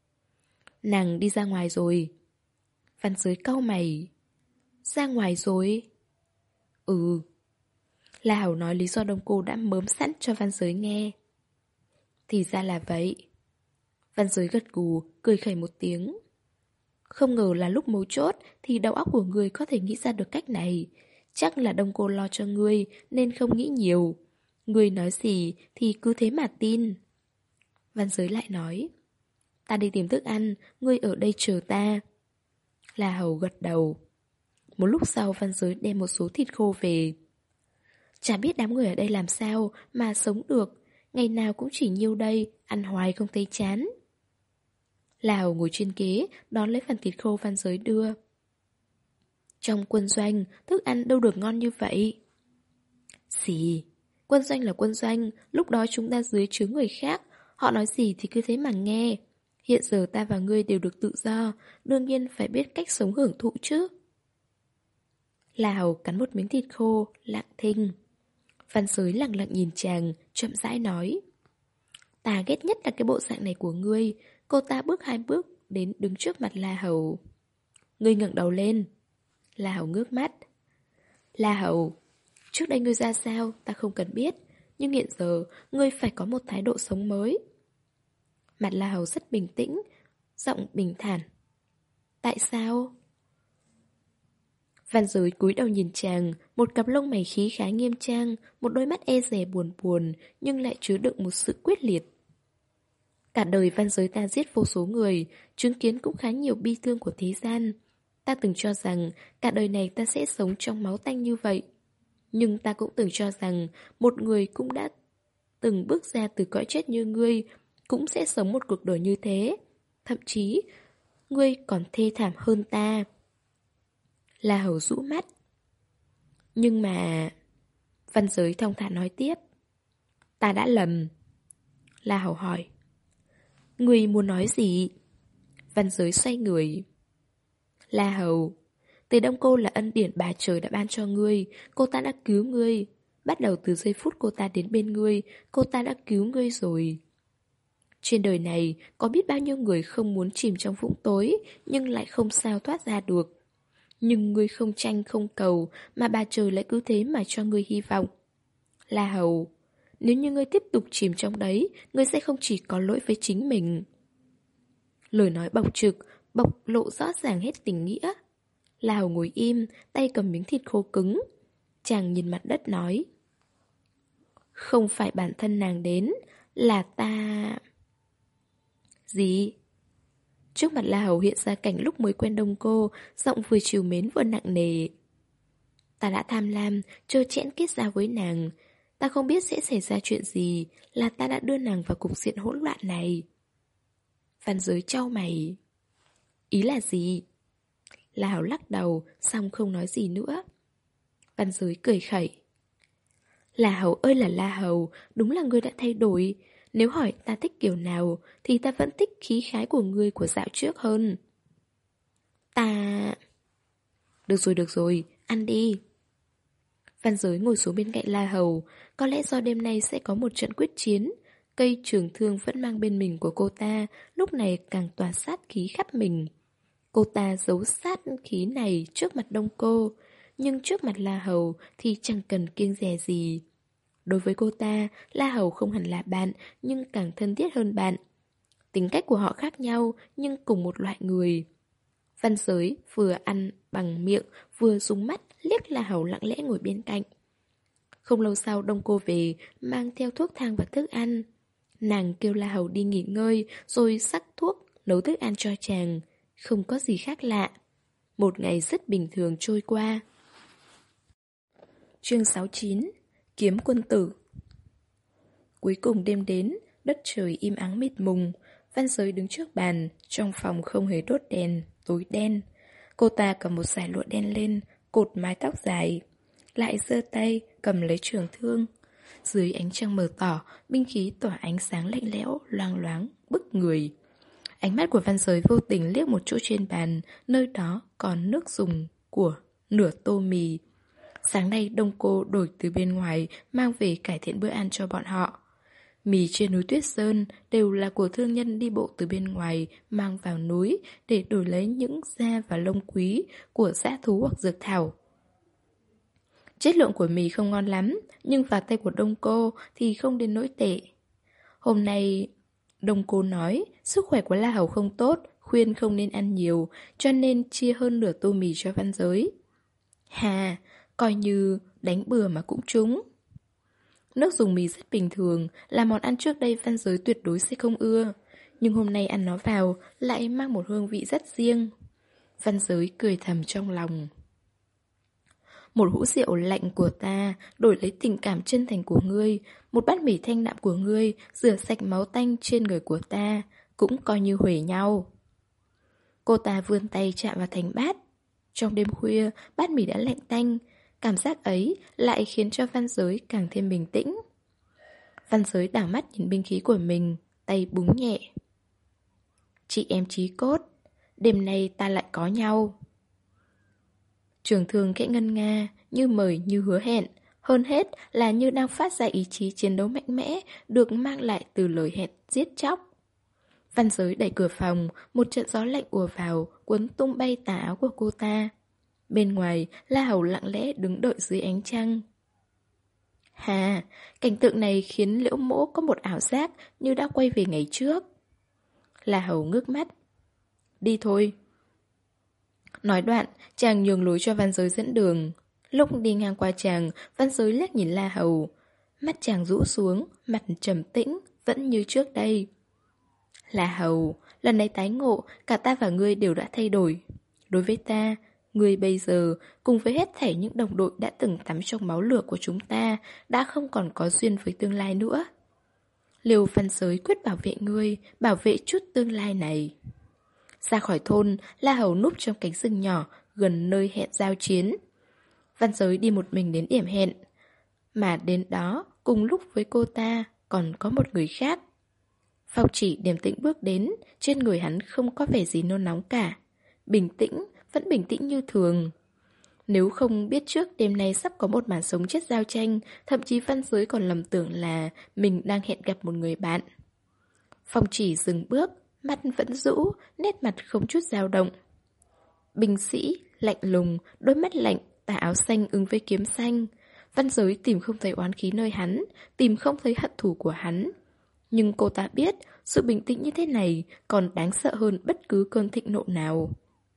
Nàng đi ra ngoài rồi. Văn Giới cau mày. Ra ngoài rồi? Ừ. La Hầu nói lý do Đông cô đã mớm sẵn cho Văn Giới nghe. Thì ra là vậy. Văn Giới gật gù, cười khẩy một tiếng. Không ngờ là lúc mấu chốt thì đầu óc của người có thể nghĩ ra được cách này. Chắc là Đông cô lo cho ngươi nên không nghĩ nhiều. Ngươi nói gì thì cứ thế mà tin. Văn Giới lại nói. Ta đi tìm thức ăn, ngươi ở đây chờ ta. La Hầu gật đầu. Một lúc sau Văn Giới đem một số thịt khô về. Chả biết đám người ở đây làm sao mà sống được. Ngày nào cũng chỉ nhiêu đây, ăn hoài không thấy chán. La Hầu ngồi trên ghế, đón lấy phần thịt khô Văn Giới đưa. Trong quân doanh, thức ăn đâu được ngon như vậy. Gì? Quân doanh là quân doanh, lúc đó chúng ta dưới trướng người khác, họ nói gì thì cứ thế mà nghe. Hiện giờ ta và ngươi đều được tự do, đương nhiên phải biết cách sống hưởng thụ chứ. La Hầu cắn một miếng thịt khô, lặng thinh. Văn Giới lặng lặng nhìn chàng, chậm rãi nói. Ta ghét nhất là cái bộ dạng này của ngươi. Cô ta bước hai bước đến đứng trước mặt La Hầu. Ngươi ngẩng đầu lên. La Hầu ngước mắt. La Hầu, trước đây ngươi ra sao ta không cần biết, nhưng hiện giờ ngươi phải có một thái độ sống mới. Mặt La Hầu rất bình tĩnh, giọng bình thản. Tại sao? Văn Giới cúi đầu nhìn chàng, một cặp lông mày khí khá nghiêm trang, một đôi mắt e dè buồn buồn, nhưng lại chứa đựng một sự quyết liệt. Cả đời Văn Giới ta giết vô số người, chứng kiến cũng khá nhiều bi thương của thế gian. Ta từng cho rằng cả đời này ta sẽ sống trong máu tanh như vậy. Nhưng ta cũng từng cho rằng một người cũng đã từng bước ra từ cõi chết như ngươi cũng sẽ sống một cuộc đời như thế. Thậm chí, ngươi còn thê thảm hơn ta. La Hầu rũ mắt. Nhưng mà... Văn Giới thong thả nói tiếp. Ta đã lầm. La Hầu hỏi. Ngươi muốn nói gì? Văn Giới xoay người. La Hầu, từ Đông cô là ân điển bà trời đã ban cho ngươi. Cô ta đã cứu ngươi. Bắt đầu từ giây phút cô ta đến bên ngươi, cô ta đã cứu ngươi rồi. Trên đời này có biết bao nhiêu người không muốn chìm trong vũng tối, nhưng lại không sao thoát ra được. Nhưng ngươi không tranh không cầu, mà bà trời lại cứ thế mà cho ngươi hy vọng. La Hầu, nếu như ngươi tiếp tục chìm trong đấy, ngươi sẽ không chỉ có lỗi với chính mình. Lời nói bộc trực, bộc lộ rõ ràng hết tình nghĩa. La Hầu ngồi im, tay cầm miếng thịt khô cứng. Chàng nhìn mặt đất nói. Không phải bản thân nàng đến, là ta... Gì? Trước mặt La Hầu hiện ra cảnh lúc mới quen Đông cô, giọng vừa trìu mến vừa nặng nề. Ta đã tham lam, trơ trẽn kết giao với nàng. Ta không biết sẽ xảy ra chuyện gì, là ta đã đưa nàng vào cục diện hỗn loạn này. Văn Giới chau mày. Ý là gì? La Hầu lắc đầu, xong không nói gì nữa. Văn Giới cười khẩy. La Hầu ơi là La Hầu, đúng là ngươi đã thay đổi. Nếu hỏi ta thích kiểu nào, thì ta vẫn thích khí khái của ngươi của dạo trước hơn. Ta... Được rồi, được rồi, ăn đi. Văn Giới ngồi xuống bên cạnh La Hầu. Có lẽ do đêm nay sẽ có một trận quyết chiến. Cây trường thương vẫn mang bên mình của cô ta, lúc này càng tỏa sát khí khắp mình. Cô ta giấu sát khí này trước mặt Đông cô. nhưng trước mặt La Hầu thì chẳng cần kiêng dè gì. Đối với cô ta, La Hầu không hẳn là bạn, nhưng càng thân thiết hơn bạn. Tính cách của họ khác nhau, nhưng cùng một loại người. Văn Giới vừa ăn bằng miệng, vừa dùng mắt liếc La Hầu lặng lẽ ngồi bên cạnh. Không lâu sau Đông Cô về, mang theo thuốc thang và thức ăn. Nàng kêu La Hầu đi nghỉ ngơi, rồi sắc thuốc, nấu thức ăn cho chàng. Không có gì khác lạ. Một ngày rất bình thường trôi qua. Chương sáu mươi chín. Kiếm quân tử. Cuối cùng đêm đến, đất trời im ắng mịt mùng. Văn Giới đứng trước bàn, trong phòng không hề đốt đèn, tối đen. Cô ta cầm một dải lụa đen lên, cột mái tóc dài, lại giơ tay cầm lấy trường thương. Dưới ánh trăng mờ tỏ, binh khí tỏa ánh sáng lạnh lẽo, loang loáng, bức người. Ánh mắt của Văn Giới vô tình liếc một chỗ trên bàn, nơi đó còn nước dùng của nửa tô mì. Sáng nay Đông Cô đổi từ bên ngoài mang về cải thiện bữa ăn cho bọn họ. Mì trên núi Tuyết Sơn đều là của thương nhân đi bộ từ bên ngoài mang vào núi để đổi lấy những da và lông quý của dã thú hoặc dược thảo. Chất lượng của mì không ngon lắm, nhưng vào tay của Đông Cô thì không đến nỗi tệ. Hôm nay, Đông Cô nói sức khỏe của La Hầu không tốt, khuyên không nên ăn nhiều, cho nên chia hơn nửa tô mì cho Văn Giới. Hà, coi như đánh bừa mà cũng trúng. Nước dùng mì rất bình thường, là món ăn trước đây Văn Giới tuyệt đối sẽ không ưa. Nhưng hôm nay ăn nó vào lại mang một hương vị rất riêng. Văn Giới cười thầm trong lòng. Một hũ rượu lạnh của ta đổi lấy tình cảm chân thành của ngươi, một bát mì thanh đạm của ngươi rửa sạch máu tanh trên người của ta, cũng coi như huề nhau. Cô ta vươn tay chạm vào thành bát. Trong đêm khuya, bát mì đã lạnh tanh. Cảm giác ấy lại khiến cho Văn Giới càng thêm bình tĩnh. Văn Giới đảo mắt nhìn binh khí của mình, tay búng nhẹ. Chị em chí cốt, đêm nay ta lại có nhau. Trường thương khẽ ngân nga, như mời như hứa hẹn. Hơn hết là như đang phát ra ý chí chiến đấu mạnh mẽ, được mang lại từ lời hẹn giết chóc. Văn Giới đẩy cửa phòng, một trận gió lạnh ùa vào, cuốn tung bay tà áo của cô ta. Bên ngoài, La Hầu lặng lẽ đứng đợi dưới ánh trăng. Hà, cảnh tượng này khiến Liễu Mỗ có một ảo giác như đã quay về ngày trước. La Hầu ngước mắt. Đi thôi. Nói đoạn, chàng nhường lối cho Văn Giới dẫn đường. Lúc đi ngang qua chàng, Văn Giới liếc nhìn La Hầu. Mắt chàng rũ xuống, mặt trầm tĩnh, vẫn như trước đây. La Hầu, lần này tái ngộ, cả ta và ngươi đều đã thay đổi. Đối với ta, ngươi bây giờ, cùng với hết thảy những đồng đội đã từng tắm trong máu lửa của chúng ta, đã không còn có duyên với tương lai nữa. Liêu Văn Giới quyết bảo vệ ngươi, bảo vệ chút tương lai này. Ra khỏi thôn, La Hầu núp trong cánh rừng nhỏ, gần nơi hẹn giao chiến. Văn Giới đi một mình đến điểm hẹn. Mà đến đó, cùng lúc với cô ta, còn có một người khác. Phong Chỉ điềm tĩnh bước đến, trên người hắn không có vẻ gì nôn nóng cả. Bình tĩnh, vẫn bình tĩnh như thường. Nếu không biết trước đêm nay sắp có một màn sống chết giao tranh, thậm chí Văn Giới còn lầm tưởng là mình đang hẹn gặp một người bạn. Phong Chỉ dừng bước, mắt vẫn rũ, nét mặt không chút dao động. Binh sĩ, lạnh lùng, đôi mắt lạnh, tà áo xanh ứng với kiếm xanh. Văn Giới tìm không thấy oán khí nơi hắn, tìm không thấy hận thù của hắn. Nhưng cô ta biết, sự bình tĩnh như thế này còn đáng sợ hơn bất cứ cơn thịnh nộ nào.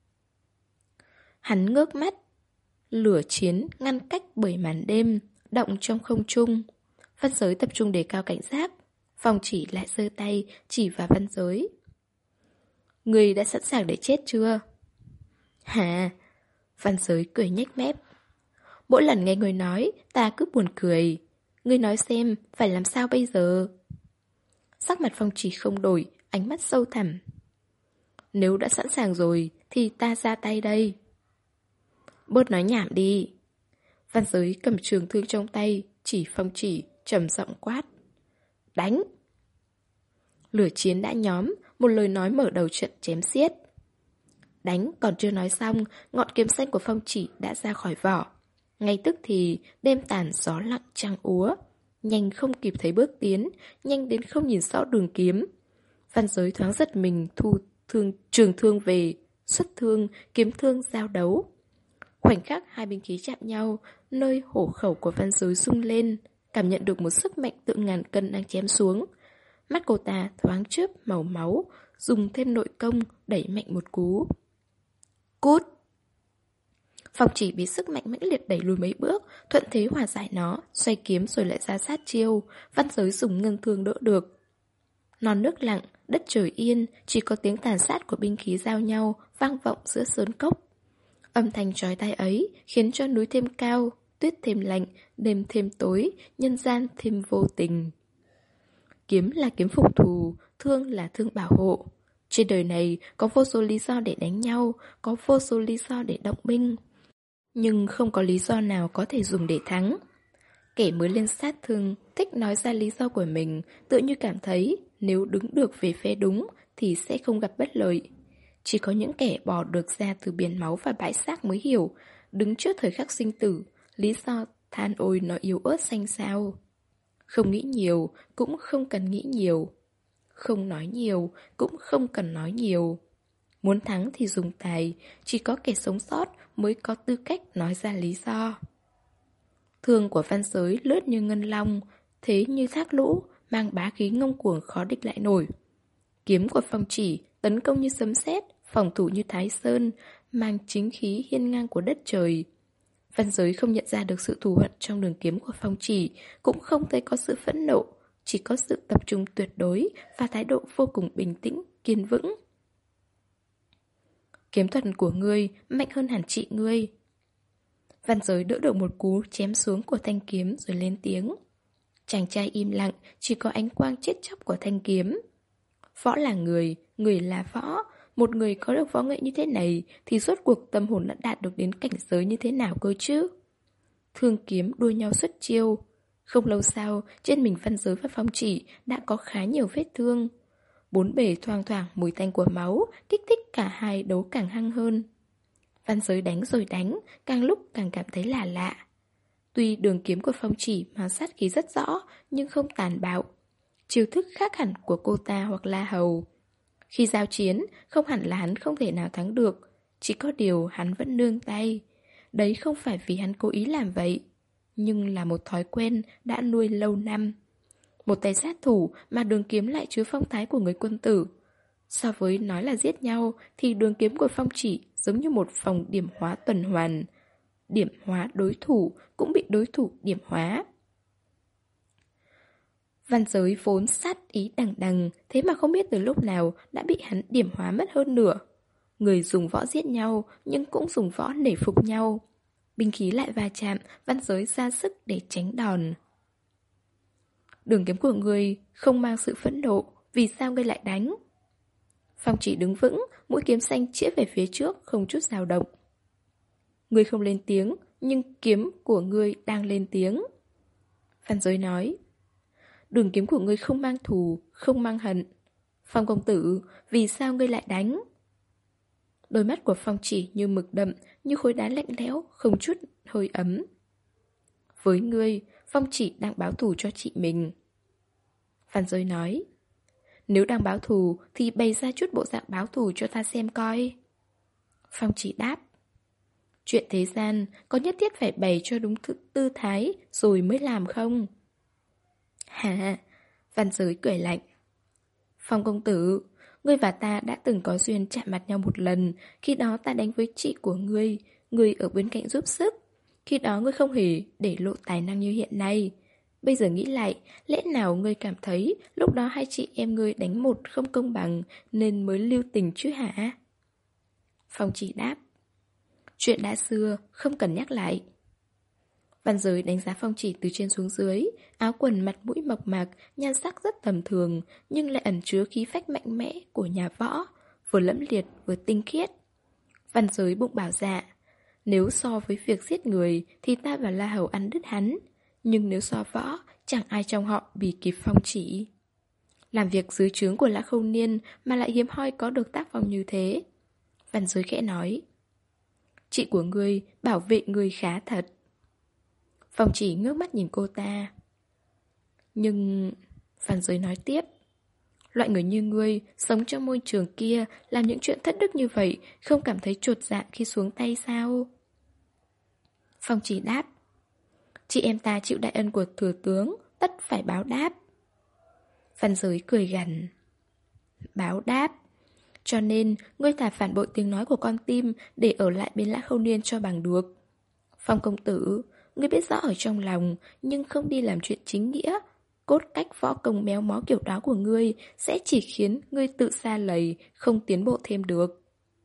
Hắn ngước mắt. Lửa chiến ngăn cách bởi màn đêm, động trong không trung. Văn Giới tập trung đề cao cảnh giác. Phong Chỉ lại giơ tay chỉ vào Văn Giới. Người đã sẵn sàng để chết chưa? Hả? Văn Giới cười nhếch mép. Mỗi lần nghe người nói, ta cứ buồn cười. Ngươi nói xem, phải làm sao bây giờ? Sắc mặt Phong Chỉ không đổi, ánh mắt sâu thẳm. Nếu đã sẵn sàng rồi, thì ta ra tay đây. Bớt nói nhảm đi. Văn Giới cầm trường thương trong tay, chỉ Phong Chỉ, trầm giọng quát. Đánh! Lửa chiến đã nhóm, một lời nói mở đầu trận chém xiết. Đánh còn chưa nói xong, ngọn kiếm xanh của Phong Chỉ đã ra khỏi vỏ. Ngay tức thì, đêm tàn gió lặng trăng úa. Nhanh không kịp thấy bước tiến, nhanh đến không nhìn rõ đường kiếm. Văn Giới thoáng giật mình thu thương, trường thương về, xuất thương, kiếm thương giao đấu. Khoảnh khắc hai binh khí chạm nhau, nơi hổ khẩu của Văn Giới rung lên, cảm nhận được một sức mạnh tự ngàn cân đang chém xuống. Mắt cô ta thoáng chớp màu máu, dùng thêm nội công đẩy mạnh một cú. Cút! Phong Chỉ bị sức mạnh mãnh liệt đẩy lùi mấy bước, thuận thế hòa giải nó, xoay kiếm rồi lại ra sát chiêu. Văn Giới dùng ngân thương đỡ được. Non nước lặng, đất trời yên, chỉ có tiếng tàn sát của binh khí giao nhau vang vọng giữa sơn cốc. Âm thanh chói tai ấy khiến cho núi thêm cao, tuyết thêm lạnh, đêm thêm tối, nhân gian thêm vô tình. Kiếm là kiếm phục thù, thương là thương bảo hộ. Trên đời này có vô số lý do để đánh nhau, có vô số lý do để động binh, nhưng không có lý do nào có thể dùng để thắng. Kẻ mới lên sát thương thích nói ra lý do của mình, tự như cảm thấy nếu đứng được về phe đúng thì sẽ không gặp bất lợi. Chỉ có những kẻ bò được ra từ biển máu và bãi xác mới hiểu, đứng trước thời khắc sinh tử, lý do than ôi nó yếu ớt xanh xao. Không nghĩ nhiều, cũng không cần nghĩ nhiều. Không nói nhiều, cũng không cần nói nhiều. Muốn thắng thì dùng tài, chỉ có kẻ sống sót mới có tư cách nói ra lý do. Thương của Văn Giới lướt như ngân long, thế như thác lũ, mang bá khí ngông cuồng khó địch lại nổi. Kiếm của Phong Chỉ tấn công như sấm sét, phòng thủ như Thái Sơn, mang chính khí hiên ngang của đất trời. Văn Giới không nhận ra được sự thù hận trong đường kiếm của Phong Chỉ, cũng không thấy có sự phẫn nộ, chỉ có sự tập trung tuyệt đối và thái độ vô cùng bình tĩnh, kiên vững. Kiếm thuật của ngươi mạnh hơn hẳn chị ngươi. Văn Giới đỡ được một cú chém xuống của thanh kiếm rồi lên tiếng. Chàng trai im lặng, chỉ có ánh quang chết chóc của thanh kiếm. Võ là người, người là võ. Một người có được võ nghệ như thế này thì rốt cuộc tâm hồn đã đạt được đến cảnh giới như thế nào cơ chứ? Thương kiếm đua nhau xuất chiêu. Không lâu sau, trên mình Văn Giới và Phong Chỉ đã có khá nhiều vết thương. Bốn bề thoang thoảng mùi tanh của máu, kích thích cả hai đấu càng hăng hơn. Văn Giới đánh rồi đánh, càng lúc càng cảm thấy là lạ. Tuy đường kiếm của Phong Chỉ mang sát khí rất rõ, nhưng không tàn bạo. Chiêu thức khác hẳn của cô ta hoặc La Hầu. Khi giao chiến, không hẳn là hắn không thể nào thắng được, chỉ có điều hắn vẫn nương tay. Đấy không phải vì hắn cố ý làm vậy, nhưng là một thói quen đã nuôi lâu năm. Một tay sát thủ mà đường kiếm lại chứa phong thái của người quân tử. So với nói là giết nhau thì đường kiếm của Phong Chỉ giống như một phòng điểm hóa tuần hoàn. Điểm hóa đối thủ cũng bị đối thủ điểm hóa. Văn Giới vốn sát ý đằng đằng, thế mà không biết từ lúc nào đã bị hắn điểm hóa mất hơn nửa. Người dùng võ giết nhau nhưng cũng dùng võ nể phục nhau. Binh khí lại va chạm, Văn Giới ra sức để tránh đòn. Đường kiếm của ngươi không mang sự phẫn nộ, vì sao ngươi lại đánh? Phong Chỉ đứng vững, mũi kiếm xanh chĩa về phía trước, không chút dao động. Ngươi không lên tiếng, nhưng kiếm của ngươi đang lên tiếng. Văn Giới nói. Đường kiếm của ngươi không mang thù, không mang hận. Phong công tử, vì sao ngươi lại đánh? Đôi mắt của Phong Chỉ như mực đậm, như khối đá lạnh lẽo, không chút hơi ấm. Với ngươi, Phong Chỉ đang báo thù cho chị mình. Văn Giới nói. Nếu đang báo thù thì bày ra chút bộ dạng báo thù cho ta xem coi. Phong Chỉ đáp. Chuyện thế gian có nhất thiết phải bày cho đúng thứ tư thái rồi mới làm không? Hả? Văn Giới cười lạnh. Phong công tử, ngươi và ta đã từng có duyên chạm mặt nhau một lần. Khi đó ta đánh với chị của ngươi, ngươi ở bên cạnh giúp sức. Khi đó ngươi không hề để lộ tài năng như hiện nay. Bây giờ nghĩ lại, lẽ nào ngươi cảm thấy lúc đó hai chị em ngươi đánh một không công bằng nên mới lưu tình chứ hả? Phong Chỉ đáp. Chuyện đã xưa, không cần nhắc lại. Văn Giới đánh giá Phong Chỉ từ trên xuống dưới, áo quần mặt mũi mộc mạc, nhan sắc rất tầm thường, nhưng lại ẩn chứa khí phách mạnh mẽ của nhà võ, vừa lẫm liệt vừa tinh khiết. Văn Giới bụng bảo dạ, nếu so với việc giết người thì ta và La Hầu ăn đứt hắn, nhưng nếu so võ, chẳng ai trong họ bì kịp Phong Chỉ. Làm việc dưới trướng của Lã Khâu Niên mà lại hiếm hoi có được tác phong như thế. Văn Giới khẽ nói. Chị của ngươi bảo vệ ngươi khá thật. Phong Chỉ ngước mắt nhìn cô ta. Nhưng... Văn Giới nói tiếp. Loại người như ngươi, sống trong môi trường kia, làm những chuyện thất đức như vậy, không cảm thấy chột dạ khi xuống tay sao? Phong Chỉ đáp. Chị em ta chịu đại ân của thừa tướng, tất phải báo đáp. Văn Giới cười gằn. Báo đáp? Cho nên, ngươi thà phản bội tiếng nói của con tim để ở lại bên Lã Khâu Niên cho bằng được. Phong công tử, ngươi biết rõ ở trong lòng, nhưng không đi làm chuyện chính nghĩa. Cốt cách võ công méo mó kiểu đó của ngươi sẽ chỉ khiến ngươi tự xa lầy, không tiến bộ thêm được.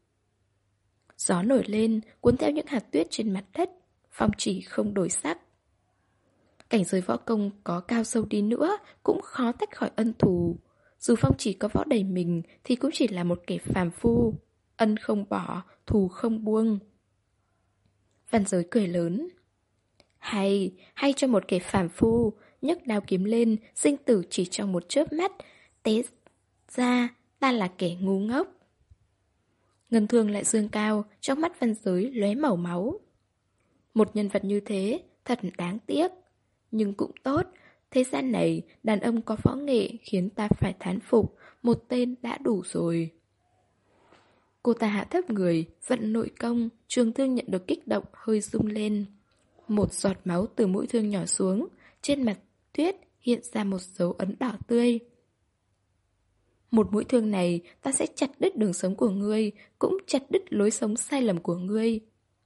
Gió nổi lên, cuốn theo những hạt tuyết trên mặt đất. Phong Chỉ không đổi sắc. Cảnh giới võ công có cao sâu đi nữa cũng khó tách khỏi ân thù. Dù Phong Chỉ có võ đầy mình thì cũng chỉ là một kẻ phàm phu. Ân không bỏ, thù không buông. Văn Giới cười lớn. Hay, hay cho một kẻ phàm phu, nhấc đao kiếm lên, sinh tử chỉ trong một chớp mắt. Té ra, ta là kẻ ngu ngốc. Ngân thương lại dương cao, trong mắt Văn Giới lóe màu máu. Một nhân vật như thế, thật đáng tiếc. Nhưng cũng tốt, thế gian này đàn ông có võ nghệ khiến ta phải thán phục, một tên đã đủ rồi. Cô ta hạ thấp người, vận nội công, trường thương nhận được kích động hơi rung lên. Một giọt máu từ mũi thương nhỏ xuống, trên mặt tuyết hiện ra một dấu ấn đỏ tươi. Một mũi thương này ta sẽ chặt đứt đường sống của ngươi, cũng chặt đứt lối sống sai lầm của ngươi.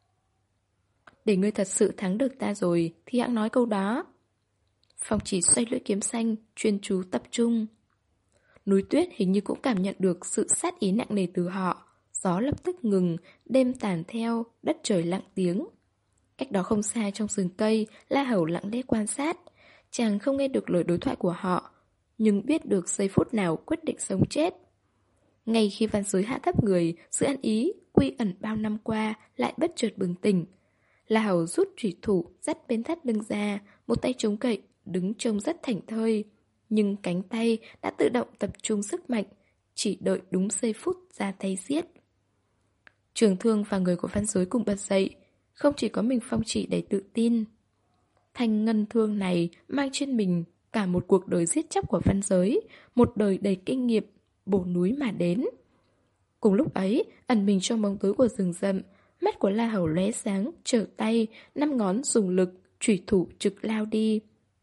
Để ngươi thật sự thắng được ta rồi thì hãng nói câu đó. Phong Chỉ xoay lưỡi kiếm xanh, chuyên chú tập trung. Núi tuyết hình như cũng cảm nhận được sự sát ý nặng nề từ họ. Gió lập tức ngừng, đêm tàn theo, đất trời lặng tiếng. Cách đó không xa trong rừng cây, La Hầu lặng lẽ quan sát. Chàng không nghe được lời đối thoại của họ, nhưng biết được giây phút nào quyết định sống chết. Ngay khi Văn Giới hạ thấp người, sự ăn ý, quy ẩn bao năm qua lại bất chợt bừng tỉnh. La Hầu rút chủy thủ, dắt bên thắt lưng ra, một tay chống cậy, đứng trông rất thảnh thơi. Nhưng cánh tay đã tự động tập trung sức mạnh, chỉ đợi đúng giây phút ra tay giết. Trường thương và người của Văn Giới cùng bật dậy, không chỉ có mình Phong Chỉ đầy tự tin. Thanh ngân thương này mang trên mình cả một cuộc đời giết chóc của Văn Giới, một đời đầy kinh nghiệm, bổ núi mà đến. Cùng lúc ấy, ẩn mình trong bóng tối của rừng rậm, mắt của La Hầu lóe sáng, trở tay, năm ngón dùng lực, chủy thủ trực lao đi.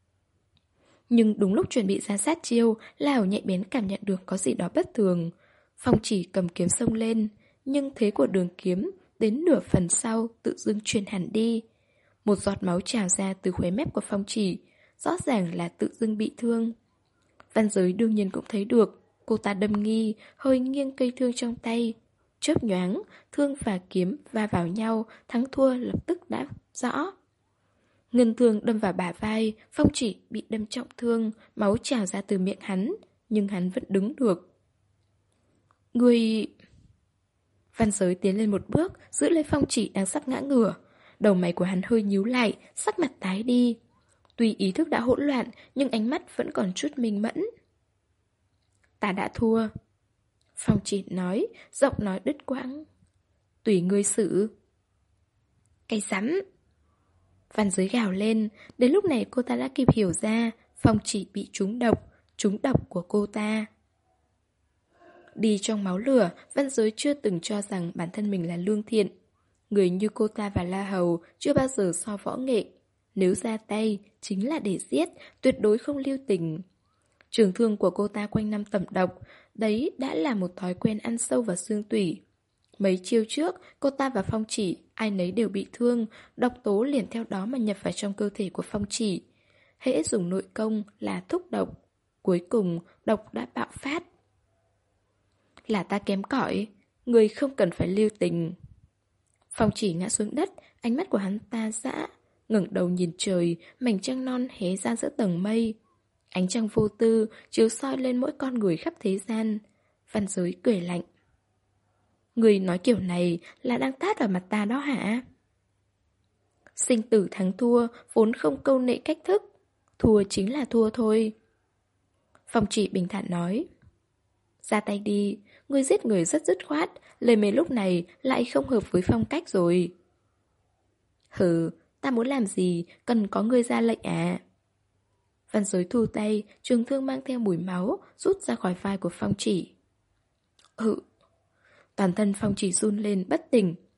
Nhưng đúng lúc chuẩn bị ra sát chiêu, La Hầu nhạy bén cảm nhận được có gì đó bất thường. Phong Chỉ cầm kiếm xông lên, nhưng thế của đường kiếm đến nửa phần sau tự dưng chuyển hẳn đi. Một giọt máu trào ra từ khóe mép của Phong Chỉ, rõ ràng là tự dưng bị thương. Văn Giới đương nhiên cũng thấy được, cô ta đâm nghi, hơi nghiêng cây thương trong tay. Chớp nhoáng, thương và kiếm va vào nhau, thắng thua lập tức đã rõ. Ngân thương đâm vào bả vai, Phong Chỉ bị đâm trọng thương, máu trào ra từ miệng hắn, nhưng hắn vẫn đứng được. Người... Văn Giới tiến lên một bước, giữ lấy Phong Chỉ đang sắp ngã ngửa. Đầu mày của hắn hơi nhíu lại, sắc mặt tái đi. Tuy ý thức đã hỗn loạn, nhưng ánh mắt vẫn còn chút minh mẫn. Ta đã thua. Phong Chỉ nói, giọng nói đứt quãng. Tùy ngươi xử. Cái rắm. Văn Giới gào lên. Đến lúc này cô ta đã kịp hiểu ra Phong Chỉ bị trúng độc, trúng độc của cô ta. Đi trong máu lửa, Văn Giới chưa từng cho rằng bản thân mình là lương thiện. Người như cô ta và La Hầu chưa bao giờ so võ nghệ. Nếu ra tay, chính là để giết, tuyệt đối không lưu tình. Trường thương của cô ta quanh năm tẩm độc, đấy đã là một thói quen ăn sâu vào xương tủy. Mấy chiêu trước, cô ta và Phong Chỉ, ai nấy đều bị thương, độc tố liền theo đó mà nhập vào trong cơ thể của Phong Chỉ. Hễ dùng nội công là thúc độc. Cuối cùng, độc đã bạo phát. Là ta kém cỏi, người không cần phải lưu tình. Phong Chỉ ngã xuống đất, ánh mắt của hắn ta dã, ngẩng đầu nhìn trời, mảnh trăng non hé ra giữa tầng mây. Ánh trăng vô tư chiếu soi lên mỗi con người khắp thế gian. Văn Giới cười lạnh. Người nói kiểu này là đang tát vào mặt ta đó hả? Sinh tử thắng thua vốn không câu nệ cách thức, thua chính là thua thôi. Phong Chỉ bình thản nói. Ra tay đi, ngươi giết người rất dứt khoát, lời mề lúc này lại không hợp với phong cách rồi. Hừ, ta muốn làm gì, cần có ngươi ra lệnh à? Văn Giới thu tay, trường thương mang theo mùi máu, rút ra khỏi vai của Phong Chỉ. Ừ. Toàn thân Phong Chỉ run lên bất tỉnh.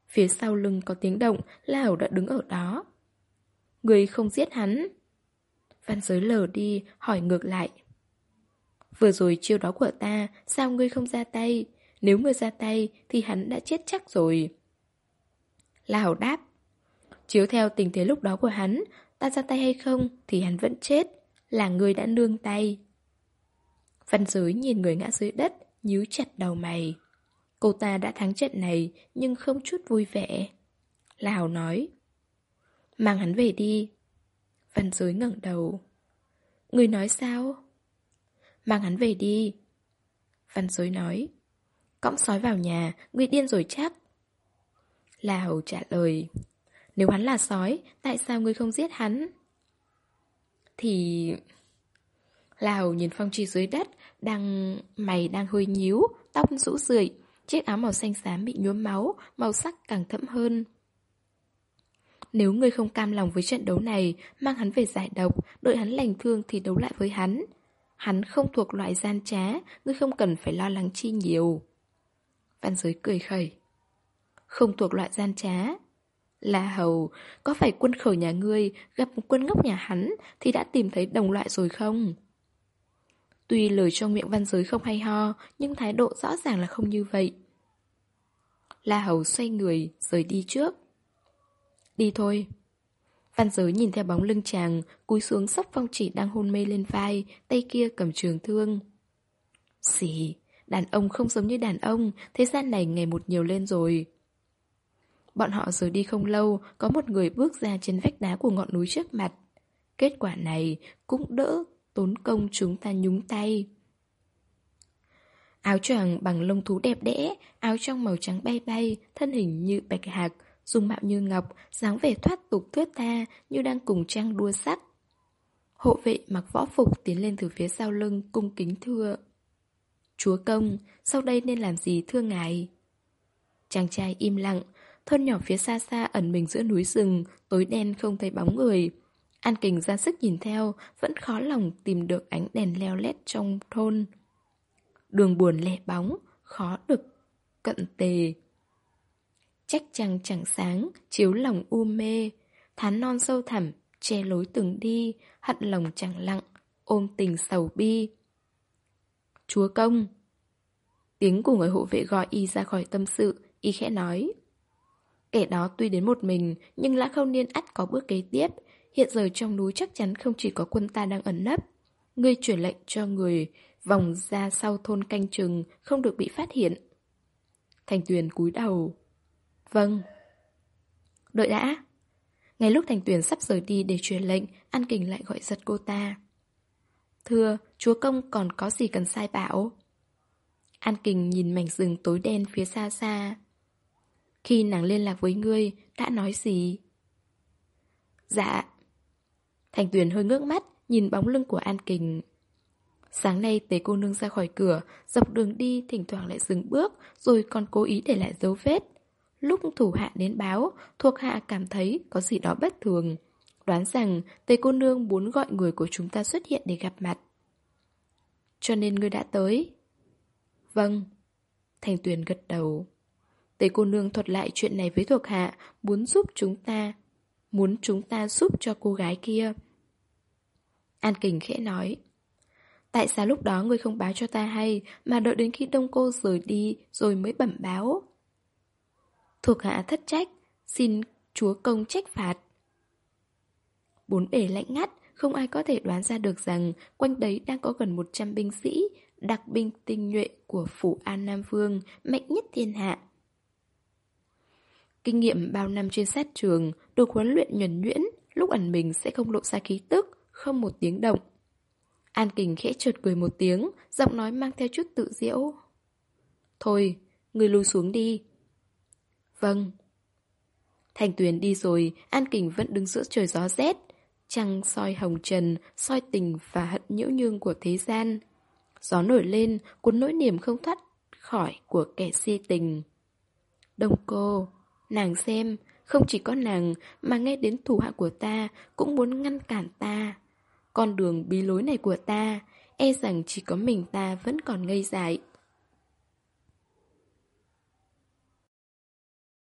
Phía sau lưng có tiếng động, La Hầu đã đứng ở đó. Người không giết hắn. Văn Giới lờ đi, hỏi ngược lại. Vừa rồi chiêu đó của ta, sao ngươi không ra tay? Nếu ngươi ra tay thì hắn đã chết chắc rồi. La Hầu đáp. Chiếu theo tình thế lúc đó của hắn, ta ra tay hay không thì hắn vẫn chết. Là ngươi đã nương tay. Văn Giới nhìn người ngã dưới đất, nhíu chặt đầu mày. Cô ta đã thắng trận này nhưng không chút vui vẻ. La Hầu nói. Mang hắn về đi. Văn Giới ngẩng đầu. Ngươi nói sao? Mang hắn về đi. Văn Giới nói. Cõng sói vào nhà, ngươi điên rồi chắc. La Hầu trả lời. Nếu hắn là sói, tại sao ngươi không giết hắn? Thì... La Hầu nhìn Phong Chi dưới đất, đang mày đang hơi nhíu, tóc rũ rượi, chiếc áo màu xanh xám bị nhuốm máu, màu sắc càng thẫm hơn. Nếu ngươi không cam lòng với trận đấu này, mang hắn về giải độc, đợi hắn lành thương thì đấu lại với hắn. Hắn không thuộc loại gian trá, ngươi không cần phải lo lắng chi nhiều. Văn Giới cười khẩy. Không thuộc loại gian trá. La Hầu, có phải quân khẩu nhà ngươi gặp quân ngốc nhà hắn thì đã tìm thấy đồng loại rồi không? Tuy lời trong miệng Văn Giới không hay ho, nhưng thái độ rõ ràng là không như vậy. La Hầu xoay người, rời đi trước. Đi thôi. Văn Giới nhìn theo bóng lưng chàng, cúi xuống xốc Phong Chỉ đang hôn mê lên vai, tay kia cầm trường thương. Xì, đàn ông không giống như đàn ông, thế gian này ngày một nhiều lên rồi. Bọn họ rời đi không lâu, có một người bước ra trên vách đá của ngọn núi trước mặt. Kết quả này cũng đỡ tốn công chúng ta nhúng tay. Áo choàng bằng lông thú đẹp đẽ, áo trong màu trắng bay bay, thân hình như bạch hạc, dung mạo như ngọc, dáng vẻ thoát tục thướt tha như đang cùng trăng đua sắc. Hộ vệ mặc võ phục tiến lên từ phía sau lưng cung kính thưa. Chúa công, sau đây nên làm gì thưa ngài? Chàng trai im lặng, thôn nhỏ phía xa xa ẩn mình giữa núi rừng, tối đen không thấy bóng người. An Kình ra sức nhìn theo, vẫn khó lòng tìm được ánh đèn leo lét trong thôn. Đường buồn lẻ bóng, khó được cận tề. Trách trăng chẳng sáng, chiếu lòng u mê. Thán non sâu thẳm, che lối từng đi, hận lòng chẳng lặng, ôm tình sầu bi. Chúa công. Tiếng của người hộ vệ gọi y ra khỏi tâm sự, y khẽ nói. Kẻ đó tuy đến một mình, nhưng Lã Khâu Niên ắt có bước kế tiếp. Hiện giờ trong núi chắc chắn không chỉ có quân ta đang ẩn nấp. Ngươi chuyển lệnh cho người vòng ra sau thôn canh chừng, không được bị phát hiện. Thành Tuyền cúi đầu. Vâng. Đợi đã. Ngay lúc Thành Tuyền sắp rời đi để truyền lệnh, An Kình lại gọi giật cô ta. Thưa, chúa công còn có gì cần sai bảo? An Kình nhìn mảnh rừng tối đen phía xa xa. Khi nàng liên lạc với ngươi, đã nói gì? Dạ. Thành Tuyền hơi ngước mắt, nhìn bóng lưng của An Kình. Sáng nay Tế cô nương ra khỏi cửa, dọc đường đi thỉnh thoảng lại dừng bước, rồi còn cố ý để lại dấu vết. Lúc thủ hạ đến báo, thuộc hạ cảm thấy có gì đó bất thường. Đoán rằng Tế cô nương muốn gọi người của chúng ta xuất hiện để gặp mặt. Cho nên ngươi đã tới. Vâng. Thành Tuyền gật đầu. Tế cô nương thuật lại chuyện này với thuộc hạ, muốn giúp chúng ta, muốn chúng ta giúp cho cô gái kia. An Kình khẽ nói. Tại sao lúc đó ngươi không báo cho ta hay, mà đợi đến khi Đông Cô rời đi rồi mới bẩm báo? Thuộc hạ thất trách, xin chúa công trách phạt. Bốn bề lạnh ngắt, không ai có thể đoán ra được rằng quanh đấy đang có gần một trăm binh sĩ, đặc binh tinh nhuệ của phủ An Nam Vương, mạnh nhất thiên hạ. Kinh nghiệm bao năm trên sát trường, được huấn luyện nhuần nhuyễn, lúc ẩn mình sẽ không lộ ra khí tức, không một tiếng động. An Kình khẽ chợt cười một tiếng, giọng nói mang theo chút tự giễu. Thôi, người lùi xuống đi. Vâng. Thành Tuyền đi rồi, An Kình vẫn đứng giữa trời gió rét. Trăng soi hồng trần, soi tình và hận nhiễu nhương của thế gian. Gió nổi lên, cuốn nỗi niềm không thoát khỏi của kẻ si tình. Đông Cô, nàng xem, không chỉ có nàng mà nghe đến thủ hạ của ta cũng muốn ngăn cản ta. Con đường bí lối này của ta, e rằng chỉ có mình ta vẫn còn ngây dại.